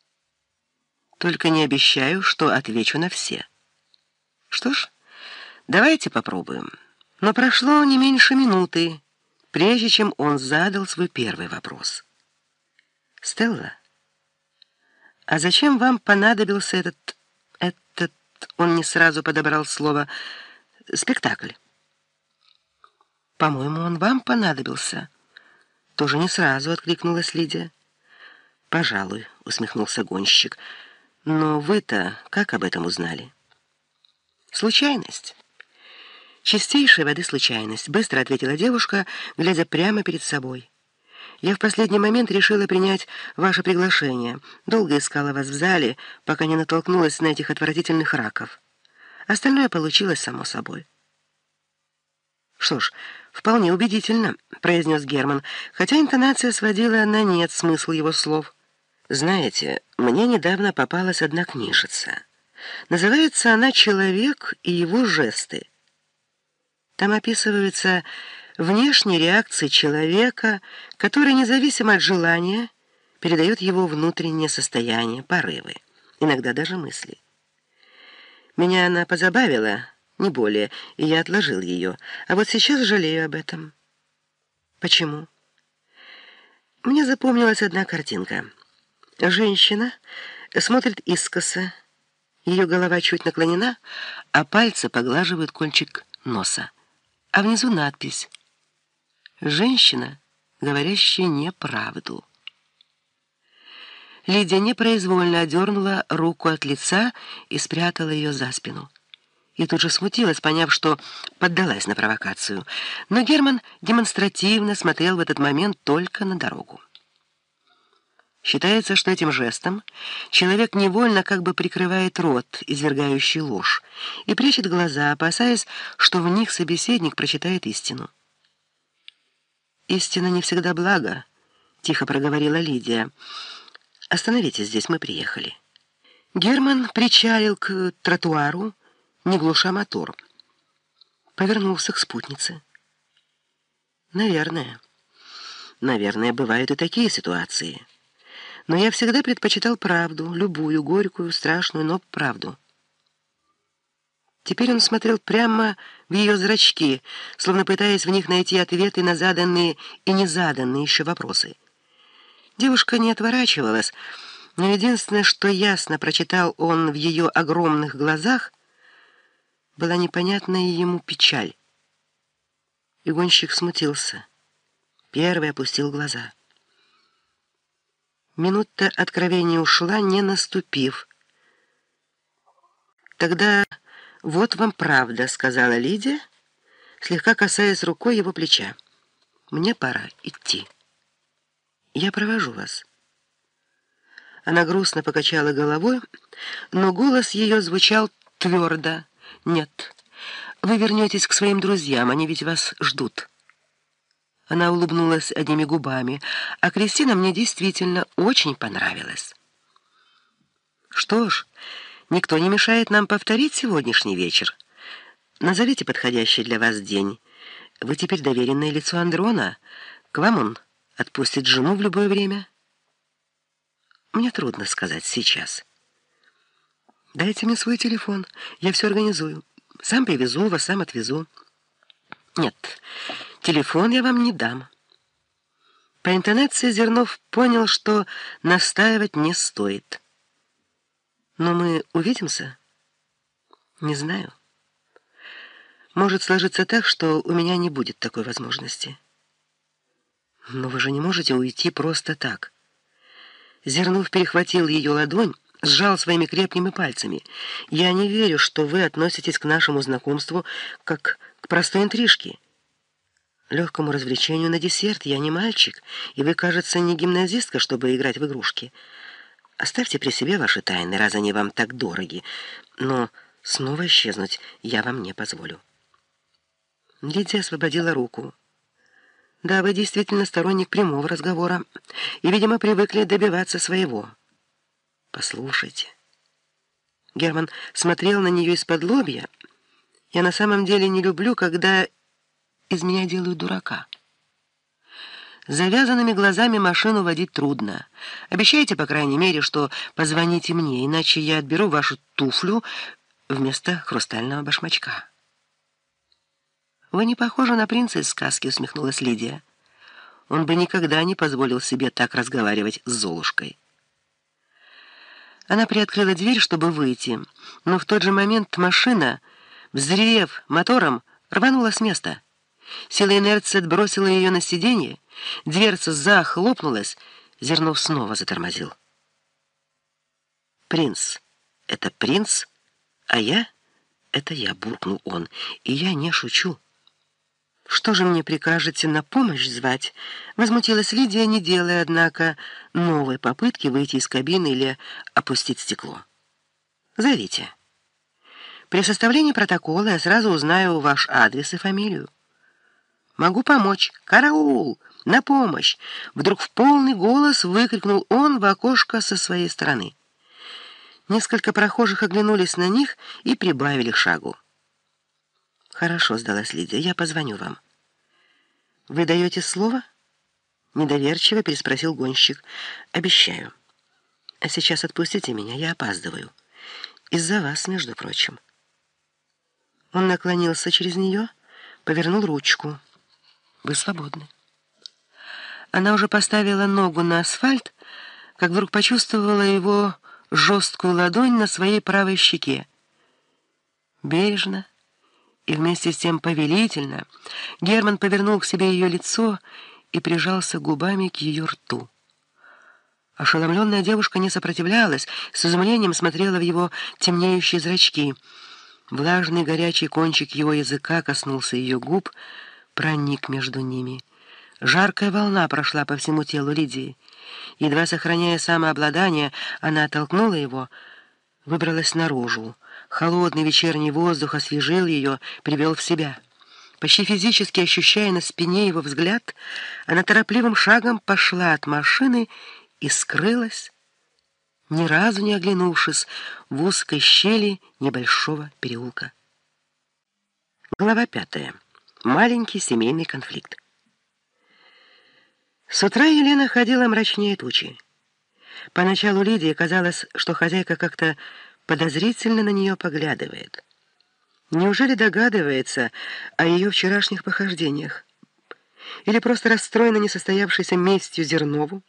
Только не обещаю, что отвечу на все. Что ж, давайте попробуем». Но прошло не меньше минуты, прежде чем он задал свой первый вопрос. «Стелла, а зачем вам понадобился этот, он не сразу подобрал слово, спектакль?» «По-моему, он вам понадобился». Тоже не сразу откликнулась Лидия. «Пожалуй», — усмехнулся гонщик. «Но вы-то как об этом узнали?» «Случайность». «Чистейшей воды случайность», — быстро ответила девушка, глядя прямо перед собой. «Я в последний момент решила принять ваше приглашение. Долго искала вас в зале, пока не натолкнулась на этих отвратительных раков. Остальное получилось само собой». «Что ж, вполне убедительно», — произнес Герман, хотя интонация сводила на нет смысл его слов. «Знаете, мне недавно попалась одна книжица. Называется она «Человек и его жесты». Там описываются внешние реакции человека, которые, независимо от желания, передают его внутреннее состояние, порывы, иногда даже мысли. Меня она позабавила, не более, и я отложил ее, а вот сейчас жалею об этом. Почему? Мне запомнилась одна картинка. Женщина смотрит искоса, ее голова чуть наклонена, а пальцы поглаживают кончик носа. А внизу надпись «Женщина, говорящая неправду». Лидия непроизвольно отдернула руку от лица и спрятала ее за спину. И тут же смутилась, поняв, что поддалась на провокацию. Но Герман демонстративно смотрел в этот момент только на дорогу. Считается, что этим жестом человек невольно как бы прикрывает рот, извергающий ложь, и прячет глаза, опасаясь, что в них собеседник прочитает истину. «Истина не всегда благо», — тихо проговорила Лидия. «Остановитесь здесь, мы приехали». Герман причалил к тротуару, не глуша мотор. Повернулся к спутнице. «Наверное, бывают и такие ситуации. Но я всегда предпочитал правду, любую, горькую, страшную, но правду». Теперь он смотрел прямо в ее зрачки, словно пытаясь в них найти ответы на заданные и незаданные еще вопросы. Девушка не отворачивалась, но единственное, что ясно прочитал он в ее огромных глазах, была непонятная ему печаль. И гонщик смутился. Первый опустил глаза. Минута откровения ушла, не наступив. «Тогда вот вам правда», — сказала Лидия, слегка касаясь рукой его плеча. «Мне пора идти. Я провожу вас». Она грустно покачала головой, но голос ее звучал твердо. «Нет, вы вернетесь к своим друзьям, они ведь вас ждут». Она улыбнулась одними губами, а Кристина мне действительно очень понравилась. «Что ж, никто не мешает нам повторить сегодняшний вечер. Назовите подходящий для вас день. Вы теперь доверенное лицо Андрона. К вам он отпустит жену в любое время». «Мне трудно сказать сейчас». «Дайте мне свой телефон, я все организую. Сам привезу вас, сам отвезу». «Нет, телефон я вам не дам». По интонации Зернов понял, что настаивать не стоит. «Но мы увидимся?» «Не знаю. Может сложиться так, что у меня не будет такой возможности». «Но вы же не можете уйти просто так». Зернов перехватил ее ладонь, сжал своими крепкими пальцами. «Я не верю, что вы относитесь к нашему знакомству как к простой интрижке. Легкому развлечению на десерт. Я не мальчик, и вы, кажется, не гимназистка, чтобы играть в игрушки. Оставьте при себе ваши тайны, раз они вам так дороги, но снова исчезнуть я вам не позволю». Лидия освободила руку. «Да, вы действительно сторонник прямого разговора и, видимо, привыкли добиваться своего». «Послушайте». Герман смотрел на нее из-под лобья. «Я на самом деле не люблю, когда из меня делают дурака. Завязанными глазами машину водить трудно. Обещайте, по крайней мере, что позвоните мне, иначе я отберу вашу туфлю вместо хрустального башмачка». «Вы не похожи на принца из сказки», — усмехнулась Лидия. Он бы никогда не позволил себе так разговаривать с Золушкой. Она приоткрыла дверь, чтобы выйти, но в тот же момент машина, взревев мотором, рванула с места. Сила инерции отбросила ее на сиденье, дверца захлопнулась, Зернов снова затормозил. «Принц — это принц, а я — это я», — буркнул он, — «и я не шучу». «Что же мне прикажете, на помощь звать?» — возмутилась Лидия, не делая, однако, новой попытки выйти из кабины или опустить стекло. «Зовите. При составлении протокола я сразу узнаю ваш адрес и фамилию». «Могу помочь. Караул! На помощь!» Вдруг в полный голос выкрикнул он в окошко со своей стороны. Несколько прохожих оглянулись на них и прибавили шагу. «Хорошо», — сдалась Лидия, — «я позвоню вам». «Вы даете слово?» — недоверчиво переспросил гонщик. «Обещаю. А сейчас отпустите меня, я опаздываю. Из-за вас, между прочим». Он наклонился через нее, повернул ручку. «Вы свободны». Она уже поставила ногу на асфальт, как вдруг почувствовала его жесткую ладонь на своей правой щеке. Бережно и вместе с тем повелительно Герман повернул к себе ее лицо и прижался губами к ее рту. Ошеломленная девушка не сопротивлялась, с изумлением смотрела в его темнеющие зрачки. Влажный горячий кончик его языка коснулся ее губ, проник между ними. Жаркая волна прошла по всему телу Лидии. Едва сохраняя самообладание, она оттолкнула его, выбралась наружу. Холодный вечерний воздух освежил ее, привел в себя. Почти физически ощущая на спине его взгляд, она торопливым шагом пошла от машины и скрылась, ни разу не оглянувшись, в узкой щели небольшого переулка. Глава 5. Маленький семейный конфликт. С утра Елена ходила мрачнее тучи. Поначалу Лидии казалось, что хозяйка как-то подозрительно на нее поглядывает. Неужели догадывается о ее вчерашних похождениях? Или просто расстроена несостоявшейся местью Зернову?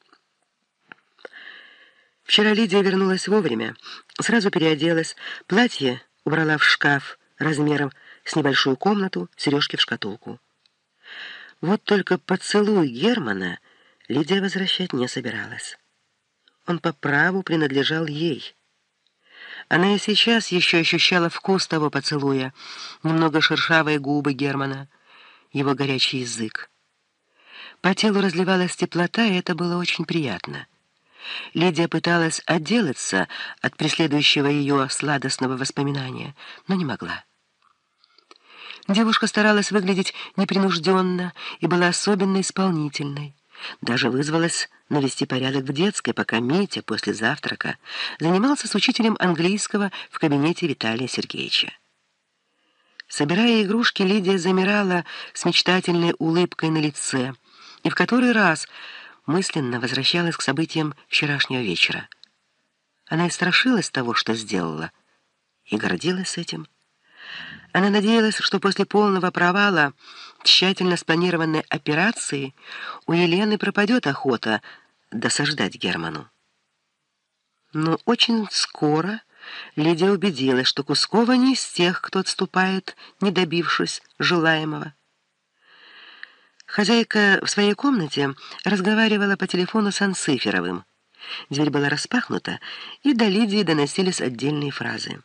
Вчера Лидия вернулась вовремя, сразу переоделась, платье убрала в шкаф размером с небольшую комнату, сережки в шкатулку. Вот только поцелуй Германа Лидия возвращать не собиралась. Он по праву принадлежал ей. Она и сейчас еще ощущала вкус того поцелуя, немного шершавые губы Германа, его горячий язык. По телу разливалась теплота, и это было очень приятно. Лидия пыталась отделаться от преследующего ее сладостного воспоминания, но не могла. Девушка старалась выглядеть непринужденно и была особенно исполнительной. Даже вызвалась навести порядок в детской, пока Митя после завтрака занимался с учителем английского в кабинете Виталия Сергеевича. Собирая игрушки, Лидия замирала с мечтательной улыбкой на лице и в который раз мысленно возвращалась к событиям вчерашнего вечера. Она и страшилась того, что сделала, и гордилась этим. Она надеялась, что после полного провала тщательно спланированной операции у Елены пропадет охота досаждать Герману. Но очень скоро Лидия убедилась, что Кускова не из тех, кто отступает, не добившись желаемого. Хозяйка в своей комнате разговаривала по телефону с Анциферовым. Дверь была распахнута, и до Лидии доносились отдельные фразы.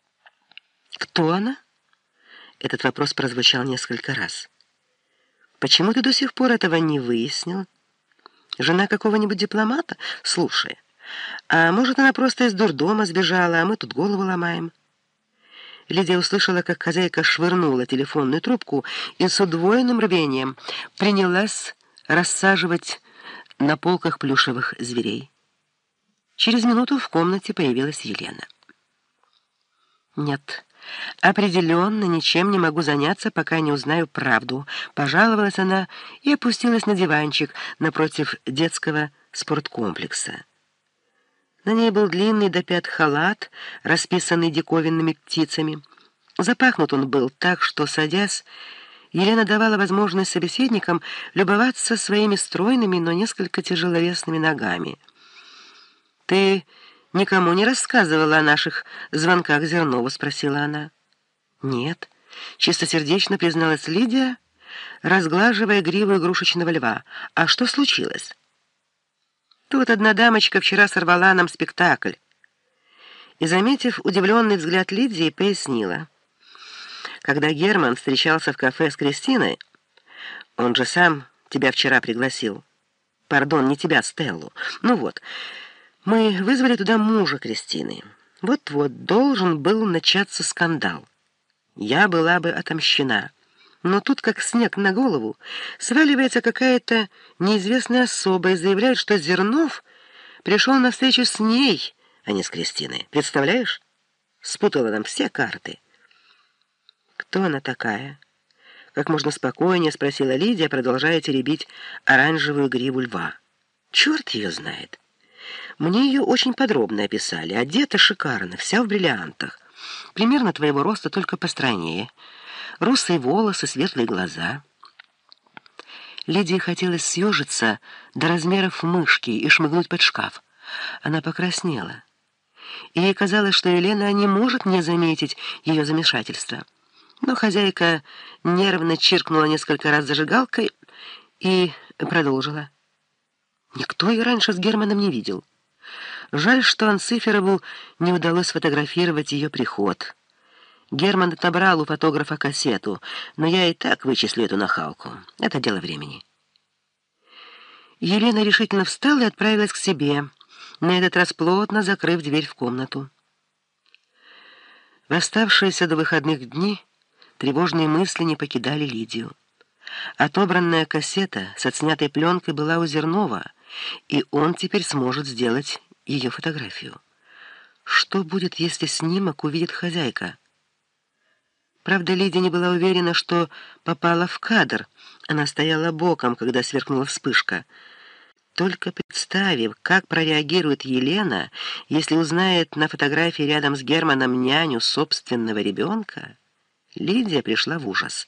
«Кто она?» Этот вопрос прозвучал несколько раз. «Почему ты до сих пор этого не выяснил? Жена какого-нибудь дипломата? Слушай, а может, она просто из дурдома сбежала, а мы тут голову ломаем?» Лидия услышала, как хозяйка швырнула телефонную трубку и с удвоенным рвением принялась рассаживать на полках плюшевых зверей. Через минуту в комнате появилась Елена. «Нет, определенно ничем не могу заняться, пока не узнаю правду», — пожаловалась она и опустилась на диванчик напротив детского спорткомплекса. На ней был длинный до пят халат, расписанный диковинными птицами. Запахнут он был так, что, садясь, Елена давала возможность собеседникам любоваться своими стройными, но несколько тяжеловесными ногами. «Ты никому не рассказывала о наших звонках Зернову?» — спросила она. «Нет», — чистосердечно призналась Лидия, разглаживая гриву игрушечного льва. «А что случилось?» «Тут одна дамочка вчера сорвала нам спектакль». И, заметив удивленный взгляд Лидии, пояснила. «Когда Герман встречался в кафе с Кристиной, он же сам тебя вчера пригласил. Пардон, не тебя, Стеллу. Ну вот, мы вызвали туда мужа Кристины. Вот-вот должен был начаться скандал. Я была бы отомщена. Но тут, как снег на голову, сваливается какая-то неизвестная особа и заявляет, что Зернов пришел на встречу с ней, а не с Кристиной. Представляешь? Спутала нам все карты». «Кто она такая?» — как можно спокойнее спросила Лидия, продолжая теребить оранжевую гриву льва. «Черт ее знает. Мне ее очень подробно описали. Одета шикарно, вся в бриллиантах. Примерно твоего роста, только постройнее. Русые волосы, светлые глаза». Лидии хотелось съежиться до размеров мышки и шмыгнуть под шкаф. Она покраснела. И ей казалось, что Елена не может не заметить ее замешательства. Но хозяйка нервно чиркнула несколько раз зажигалкой и продолжила. «Никто ее раньше с Германом не видел. Жаль, что Анциферову не удалось сфотографировать ее приход. Герман отобрал у фотографа кассету, но я и так вычислю эту нахалку. Это дело времени». Елена решительно встала и отправилась к себе, на этот раз плотно закрыв дверь в комнату. В оставшиеся до выходных дни тревожные мысли не покидали Лидию. Отобранная кассета с отснятой пленкой была у Зернова, и он теперь сможет сделать ее фотографию. Что будет, если снимок увидит хозяйка? Правда, Лидия не была уверена, что попала в кадр. Она стояла боком, когда сверкнула вспышка. Только представив, как прореагирует Елена, если узнает на фотографии рядом с Германом няню собственного ребенка, Лидия пришла в ужас.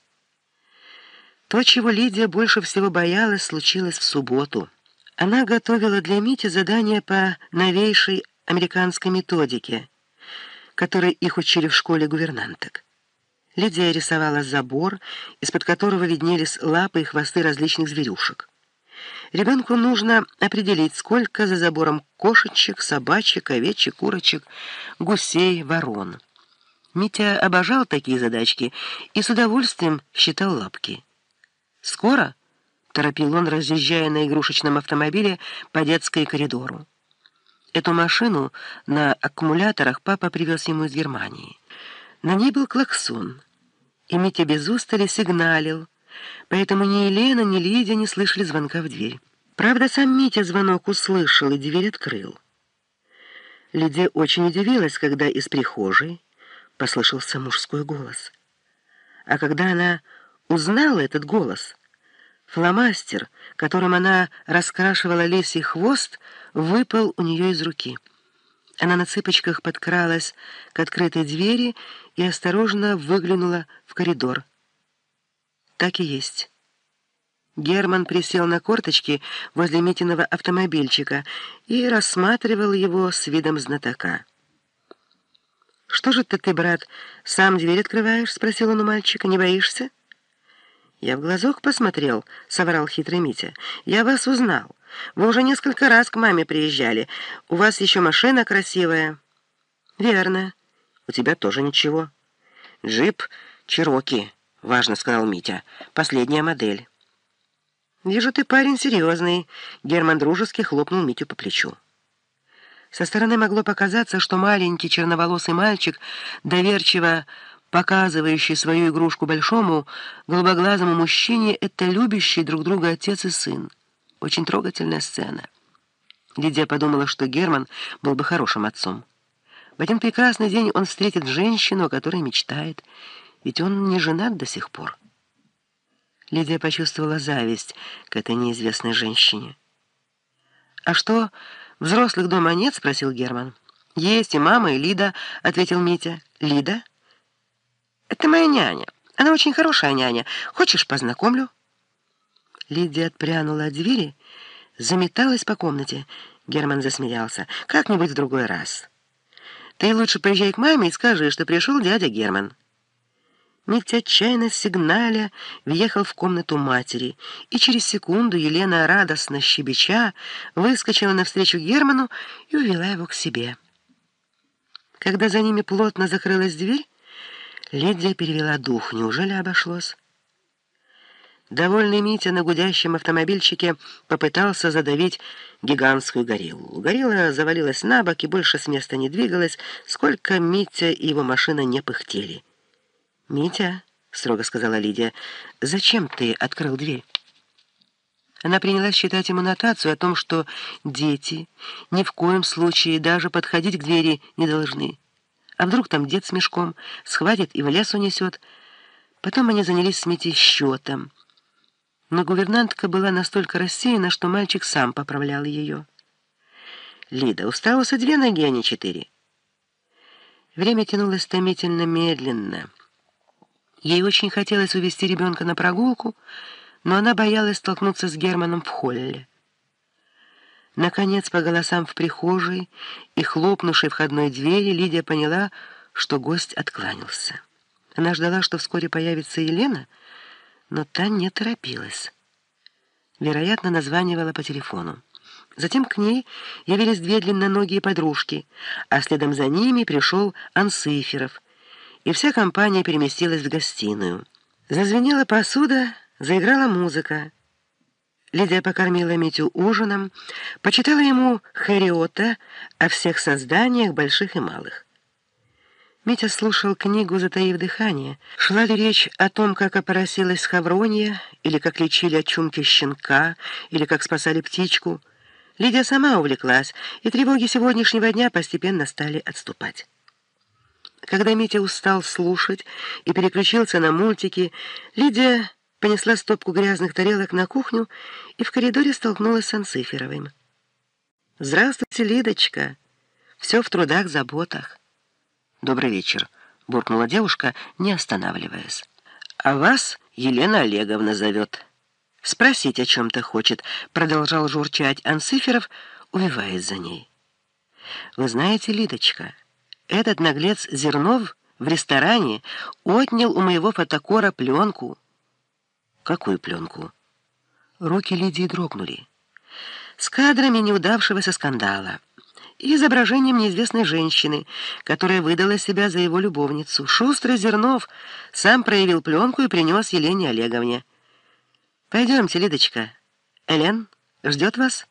То, чего Лидия больше всего боялась, случилось в субботу. Она готовила для Мити задание по новейшей американской методике, которой их учили в школе гувернанток. Лидия рисовала забор, из-под которого виднелись лапы и хвосты различных зверюшек. Ребенку нужно определить, сколько за забором кошечек, собачек, овечек, курочек, гусей, ворон. Митя обожал такие задачки и с удовольствием считал лапки. «Скоро?» — торопил он, разъезжая на игрушечном автомобиле по детской коридору. Эту машину на аккумуляторах папа привез ему из Германии. На ней был клаксон, и Митя без устали сигналил, поэтому ни Елена, ни Лидия не слышали звонка в дверь. Правда, сам Митя звонок услышал и дверь открыл. Лидия очень удивилась, когда из прихожей послышался мужской голос. А когда она узнала этот голос, фломастер, которым она раскрашивала лисий хвост, выпал у нее из руки. Она на цыпочках подкралась к открытой двери и осторожно выглянула в коридор. Так и есть. Герман присел на корточки возле Митиного автомобильчика и рассматривал его с видом знатока. «Что же ты, брат, сам дверь открываешь?» — спросил он у мальчика. «Не боишься?» «Я в глазок посмотрел», — соврал хитрый Митя. «Я вас узнал. Вы уже несколько раз к маме приезжали. У вас еще машина красивая». «Верно. У тебя тоже ничего». «Джип Чероки», — важно сказал Митя. «Последняя модель». «Вижу, ты парень серьезный», — Герман дружески хлопнул Митю по плечу. Со стороны могло показаться, что маленький черноволосый мальчик, доверчиво показывающий свою игрушку большому, голубоглазому мужчине, это любящий друг друга отец и сын. Очень трогательная сцена. Лидия подумала, что Герман был бы хорошим отцом. В один прекрасный день он встретит женщину, о которой мечтает, ведь он не женат до сих пор. Лидия почувствовала зависть к этой неизвестной женщине. «А что, взрослых дома нет?» — спросил Герман. «Есть и мама, и Лида», — ответил Митя. «Лида? Это моя няня. Она очень хорошая няня. Хочешь, познакомлю?» Лидия отпрянула от двери, заметалась по комнате. Герман засмеялся. «Как-нибудь в другой раз. Ты лучше поезжай к маме и скажи, что пришел дядя Герман». Митя отчаянно сигналя въехал в комнату матери, и через секунду Елена, радостно щебеча, выскочила навстречу Герману и увела его к себе. Когда за ними плотно закрылась дверь, Лидия перевела дух. Неужели обошлось? Довольный Митя на гудящем автомобильчике попытался задавить гигантскую гориллу. Горилла завалилась на бок и больше с места не двигалась, сколько Митя и его машина не пыхтели. «Митя», — строго сказала Лидия, — «зачем ты открыл дверь?» Она принялась читать ему нотацию о том, что дети ни в коем случае даже подходить к двери не должны. А вдруг там дед с мешком схватит и в лес унесет? Потом они занялись с Митей счетом. Но гувернантка была настолько рассеяна, что мальчик сам поправлял ее. «Лида, у страуса 2 ноги, а не 4». Время тянулось томительно медленно. Ей очень хотелось увести ребенка на прогулку, но она боялась столкнуться с Германом в холле. Наконец, по голосам в прихожей и хлопнувшей входной двери, Лидия поняла, что гость откланялся. Она ждала, что вскоре появится Елена, но та не торопилась. Вероятно, названивала по телефону. Затем к ней явились 2 длинноногие подружки, а следом за ними пришел Анциферов, и вся компания переместилась в гостиную. Зазвенела посуда, заиграла музыка. Лидия покормила Митю ужином, почитала ему Хэриота о всех созданиях, больших и малых. Митя слушал книгу, затаив дыхание. Шла ли речь о том, как опоросилась Хавронья, или как лечили от чумки щенка, или как спасали птичку? Лидия сама увлеклась, и тревоги сегодняшнего дня постепенно стали отступать. Когда Митя устал слушать и переключился на мультики, Лидия понесла стопку грязных тарелок на кухню и в коридоре столкнулась с Анциферовым. «Здравствуйте, Лидочка! Все в трудах, заботах». «Добрый вечер», — буркнула девушка, не останавливаясь. «А вас Елена Олеговна зовет. Спросить о чем-то хочет», — продолжал журчать Анциферов, увиваясь за ней. «Вы знаете, Лидочка, этот наглец Зернов в ресторане отнял у моего фотокора пленку». «Какую пленку?» Руки Лидии дрогнули. «С кадрами неудавшегося скандала и изображением неизвестной женщины, которая выдала себя за его любовницу. Шустрый Зернов сам проявил пленку и принес Елене Олеговне. Пойдемте, Лидочка. Элен ждет вас».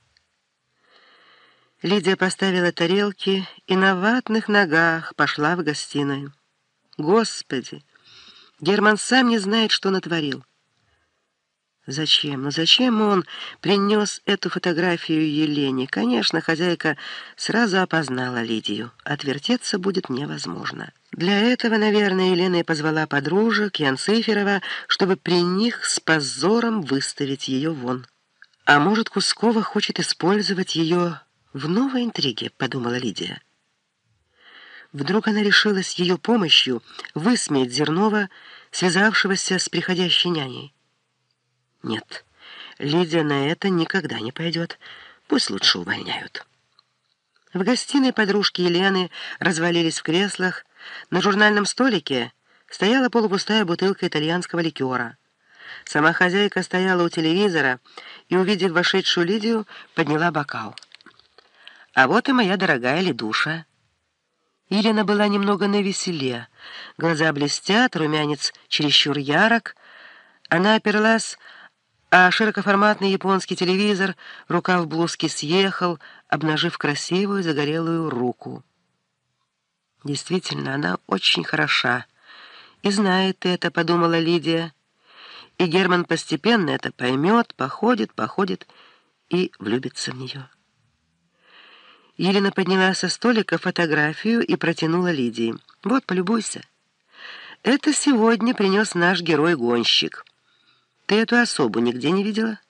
Лидия поставила тарелки и на ватных ногах пошла в гостиную. Господи, Герман сам не знает, что натворил. Зачем? Ну зачем он принес эту фотографию Елене? Конечно, хозяйка сразу опознала Лидию. Отвертеться будет невозможно. Для этого, наверное, Елена и позвала подружек и Анциферова, чтобы при них с позором выставить ее вон. А может, Кускова хочет использовать ее в новой интриге, подумала Лидия. Вдруг она решила с ее помощью высмеять Зернова, связавшегося с приходящей няней. Нет, Лидия на это никогда не пойдет. Пусть лучше увольняют. В гостиной подружки Елены развалились в креслах. На журнальном столике стояла полупустая бутылка итальянского ликера. Сама хозяйка стояла у телевизора и, увидев вошедшую Лидию, подняла бокал. «А вот и моя дорогая Лидуша». Елена была немного навеселе. Глаза блестят, румянец чересчур ярок. Она оперлась а широкоформатный японский телевизор, рукав блузки съехал, обнажив красивую загорелую руку. Действительно, она очень хороша. И знает это, подумала Лидия. И Герман постепенно это поймет, походит и влюбится в нее. Елена подняла со столика фотографию и протянула Лидии. «Вот, полюбуйся. Это сегодня принес наш герой-гонщик. Ты эту особу нигде не видела?»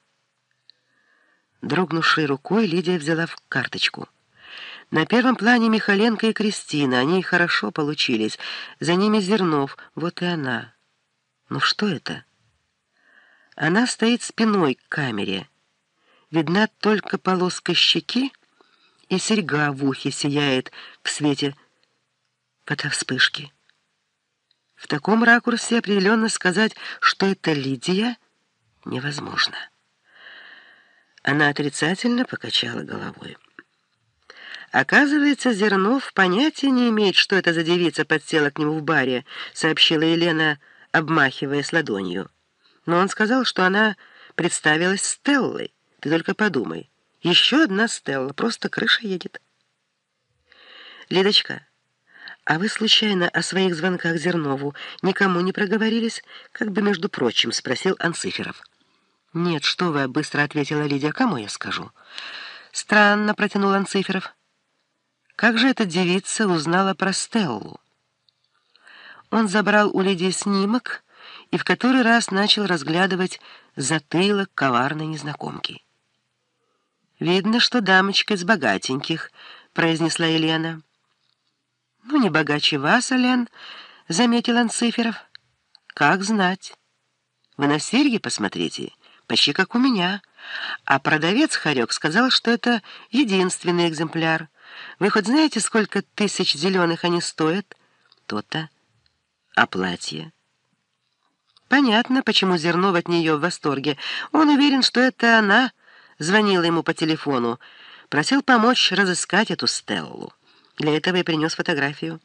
Дрогнувшей рукой Лидия взяла в карточку. На первом плане Михаленко и Кристина. Они хорошо получились. За ними Зернов. Вот и она. Ну что это? Она стоит спиной к камере. Видна только полоска щеки, и серьга в ухе сияет в свете фотовспышки. В таком ракурсе определенно сказать, что это Лидия, невозможно. Она отрицательно покачала головой. «Оказывается, Зернов понятия не имеет, что это за девица подсела к нему в баре», сообщила Елена, обмахиваясь ладонью. «Но он сказал, что она представилась Стеллой. Ты только подумай. Еще одна Стелла, просто крыша едет». «Лидочка, а вы случайно о своих звонках Зернову никому не проговорились?» Как бы, между прочим, спросил Анциферов. «Нет, что вы», — быстро ответила Лидия. «Кому я скажу?» «Странно», — протянул Анциферов. «Как же эта девица узнала про Стеллу?» Он забрал у Лидии снимок и в который раз начал разглядывать затылок коварной незнакомки. «Видно, что дамочка из богатеньких», — произнесла Елена. «Ну, не богаче вас, Элен», — заметил Анциферов. «Как знать. Вы на серьги посмотрите, почти как у меня. А продавец хорек сказал, что это единственный экземпляр. Вы хоть знаете, сколько тысяч зеленых они стоят?» «То-то. А платье?» Понятно, почему Зернов от нее в восторге. Он уверен, что это она звонила ему по телефону, просил помочь разыскать эту Стеллу. Для этого и принес фотографию.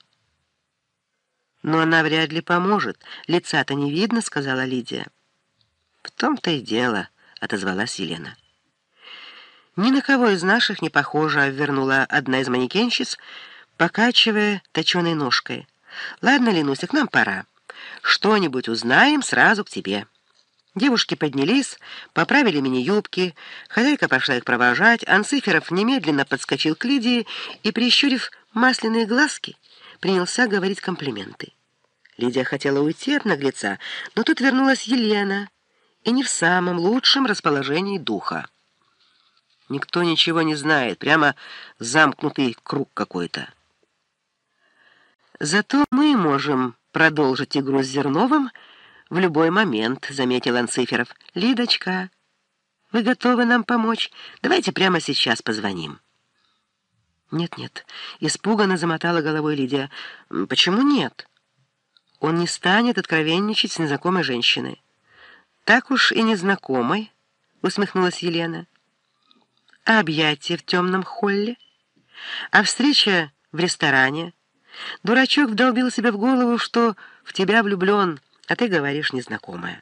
«Но она вряд ли поможет. Лица-то не видно», — сказала Лидия. «В том-то и дело», — отозвалась Елена. «Ни на кого из наших не похожа», — вернула одна из манекенщиц, покачивая точеной ножкой. «Ладно, Ленуся, к нам пора. Что-нибудь узнаем, сразу к тебе». Девушки поднялись, поправили мини-юбки, хозяйка пошла их провожать, Анциферов немедленно подскочил к Лидии и, прищурив масляные глазки, принялся говорить комплименты. Лидия хотела уйти от наглеца, но тут вернулась Елена, и не в самом лучшем расположении духа. Никто ничего не знает, прямо замкнутый круг какой-то. «Зато мы можем продолжить игру с Зерновым в любой момент», — заметил Анциферов. «Лидочка, вы готовы нам помочь? Давайте прямо сейчас позвоним». «Нет-нет», — испуганно замотала головой Лидия. «Почему нет? Он не станет откровенничать с незнакомой женщиной». «Так уж и незнакомой», — усмехнулась Елена. «А объятия в темном холле? А встреча в ресторане? Дурачок вдолбил себе в голову, что в тебя влюблен, а ты говоришь незнакомая».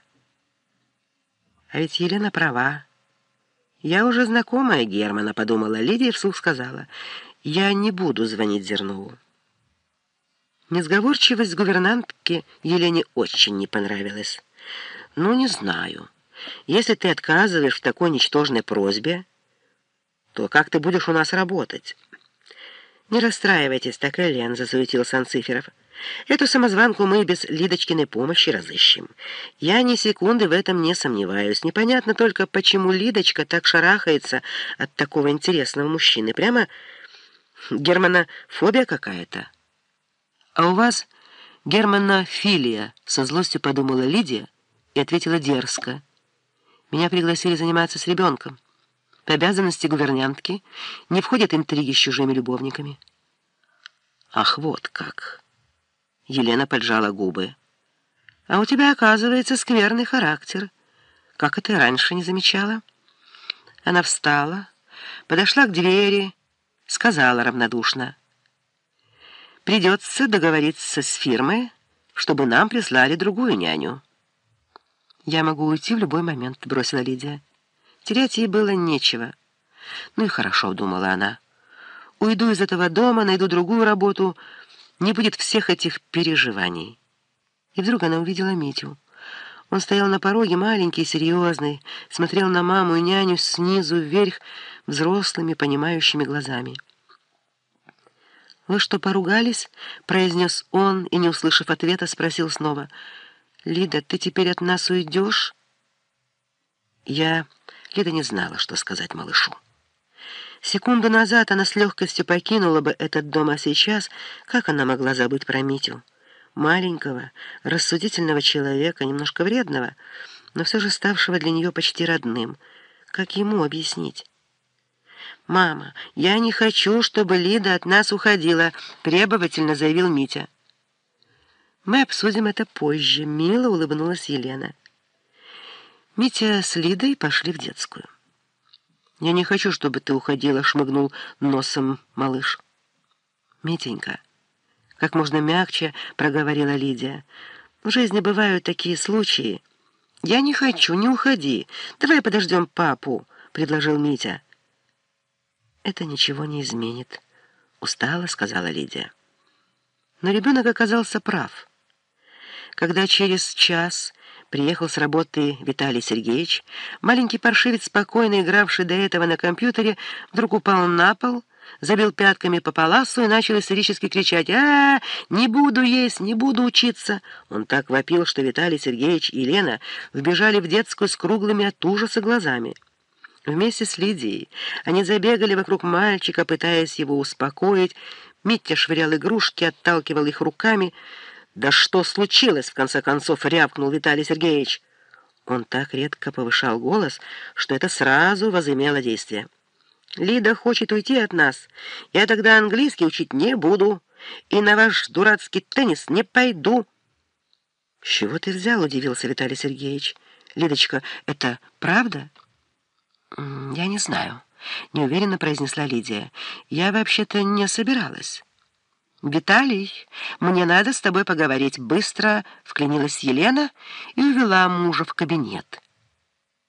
А ведь Елена права. «Я уже знакомая Германа», — подумала Лидия и вслух сказала. «Я не буду звонить Зернову». Несговорчивость гувернантки Елене очень не понравилась. «Ну, не знаю. Если ты отказываешь в такой ничтожной просьбе, то как ты будешь у нас работать?» «Не расстраивайтесь так, Элен», — засуетился Анциферов. «Эту самозванку мы без Лидочкиной помощи разыщем. Я ни секунды в этом не сомневаюсь. Непонятно только, почему Лидочка так шарахается от такого интересного мужчины. Прямо германофобия какая-то». «А у вас германофилия», — со злостью подумала Лидия и ответила дерзко. «Меня пригласили заниматься с ребенком. В обязанности гувернантки не входят интриги с чужими любовниками». «Ах, вот как!» Елена поджала губы. «А у тебя, оказывается, скверный характер. Как это раньше не замечала?» Она встала, подошла к двери, сказала равнодушно: «Придется договориться с фирмой, чтобы нам прислали другую няню». «Я могу уйти в любой момент», — бросила Лидия. Терять ей было нечего. «Ну и хорошо», — думала она. «Уйду из этого дома, найду другую работу, не будет всех этих переживаний». И вдруг она увидела Митю. Он стоял на пороге, маленький, серьезный, смотрел на маму и няню снизу вверх взрослыми, понимающими глазами. «Вы что, поругались?» — произнес он, и, не услышав ответа, спросил снова: «Лида, ты теперь от нас уйдешь?» Лида не знала, что сказать малышу. Секунду назад она с легкостью покинула бы этот дом, а сейчас как она могла забыть про Митю? Маленького, рассудительного человека, немножко вредного, но все же ставшего для нее почти родным. Как ему объяснить? «Мама, я не хочу, чтобы Лида от нас уходила», — требовательно заявил Митя. «Мы обсудим это позже», — мило улыбнулась Елена. Митя с Лидой пошли в детскую. «Я не хочу, чтобы ты уходила», — шмыгнул носом малыш. «Митенька», — как можно мягче проговорила Лидия, — «в жизни бывают такие случаи». «Я не хочу, не уходи. Давай подождем папу», — предложил Митя. «Это ничего не изменит», — устало сказала Лидия. Но ребенок оказался прав. Когда через час приехал с работы Виталий Сергеевич, маленький паршивец, спокойно игравший до этого на компьютере, вдруг упал на пол, забил пятками по паласу и начал истерически кричать: не буду есть, не буду учиться!» Он так вопил, что Виталий Сергеевич и Лена вбежали в детскую с круглыми от ужаса глазами. Вместе с Лидией они забегали вокруг мальчика, пытаясь его успокоить. Митя швырял игрушки, отталкивал их руками. «Да что случилось?» — в конце концов рявкнул Виталий Сергеевич. Он так редко повышал голос, что это сразу возымело действие. «Лида хочет уйти от нас. Я тогда английский учить не буду. И на ваш дурацкий теннис не пойду». «С чего ты взял?» — удивился Виталий Сергеевич. «Лидочка, это правда?» «Я не знаю», — неуверенно произнесла Лидия. «Я вообще-то не собиралась». «Виталий, мне надо с тобой поговорить», — быстро вклинилась Елена и увела мужа в кабинет.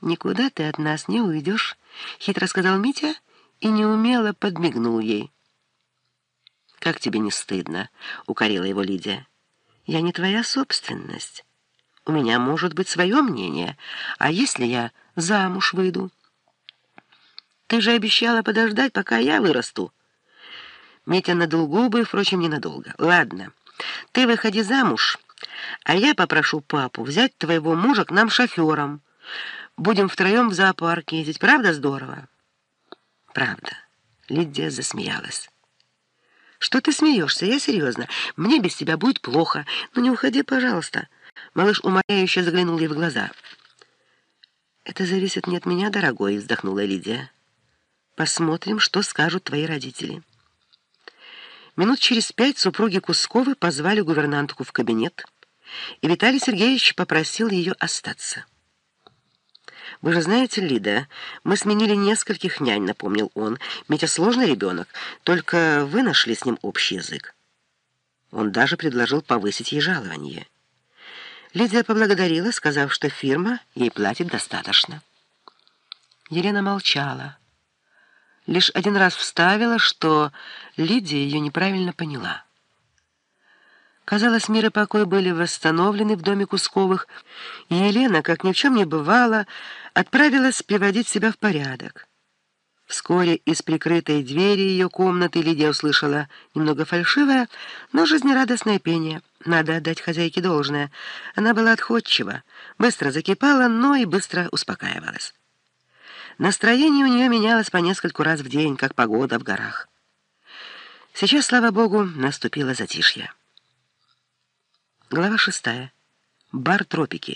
«Никуда ты от нас не уйдешь», — хитро сказал Митя и неумело подмигнул ей. «Как тебе не стыдно?» — укорила его Лидия. «Я не твоя собственность. У меня может быть свое мнение, а если я замуж выйду? Ты же обещала подождать, пока я вырасту». Митя надул губы, впрочем, ненадолго. «Ладно, ты выходи замуж, а я попрошу папу взять твоего мужа к нам шофером. Будем втроем в зоопарк ездить. Правда здорово?» «Правда». Лидия засмеялась. «Что ты смеешься? Я серьезно. Мне без тебя будет плохо. Ну не уходи, пожалуйста». Малыш умоляюще заглянул ей в глаза. «Это зависит не от меня, дорогой», — вздохнула Лидия. «Посмотрим, что скажут твои родители». Минут через 5 супруги Кусковы позвали гувернантку в кабинет, и Виталий Сергеевич попросил ее остаться. «Вы же знаете, Лида, мы сменили нескольких нянь», — напомнил он. «Митя сложный ребенок, только вы нашли с ним общий язык». Он даже предложил повысить ей жалование. Лидия поблагодарила, сказав, что фирма ей платит достаточно. Елена молчала. Лишь один раз вставила, что Лидия ее неправильно поняла. Казалось, мир и покой были восстановлены в доме Кусковых, и Елена, как ни в чем не бывало, отправилась приводить себя в порядок. Вскоре из прикрытой двери ее комнаты Лидия услышала немного фальшивое, но жизнерадостное пение. Надо отдать хозяйке должное. Она была отходчива, быстро закипала, но и быстро успокаивалась. Настроение у нее менялось по нескольку раз в день, как погода в горах. Сейчас, слава богу, наступило затишье. Глава 6. Бар «Тропики».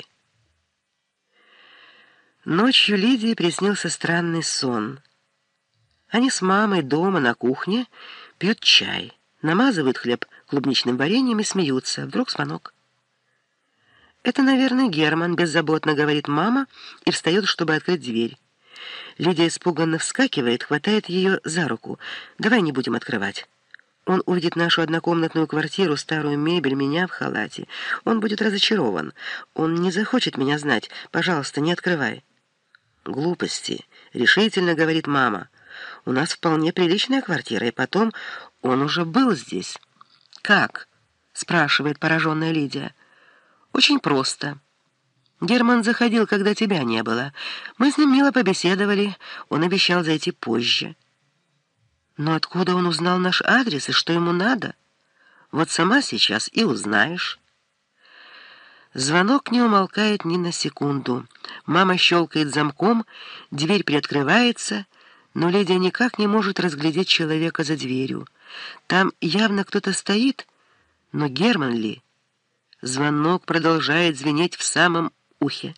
Ночью Лидии приснился странный сон. Они с мамой дома на кухне пьют чай, намазывают хлеб клубничным вареньем и смеются. Вдруг звонок. «Это, наверное, Герман», — беззаботно говорит мама и встает, чтобы открыть дверь. Лидия испуганно вскакивает, хватает ее за руку. «Давай не будем открывать. Он увидит нашу однокомнатную квартиру, старую мебель, меня в халате. Он будет разочарован. Он не захочет меня знать. Пожалуйста, не открывай». «Глупости», — решительно говорит мама. «У нас вполне приличная квартира, и потом он уже был здесь». «Как?» — спрашивает пораженная Лидия. «Очень просто. Герман заходил, когда тебя не было. Мы с ним мило побеседовали. Он обещал зайти позже». «Но откуда он узнал наш адрес и что ему надо? Вот сама сейчас и узнаешь». Звонок не умолкает ни на секунду. Мама щелкает замком, дверь приоткрывается, но Лидия никак не может разглядеть человека за дверью. Там явно кто-то стоит, но Герман ли? Звонок продолжает звенеть в самом ухе.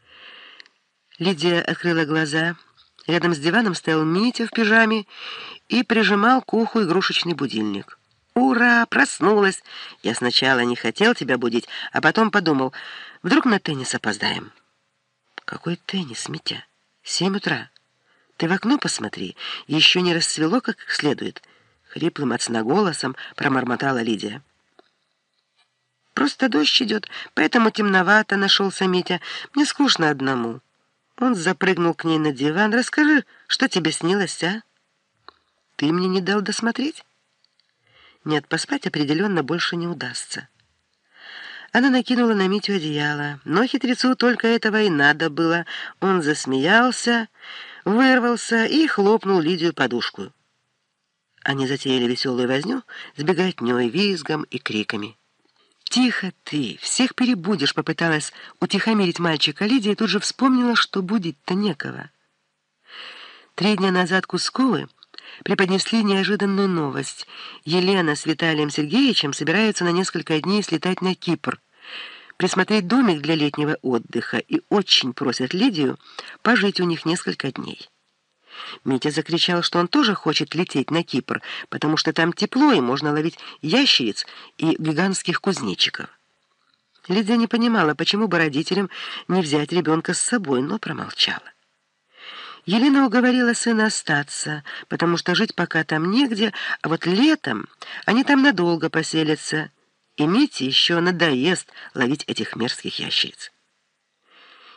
Лидия открыла глаза. Рядом с диваном стоял Митя в пижаме и прижимал к уху игрушечный будильник. «Ура! Проснулась! Я сначала не хотел тебя будить, а потом подумал, вдруг на теннис опоздаем». «Какой теннис, Митя? 7 утра. Ты в окно посмотри, еще не рассвело как следует», — хриплым от сна голосом промормотала Лидия. «Просто дождь идет, поэтому темновато», — нашелся Митя. «Мне скучно одному». Он запрыгнул к ней на диван. «Расскажи, что тебе снилось, а?» «Ты мне не дал досмотреть?» «Нет, поспать определенно больше не удастся». Она накинула на Митю одеяло, но хитрецу только этого и надо было. Он засмеялся, вырвался и хлопнул Лидию подушку. Они затеяли веселую возню с беготней, визгом и криками. «Тихо ты, всех перебудешь», — попыталась утихомирить мальчика Лидия и тут же вспомнила, что будить-то некого. 3 дня назад Кусковы преподнесли неожиданную новость. Елена с Виталием Сергеевичем собираются на несколько дней слетать на Кипр, присмотреть домик для летнего отдыха и очень просят Лидию пожить у них несколько дней. Митя закричал, что он тоже хочет лететь на Кипр, потому что там тепло и можно ловить ящериц и гигантских кузнечиков. Лидия не понимала, почему бы родителям не взять ребенка с собой, но промолчала. Елена уговорила сына остаться, потому что жить пока там негде, а вот летом они там надолго поселятся, и Мите еще надоест ловить этих мерзких ящериц.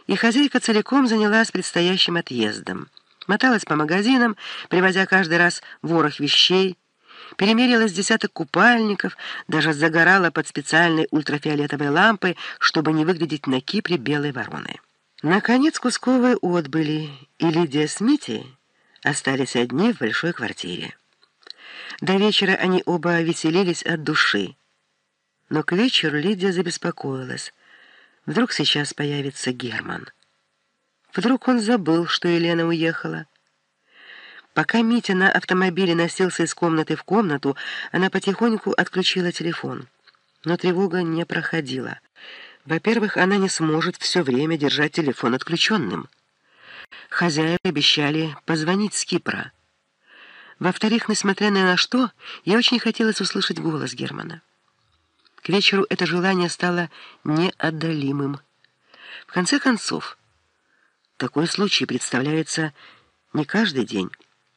И хозяйка целиком занялась предстоящим отъездом. Моталась по магазинам, привозя каждый раз ворох вещей, перемерила с десяток купальников, даже загорала под специальной ультрафиолетовой лампой, чтобы не выглядеть на Кипре белой вороной. Наконец Кусковы отбыли, и Лидия с Митей остались одни в большой квартире. До вечера они оба веселились от души. Но к вечеру Лидия забеспокоилась. Вдруг сейчас появится Герман. Вдруг он забыл, что Елена уехала. Пока Митя на автомобиле носился из комнаты в комнату, она потихоньку отключила телефон. Но тревога не проходила. Во-первых, она не сможет все время держать телефон отключенным. Хозяева обещали позвонить с Кипра. Во-вторых, несмотря ни на что, ей очень хотелось услышать голос Германа. К вечеру это желание стало неодолимым. В конце концов, такой случай представляется не каждый день.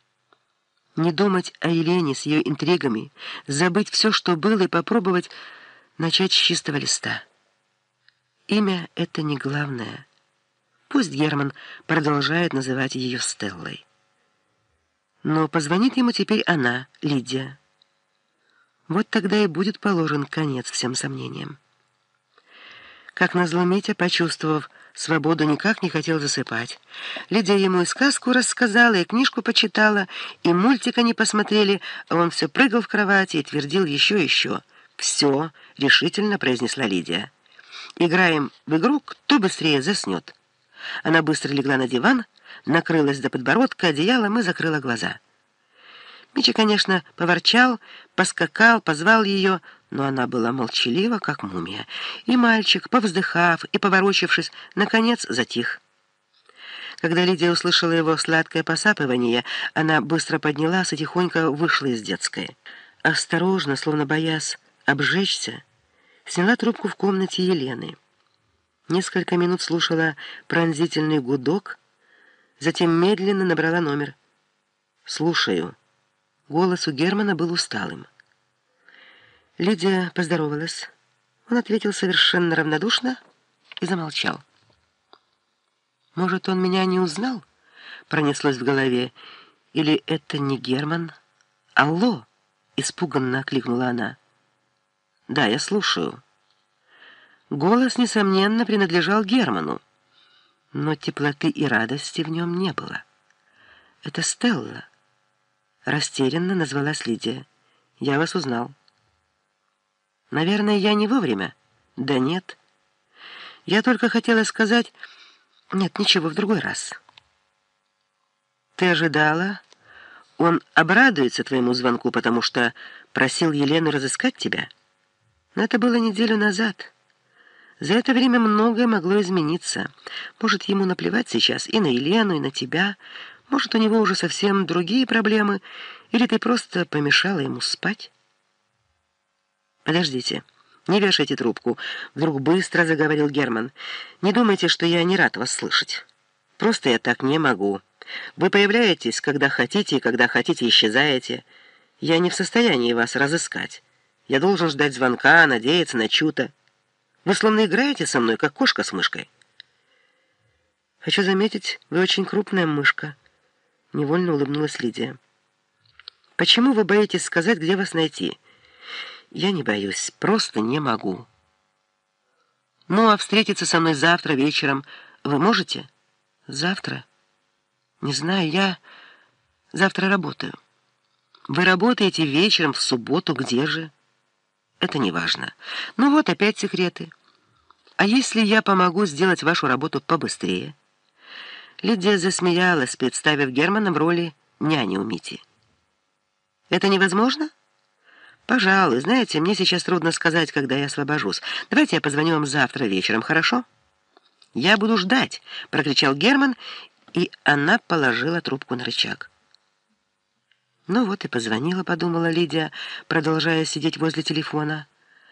Не думать о Елене с ее интригами, забыть все, что было, и попробовать начать с чистого листа. Имя — это не главное. Пусть Герман продолжает называть ее Стеллой. Но позвонит ему теперь она, Лидия. Вот тогда и будет положен конец всем сомнениям. Как назло, Митя, почувствовав свободу, никак не хотел засыпать. Лидия ему и сказку рассказала, и книжку почитала, и мультика не посмотрели, а он все прыгал в кровати и твердил еще и еще. «Все», — решительно произнесла Лидия. «Играем в игру, кто быстрее заснет». Она быстро легла на диван, накрылась до подбородка одеялом и закрыла глаза. Митя, конечно, поворчал, поскакал, позвал ее, но она была молчалива, как мумия. И мальчик, повздыхав и поворочившись, наконец затих. Когда Лидия услышала его сладкое посапывание, она быстро поднялась и тихонько вышла из детской. Осторожно, словно боясь обжечься, сняла трубку в комнате Елены. Несколько минут слушала пронзительный гудок, затем медленно набрала номер. «Слушаю». Голос у Германа был усталым. Лидия поздоровалась. Он ответил совершенно равнодушно и замолчал. «Может, он меня не узнал?» — пронеслось в голове. «Или это не Герман?» «Алло!» — испуганно окликнула она. «Да, я слушаю». Голос, несомненно, принадлежал Герману, но теплоты и радости в нем не было. «Это Стелла», — растерянно назвалась Лидия. «Я вас узнал». «Наверное, я не вовремя?» «Да нет. Я только хотела сказать...» «Нет, ничего, в другой раз». «Ты ожидала? Он обрадуется твоему звонку, потому что просил Елену разыскать тебя?» «Но это было неделю назад. За это время многое могло измениться. Может, ему наплевать сейчас и на Елену, и на тебя. Может, у него уже совсем другие проблемы, или ты просто помешала ему спать?» «Подождите, не вешайте трубку», — вдруг быстро заговорил Герман. «Не думайте, что я не рад вас слышать. Просто я так не могу. Вы появляетесь, когда хотите, и когда хотите исчезаете. Я не в состоянии вас разыскать. Я должен ждать звонка, надеяться на чудо. Вы словно играете со мной, как кошка с мышкой». «Хочу заметить, вы очень крупная мышка», — невольно улыбнулась Лидия. «Почему вы боитесь сказать, где вас найти?» «Я не боюсь, просто не могу». «Ну, а встретиться со мной завтра вечером вы можете?» «Завтра? Не знаю, я завтра работаю». «Вы работаете вечером в субботу, где же?» «Это не важно. Ну вот опять секреты. А если я помогу сделать вашу работу побыстрее?» Лидия засмеялась, представив Германа в роли няни у Мити. «Это невозможно?» «Пожалуй, знаете, мне сейчас трудно сказать, когда я освобожусь. Давайте я позвоню вам завтра вечером, хорошо?» «Я буду ждать», — прокричал Герман, и она положила трубку на рычаг. «Ну вот и позвонила», — подумала Лидия, продолжая сидеть возле телефона.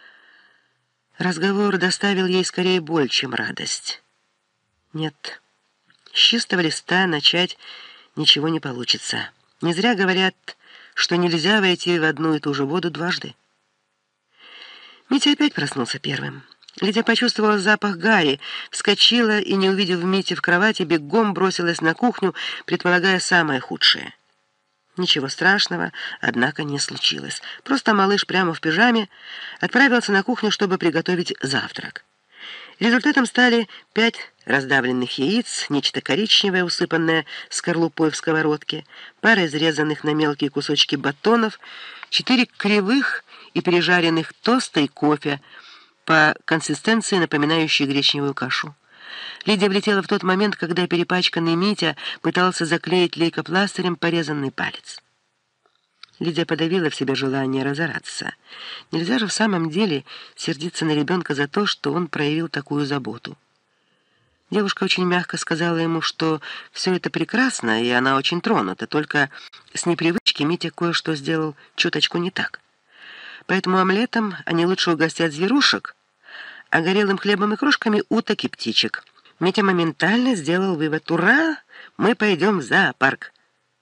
Разговор доставил ей скорее боль, чем радость. Нет, с чистого листа начать ничего не получится. Не зря говорят, что нельзя войти в одну и ту же воду дважды. Митя опять проснулся первым. Лидия почувствовала запах гари, вскочила и, не увидев Мити в кровати, бегом бросилась на кухню, предполагая самое худшее. Ничего страшного, однако, не случилось. Просто малыш прямо в пижаме отправился на кухню, чтобы приготовить завтрак. Результатом стали 5 раздавленных яиц, нечто коричневое, усыпанное скорлупой в сковородке, пара изрезанных на мелкие кусочки батонов, 4 кривых и пережаренных тоста и кофе, по консистенции напоминающие гречневую кашу. Лидия влетела в тот момент, когда перепачканный Митя пытался заклеить лейкопластырем порезанный палец. Лидия подавила в себе желание разораться. Нельзя же в самом деле сердиться на ребенка за то, что он проявил такую заботу. Девушка очень мягко сказала ему, что все это прекрасно, и она очень тронута, только с непривычки Митя кое-что сделал чуточку не так. Поэтому омлетом они лучше угостят зверушек, а горелым хлебом и крошками уток и птичек. Митя моментально сделал вывод: «Ура! Мы пойдем в зоопарк!»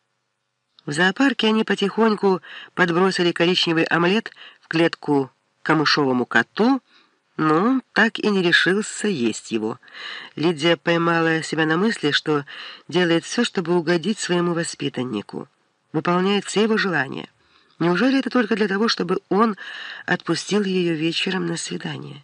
В зоопарке они потихоньку подбросили коричневый омлет в клетку камышовому коту, но он так и не решился есть его. Лидия поймала себя на мысли, что делает все, чтобы угодить своему воспитаннику, выполняет все его желания. Неужели это только для того, чтобы он отпустил ее вечером на свидание?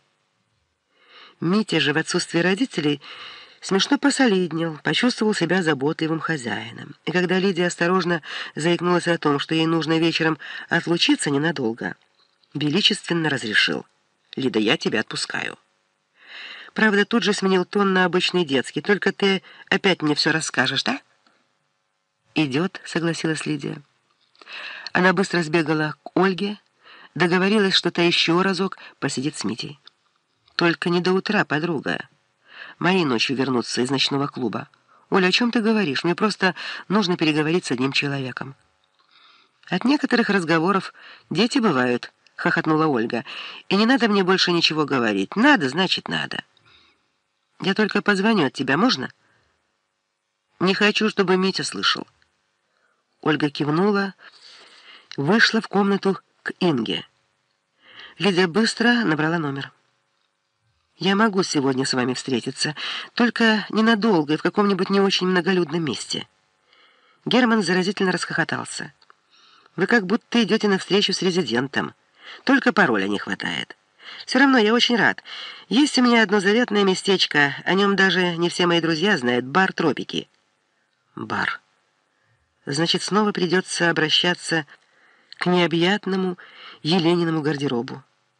Митя же в отсутствие родителей смешно посолиднел, почувствовал себя заботливым хозяином. И когда Лидия осторожно заикнулась о том, что ей нужно вечером отлучиться ненадолго, величественно разрешил: «Лида, я тебя отпускаю». Правда, тут же сменил тон на обычный детский: «Только ты опять мне все расскажешь, да?» «Идет», — согласилась Лидия. Она быстро сбегала к Ольге, договорилась, что та еще разок посидит с Митей. «Только не до утра, подруга. Мои ночью вернутся из ночного клуба. Оля, о чем ты говоришь? Мне просто нужно переговорить с одним человеком». «От некоторых разговоров дети бывают», — хохотнула Ольга. «И не надо мне больше ничего говорить. Надо, значит, надо. Я только позвоню от тебя, можно?» «Не хочу, чтобы Митя слышал». Ольга кивнула, вышла в комнату к Инге. Лидия быстро набрала номер. «Я могу сегодня с вами встретиться, только ненадолго и в каком-нибудь не очень многолюдном месте». Герман заразительно расхохотался. «Вы как будто идете на встречу с резидентом. Только пароля не хватает. Все равно я очень рад. Есть у меня одно заветное местечко, о нем даже не все мои друзья знают, бар «Тропики». «Бар. Значит, снова придется обращаться к необъятному Елениному гардеробу».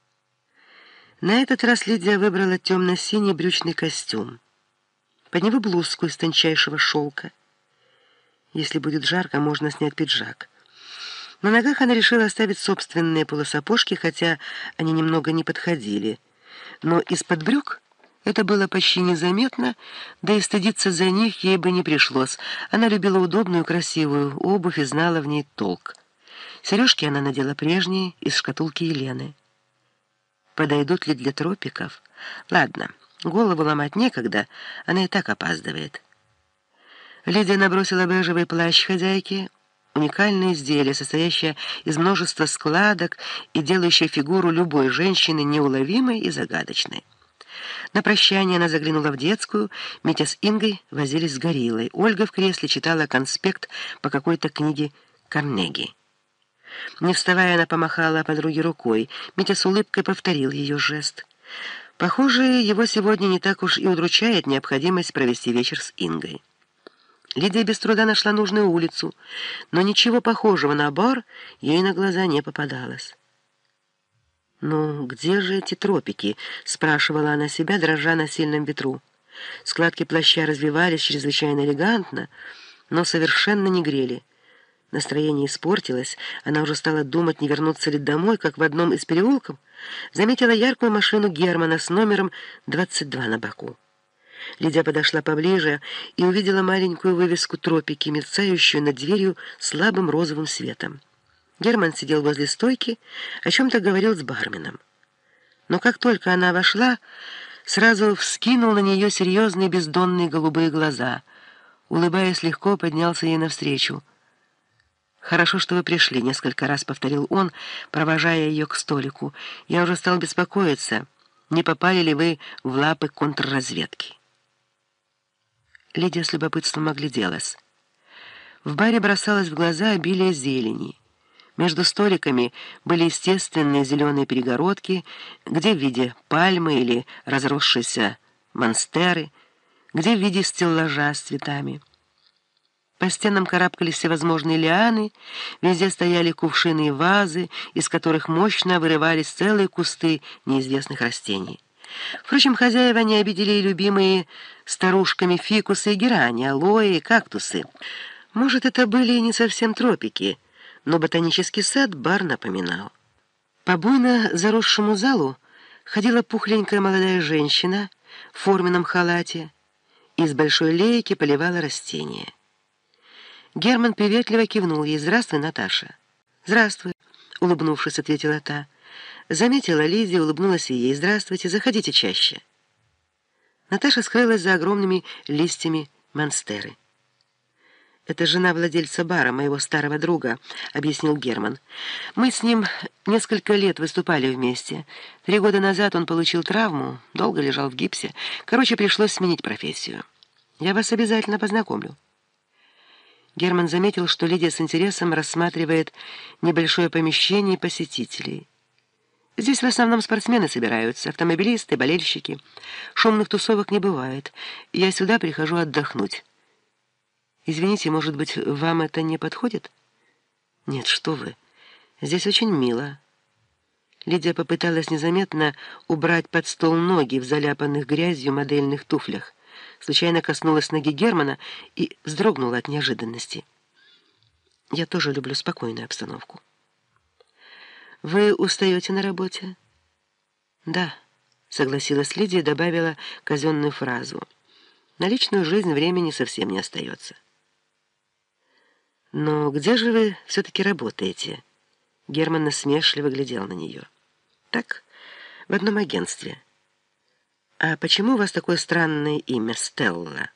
На этот раз Лидия выбрала темно-синий брючный костюм. Под него блузку из тончайшего шелка. Если будет жарко, можно снять пиджак. На ногах она решила оставить собственные полусапожки, хотя они немного не подходили. Но из-под брюк это было почти незаметно, да и стыдиться за них ей бы не пришлось. Она любила удобную, красивую обувь и знала в ней толк. Сережки она надела прежние, из шкатулки Елены. Подойдут ли для тропиков? Ладно, голову ломать некогда, она и так опаздывает. Лидия набросила бежевый плащ хозяйки, уникальное изделие, состоящее из множества складок и делающее фигуру любой женщины неуловимой и загадочной. На прощание она заглянула в детскую, Митя с Ингой возились с гориллой. Ольга в кресле читала конспект по какой-то книге Карнеги. Не вставая, она помахала подруге рукой. Митя с улыбкой повторил ее жест. Похоже, его сегодня не так уж и удручает необходимость провести вечер с Ингой. Лидия без труда нашла нужную улицу, но ничего похожего на бар ей на глаза не попадалось. «Ну, где же эти тропики?» — спрашивала она себя, дрожа на сильном ветру. Складки плаща развивались чрезвычайно элегантно, но совершенно не грели. Настроение испортилось, она уже стала думать, не вернуться ли домой, как в одном из переулков заметила яркую машину Германа с номером 22 на боку. Лидия подошла поближе и увидела маленькую вывеску «Тропики», мерцающую над дверью слабым розовым светом. Герман сидел возле стойки, о чем-то говорил с барменом. Но как только она вошла, сразу вскинул на нее серьезные бездонные голубые глаза. Улыбаясь, легко поднялся ей навстречу. «Хорошо, что вы пришли», — несколько раз повторил он, провожая ее к столику. «Я уже стал беспокоиться. не попали ли вы в лапы контрразведки. Лидия с любопытством огляделась. В баре бросалось в глаза обилие зелени. Между столиками были естественные зеленые перегородки, где в виде пальмы или разросшейся монстеры, где в виде стеллажа с цветами. По стенам карабкались всевозможные лианы, везде стояли кувшины и вазы, из которых мощно вырывались целые кусты неизвестных растений. Впрочем, хозяева не обидели и любимые старушками фикусы и герани, алоэ и кактусы. Может, это были и не совсем тропики, но ботанический сад бар напоминал. По буйно заросшему залу ходила пухленькая молодая женщина в форменном халате и из большой лейки поливала растения. Герман приветливо кивнул ей. «Здравствуй, Наташа». «Здравствуй», — улыбнувшись, ответила та. Заметила Лидия, улыбнулась и ей. «Здравствуйте, заходите чаще». Наташа скрылась за огромными листьями монстеры. «Это жена владельца бара, моего старого друга», — объяснил Герман. «Мы с ним несколько лет выступали вместе. 3 года назад он получил травму, долго лежал в гипсе. Короче, пришлось сменить профессию. Я вас обязательно познакомлю». Герман заметил, что Лидия с интересом рассматривает небольшое помещение посетителей. Здесь в основном спортсмены собираются, автомобилисты, болельщики. Шумных тусовок не бывает. Я сюда прихожу отдохнуть. Извините, может быть, вам это не подходит? Нет, что вы. Здесь очень мило. Лидия попыталась незаметно убрать под стол ноги в заляпанных грязью модельных туфлях. Случайно коснулась ноги Германа и вздрогнула от неожиданности. Я тоже люблю спокойную обстановку. Вы устаете на работе? Да, согласилась Лидия и добавила казенную фразу. На личную жизнь времени совсем не остается. Но где же вы все-таки работаете? Герман насмешливо глядел на нее. Так, в одном агентстве. А почему у вас такое странное имя Стелла?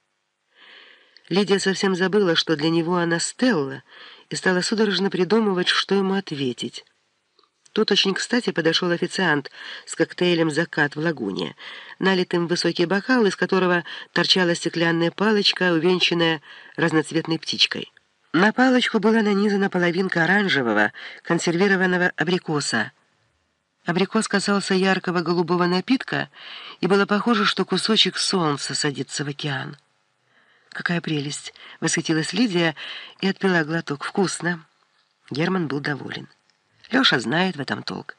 Лидия совсем забыла, что для него она Стелла, и стала судорожно придумывать, что ему ответить. Тут очень кстати подошел официант с коктейлем «Закат» в лагуне, налитым в высокий бокал, из которого торчала стеклянная палочка, увенчанная разноцветной птичкой. На палочку была нанизана половинка оранжевого консервированного абрикоса. Абрикос касался яркого голубого напитка, и было похоже, что кусочек солнца садится в океан. «Какая прелесть!» — восхитилась Лидия и отпила глоток. «Вкусно!» Герман был доволен. Леша знает в этом толк.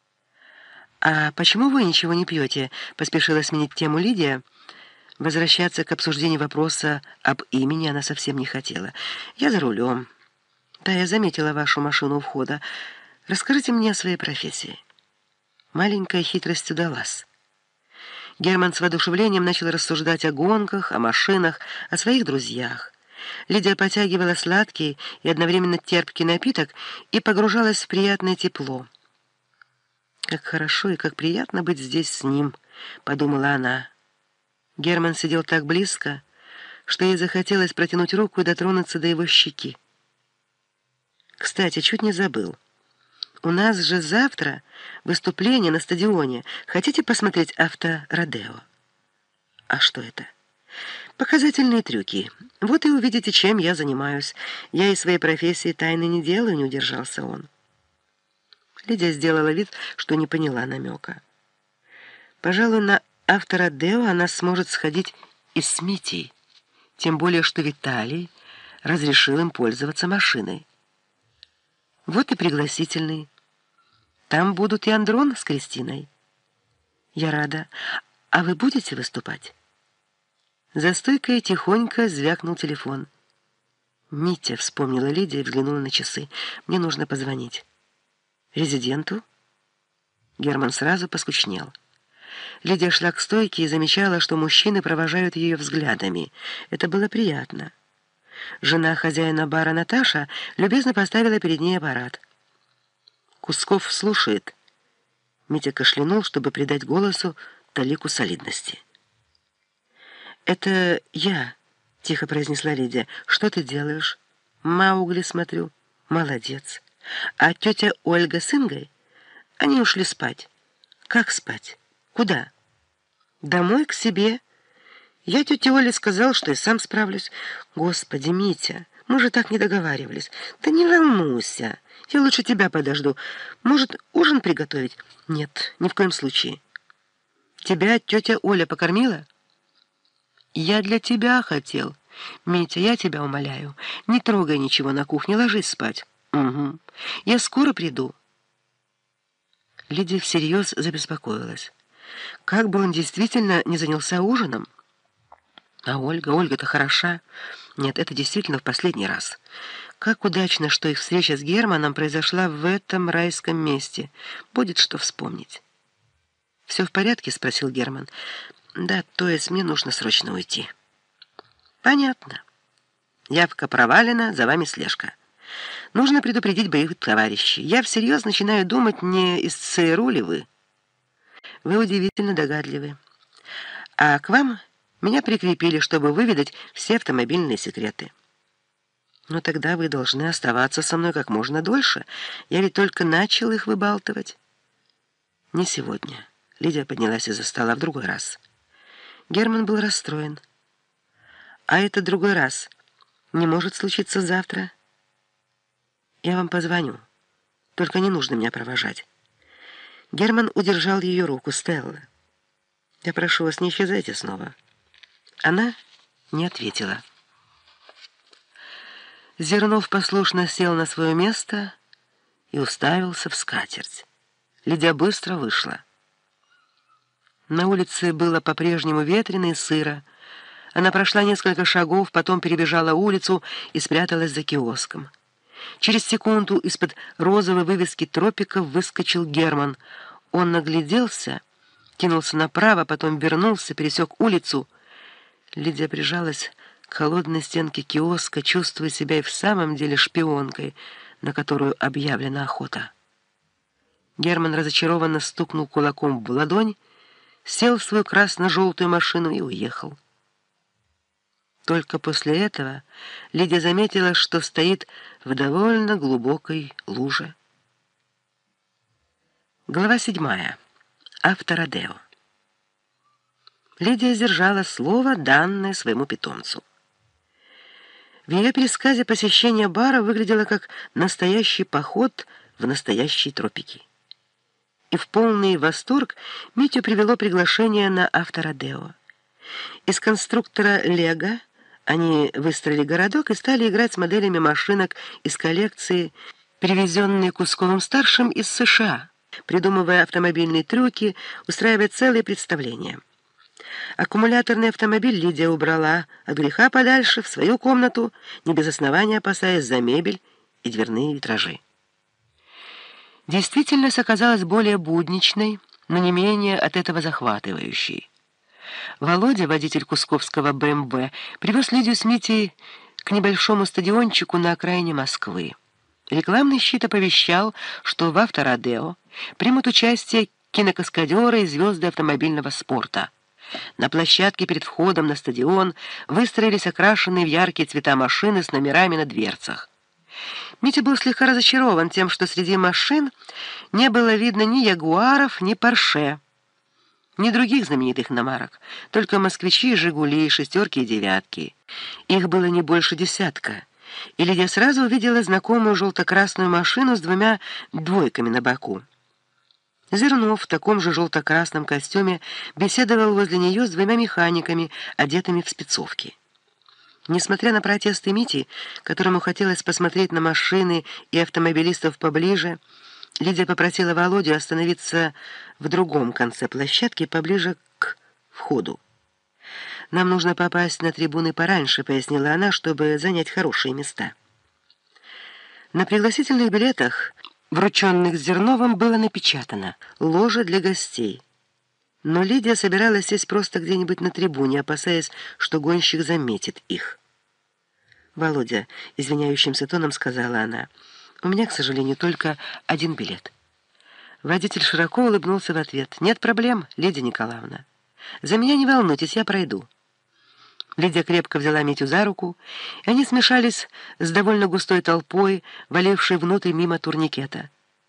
«А почему вы ничего не пьете?» — поспешила сменить тему Лидия. Возвращаться к обсуждению вопроса об имени она совсем не хотела. «Я за рулем. Да, я заметила вашу машину у входа. Расскажите мне о своей профессии». Маленькая хитрость удалась. Герман с воодушевлением начал рассуждать о гонках, о машинах, о своих друзьях. Лидия потягивала сладкий и одновременно терпкий напиток и погружалась в приятное тепло. «Как хорошо и как приятно быть здесь с ним», — подумала она. Герман сидел так близко, что ей захотелось протянуть руку и дотронуться до его щеки. «Кстати, чуть не забыл. У нас же завтра выступление на стадионе. Хотите посмотреть автородео?» «А что это?» «Показательные трюки. Вот и увидите, чем я занимаюсь. Я из своей профессии тайны не делаю», — не удержался он. Лидия сделала вид, что не поняла намека. Пожалуй, на автородео она сможет сходить и с Митей, тем более, что Виталий разрешил им пользоваться машиной. Вот и пригласительный. Там будут и Андрон с Кристиной. Я рада. А вы будете выступать? За стойкой тихонько звякнул телефон. «Митя», — вспомнила Лидия и взглянула на часы. «Мне нужно позвонить». «Резиденту?» Герман сразу поскучнел. Лидия шла к стойке и замечала, что мужчины провожают ее взглядами. Это было приятно. Жена хозяина бара Наташа любезно поставила перед ней аппарат. «Кусков слушает». Митя кашлянул, чтобы придать голосу талику солидности. «Это я», — тихо произнесла Лидия. «Что ты делаешь?» «Маугли смотрю». «Молодец. А тетя Ольга с Ингой? Они ушли спать». «Как спать?» Куда? Домой, к себе. Я тете Оле сказал, что и сам справлюсь. Господи, Митя, мы же так не договаривались. Да не волнуйся, я лучше тебя подожду. Может, ужин приготовить? Нет, ни в коем случае. Тебя тетя Оля покормила? Я для тебя хотел. Митя, я тебя умоляю, не трогай ничего на кухне, ложись спать. Угу. Я скоро приду. Лидия всерьез забеспокоилась. Как бы он действительно не занялся ужином? А Ольга-то хороша. Нет, это действительно в последний раз. Как удачно, что их встреча с Германом произошла в этом райском месте. Будет что вспомнить. «Все в порядке?» — спросил Герман. «Да, то есть мне нужно срочно уйти». «Понятно. Явка провалена, за вами слежка. Нужно предупредить боевых товарищей. Я всерьез начинаю думать, не из ЦРУ ли вы? Вы удивительно догадливы. А к вам меня прикрепили, чтобы выведать все автомобильные секреты. Но тогда вы должны оставаться со мной как можно дольше. Я ведь только начал их выбалтывать». «Не сегодня». Лидия поднялась из-за стола. «В другой раз». Герман был расстроен. «А это другой раз не может случиться завтра?» «Я вам позвоню. Только не нужно меня провожать». Герман удержал ее руку. «Стелла, я прошу вас, не исчезайте снова». Она не ответила. Зернов послушно сел на свое место и уставился в скатерть. Лидия быстро вышла. На улице было по-прежнему ветрено и сыро. Она прошла несколько шагов, потом перебежала улицу и спряталась за киоском. Через секунду из-под розовой вывески «Тропиков» выскочил Герман. Он нагляделся, кинулся направо, потом вернулся, пересек улицу. Лидия прижалась к холодной стенке киоска, чувствуя себя и в самом деле шпионкой, на которую объявлена охота. Герман разочарованно стукнул кулаком в ладонь, сел в свою красно-желтую машину и уехал. Только после этого Лидия заметила, что стоит в довольно глубокой луже. Глава 7. Авторадео. Лидия сдержала слово, данное своему питомцу. В ее пересказе посещение бара выглядело как настоящий поход в настоящие тропики. И в полный восторг Митю привело приглашение на Авторадео. Из конструктора «Лего» они выстроили городок и стали играть с моделями машинок из коллекции, привезенные Кусковым-старшим из США, придумывая автомобильные трюки, устраивая целые представления. Аккумуляторный автомобиль Лидия убрала от греха подальше в свою комнату, не без основания опасаясь за мебель и дверные витражи. Действительность оказалась более будничной, но не менее от этого захватывающей. Володя, водитель кусковского БМВ, привез Лидию с Митей к небольшому стадиончику на окраине Москвы. Рекламный щит оповещал, что в Авторадео примут участие кинокаскадеры и звезды автомобильного спорта. На площадке перед входом на стадион выстроились окрашенные в яркие цвета машины с номерами на дверцах. Митя был слегка разочарован тем, что среди машин не было видно ни Ягуаров, ни Порше, ни других знаменитых иномарок, только москвичи, Жигули, шестерки и девятки. Их было не больше десятка, и Лидия сразу увидела знакомую желто-красную машину с двумя двойками на боку. Зернов в таком же желто-красном костюме беседовал возле нее с двумя механиками, одетыми в спецовки. Несмотря на протесты Мити, которому хотелось посмотреть на машины и автомобилистов поближе, Лидия попросила Володю остановиться в другом конце площадки, поближе к входу. «Нам нужно попасть на трибуны пораньше», — пояснила она, чтобы занять хорошие места. На пригласительных билетах, врученных Зерновым, было напечатано «Ложа для гостей». Но Лидия собиралась сесть просто где-нибудь на трибуне, опасаясь, что гонщик заметит их. «Володя», — извиняющимся тоном сказала она, — «у меня, к сожалению, только один билет». Водитель широко улыбнулся в ответ. «Нет проблем, Лидия Николаевна. За меня не волнуйтесь, я пройду». Лидия крепко взяла Митю за руку, и они смешались с довольно густой толпой, валившей внутрь мимо турникета.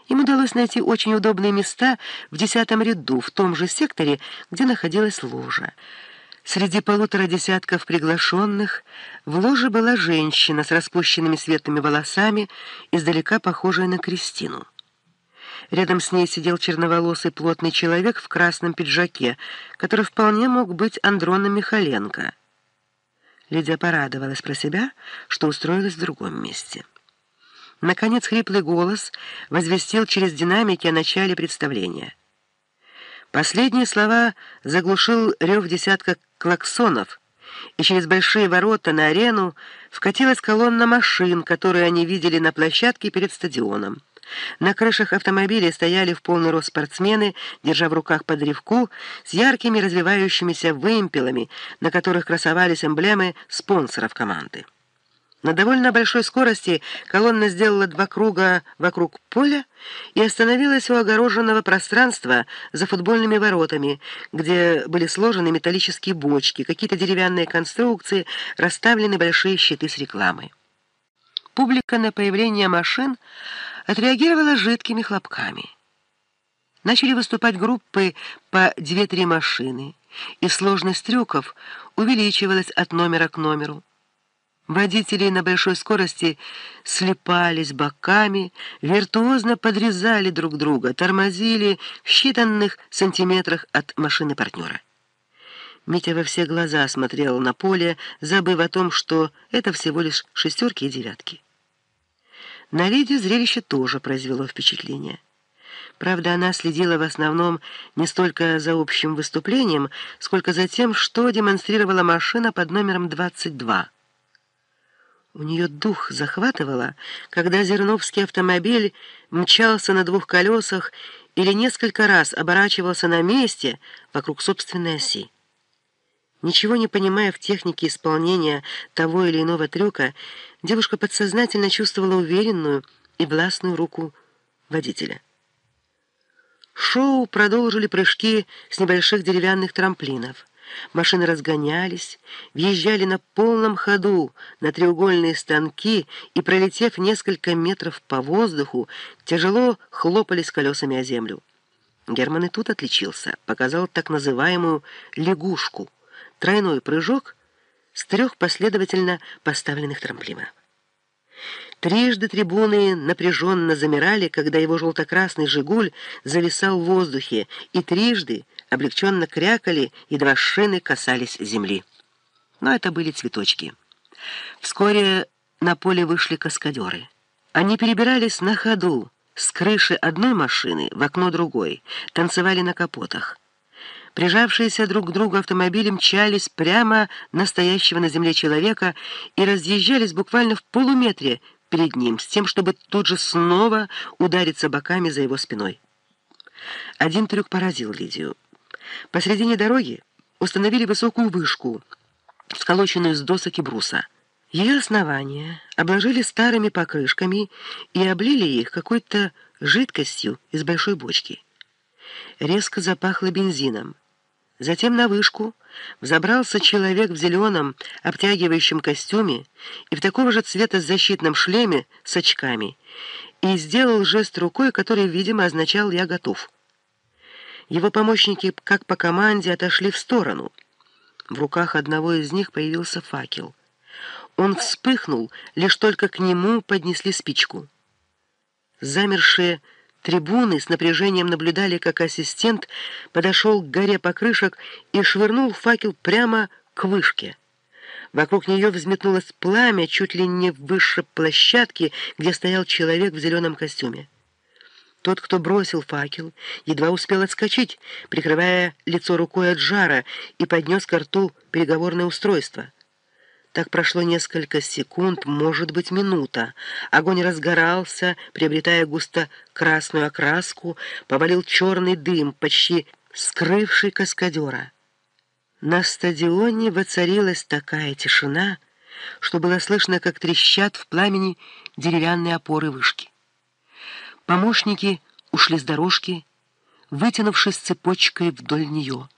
Им удалось найти очень удобные места в 10-м ряду, в том же секторе, где находилась ложа. Среди 1,5 десятков приглашенных в ложе была женщина с распущенными светлыми волосами, издалека похожая на Кристину. Рядом с ней сидел черноволосый плотный человек в красном пиджаке, который вполне мог быть Андроном Михаленко. Лидия порадовалась про себя, что устроилась в другом месте. Наконец хриплый голос возвестил через динамики о начале представления. Последние слова заглушил рев десятка клаксонов, и через большие ворота на арену вкатилась колонна машин, которые они видели на площадке перед стадионом. На крышах автомобилей стояли в полный рост спортсмены, держа в руках подревку с яркими развивающимися вымпелами, на которых красовались эмблемы спонсоров команды. На довольно большой скорости колонна сделала 2 круга вокруг поля и остановилась у огороженного пространства за футбольными воротами, где были сложены металлические бочки, какие-то деревянные конструкции, расставлены большие щиты с рекламой. Публика на появление машин отреагировала жидкими хлопками. Начали выступать группы по 2-3 машины, и сложность трюков увеличивалась от номера к номеру. Водители на большой скорости слипались боками, виртуозно подрезали друг друга, тормозили в считанных сантиметрах от машины партнера. Митя во все глаза смотрел на поле, забыв о том, что это всего лишь шестерки и девятки. На Лидию зрелище тоже произвело впечатление. Правда, она следила в основном не столько за общим выступлением, сколько за тем, что демонстрировала машина под номером 22. У нее дух захватывало, когда Зерновский автомобиль мчался на 2 колесах или несколько раз оборачивался на месте вокруг собственной оси. Ничего не понимая в технике исполнения того или иного трюка, девушка подсознательно чувствовала уверенную и властную руку водителя. Шоу продолжили прыжки с небольших деревянных трамплинов. Машины разгонялись, въезжали на полном ходу на треугольные станки и, пролетев несколько метров по воздуху, тяжело хлопались колесами о землю. Герман и тут отличился, показал так называемую «лягушку» — тройной прыжок с 3 последовательно поставленных трамплинов. Трижды трибуны напряженно замирали, когда его желто-красный «Жигуль» зависал в воздухе, и трижды облегченно крякали, едва шины касались земли. Но это были цветочки. Вскоре на поле вышли каскадеры. Они перебирались на ходу с крыши одной машины в окно другой, танцевали на капотах. Прижавшиеся друг к другу автомобили мчались прямо на стоящего на земле человека и разъезжались буквально в полуметре перед ним, с тем, чтобы тут же снова удариться боками за его спиной. Один трюк поразил Лидию. Посредине дороги установили высокую вышку, сколоченную из досок и бруса. Ее основания обложили старыми покрышками и облили их какой-то жидкостью из большой бочки. Резко запахло бензином. Затем на вышку взобрался человек в зеленом обтягивающем костюме и в такого же цвета защитном шлеме с очками и сделал жест рукой, который, видимо, означал «я готов». Его помощники, как по команде, отошли в сторону. В руках одного из них появился факел. Он вспыхнул, лишь только к нему поднесли спичку. Замершие трибуны с напряжением наблюдали, как ассистент подошел к горе покрышек и швырнул факел прямо к вышке. Вокруг нее взметнулось пламя чуть ли не выше площадки, где стоял человек в зеленом костюме. Тот, кто бросил факел, едва успел отскочить, прикрывая лицо рукой от жара, и поднес ко рту переговорное устройство. Так прошло несколько секунд, может быть, минута. Огонь разгорался, приобретая густо-красную окраску, повалил черный дым, почти скрывший каскадера. На стадионе воцарилась такая тишина, что было слышно, как трещат в пламени деревянные опоры вышки. Помощники ушли с дорожки, вытянувшись цепочкой вдоль нее.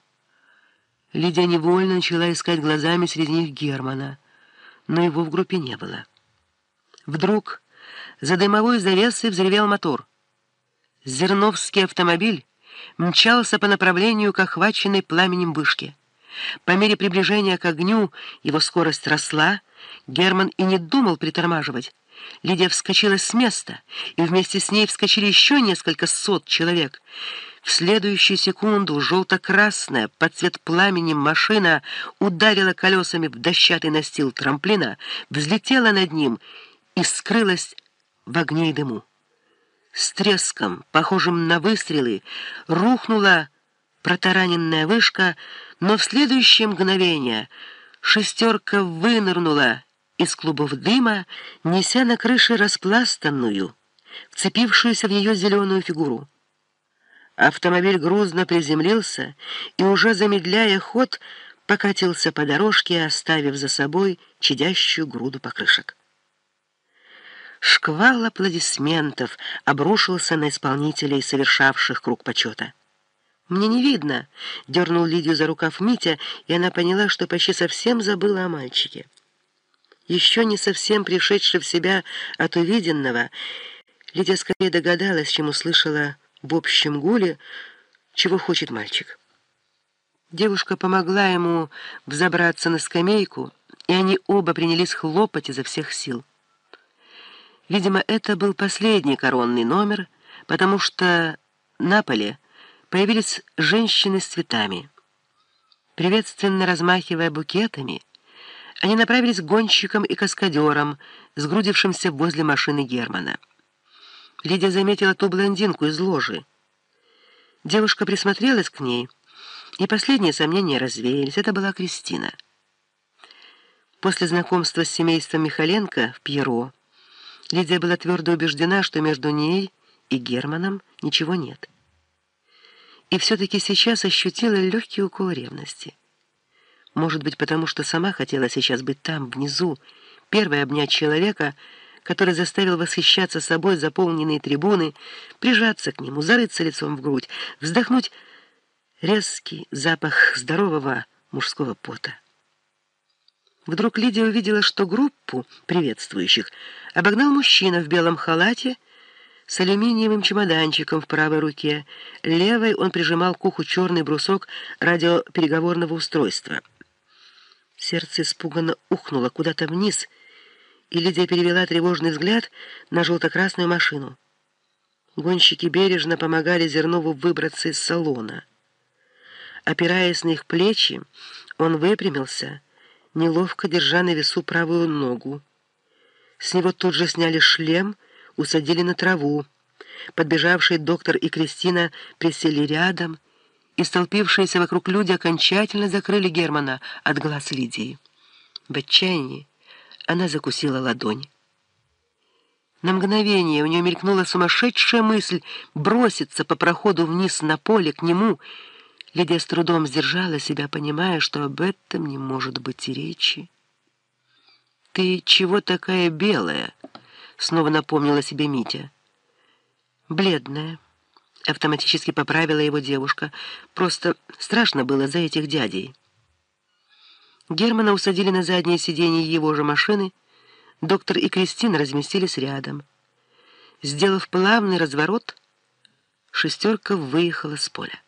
Лидия невольно начала искать глазами среди них Германа, но его в группе не было. Вдруг за дымовой завесой взревел мотор. Зерновский автомобиль мчался по направлению к охваченной пламенем вышке. По мере приближения к огню его скорость росла, Герман и не думал притормаживать. Лидия вскочила с места, и вместе с ней вскочили еще несколько сот человек. В следующую секунду желто-красная под цвет пламенем машина ударила колесами в дощатый настил трамплина, взлетела над ним и скрылась в огне и дыму. С треском, похожим на выстрелы, рухнула протараненная вышка, но в следующее мгновение шестерка вынырнула из клубов дыма, неся на крыше распластанную, вцепившуюся в нее зеленую фигуру. Автомобиль грузно приземлился и, уже замедляя ход, покатился по дорожке, оставив за собой чадящую груду покрышек. Шквал аплодисментов обрушился на исполнителей, совершавших круг почета. «Мне не видно», — дернул Лидию за рукав Митя, и она поняла, что почти совсем забыла о мальчике. Еще не совсем пришедшая в себя от увиденного, Лидия скорее догадалась, чем услышала в общем гуле, чего хочет мальчик. Девушка помогла ему взобраться на скамейку, и они оба принялись хлопать изо всех сил. Видимо, это был последний коронный номер, потому что на поле появились женщины с цветами. Приветственно размахивая букетами, они направились к гонщикам и каскадерам, сгрудившимся возле машины Германа. Лидия заметила ту блондинку из ложи. Девушка присмотрелась к ней, и последние сомнения развеялись. Это была Кристина. После знакомства с семейством Михаленко в Пьеро Лидия была твердо убеждена, что между ней и Германом ничего нет. И все-таки сейчас ощутила легкий укол ревности. Может быть, потому что сама хотела сейчас быть там, внизу, первой обнять человека, который заставил восхищаться собой заполненные трибуны, прижаться к нему, зарыться лицом в грудь, вздохнуть резкий запах здорового мужского пота. Вдруг Лидия увидела, что группу приветствующих обогнал мужчина в белом халате с алюминиевым чемоданчиком в правой руке. Левой он прижимал к уху черный брусок радиопереговорного устройства. Сердце испуганно ухнуло куда-то вниз, и Лидия перевела тревожный взгляд на желто-красную машину. Гонщики бережно помогали Зернову выбраться из салона. Опираясь на их плечи, он выпрямился, неловко держа на весу правую ногу. С него тут же сняли шлем, усадили на траву. Подбежавшие доктор и Кристина присели рядом, и столпившиеся вокруг люди окончательно закрыли Германа от глаз Лидии. В отчаянии она закусила ладонь. На мгновение у нее мелькнула сумасшедшая мысль броситься по проходу вниз на поле к нему. Лидия с трудом сдержала себя, понимая, что об этом не может быть и речи. «Ты чего такая белая?» — снова напомнила себе Митя. «Бледная», — автоматически поправила его девушка. «Просто страшно было за этих дядей». Германа усадили на заднее сиденье его же машины. Доктор и Кристина разместились рядом. Сделав плавный разворот, шестерка выехала с поля.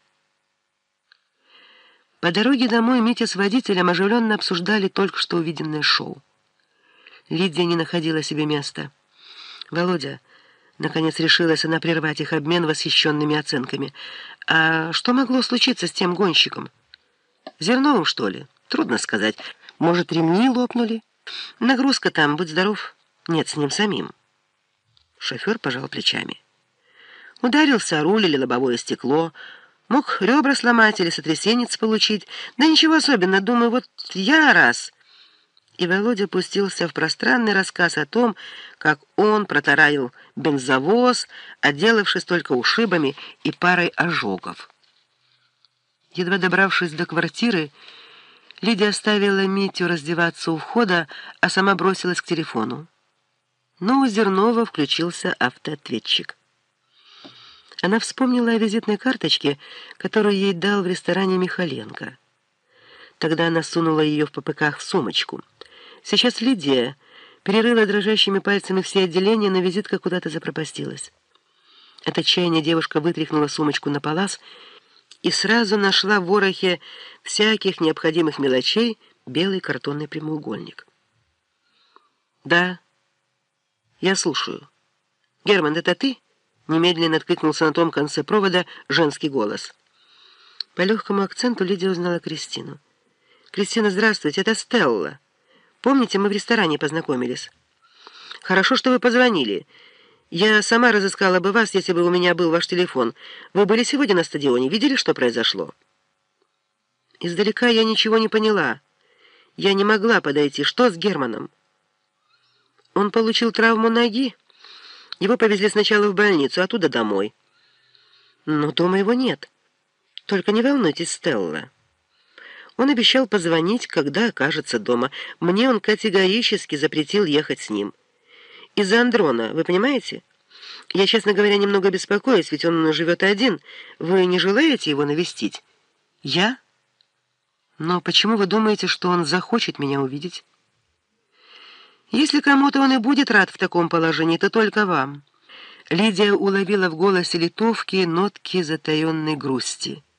По дороге домой Митя с водителем оживленно обсуждали только что увиденное шоу. Лидия не находила себе места. «Володя», — наконец решилась она прервать их обмен восхищенными оценками, «а что могло случиться с тем гонщиком? Зерновым, что ли? Трудно сказать. Может, ремни лопнули? Нагрузка там, будь здоров. Нет, с ним самим». Шофер пожал плечами. «Ударился о руль или лобовое стекло. Мог ребра сломать или сотрясенец получить. Да ничего особенного, думаю, вот я раз». И Володя пустился в пространный рассказ о том, как он протаранил бензовоз, отделавшись только ушибами и парой ожогов. Едва добравшись до квартиры, Лидия оставила Митю раздеваться у входа, а сама бросилась к телефону. Но у Зернова включился автоответчик. Она вспомнила о визитной карточке, которую ей дал в ресторане Михаленко. Тогда она сунула ее в попыхах в сумочку. Сейчас Лидия перерыла дрожащими пальцами все отделения, но визитка куда-то запропастилась. От отчаяния девушка вытряхнула сумочку на палас и сразу нашла в ворохе всяких необходимых мелочей белый картонный прямоугольник. «Да, я слушаю. Герман, это ты?» Немедленно откликнулся на том конце провода женский голос. По легкому акценту Лидия узнала Кристину. «Кристина, здравствуйте, это Стелла. Помните, мы в ресторане познакомились? Хорошо, что вы позвонили. Я сама разыскала бы вас, если бы у меня был ваш телефон. Вы были сегодня на стадионе, видели, что произошло?» Издалека я ничего не поняла. Я не могла подойти. Что с Германом? Он получил травму ноги. Его повезли сначала в больницу, оттуда домой. Но дома его нет. Только не волнуйтесь, Стелла. Он обещал позвонить, когда окажется дома. Мне он категорически запретил ехать с ним. Из-за Андрона, вы понимаете? Я, честно говоря, немного беспокоюсь, ведь он живет один. Вы не желаете его навестить? Я? Но почему вы думаете, что он захочет меня увидеть? Если кому-то он и будет рад в таком положении, то только вам. Лидия уловила в голосе литовки нотки затаенной грусти.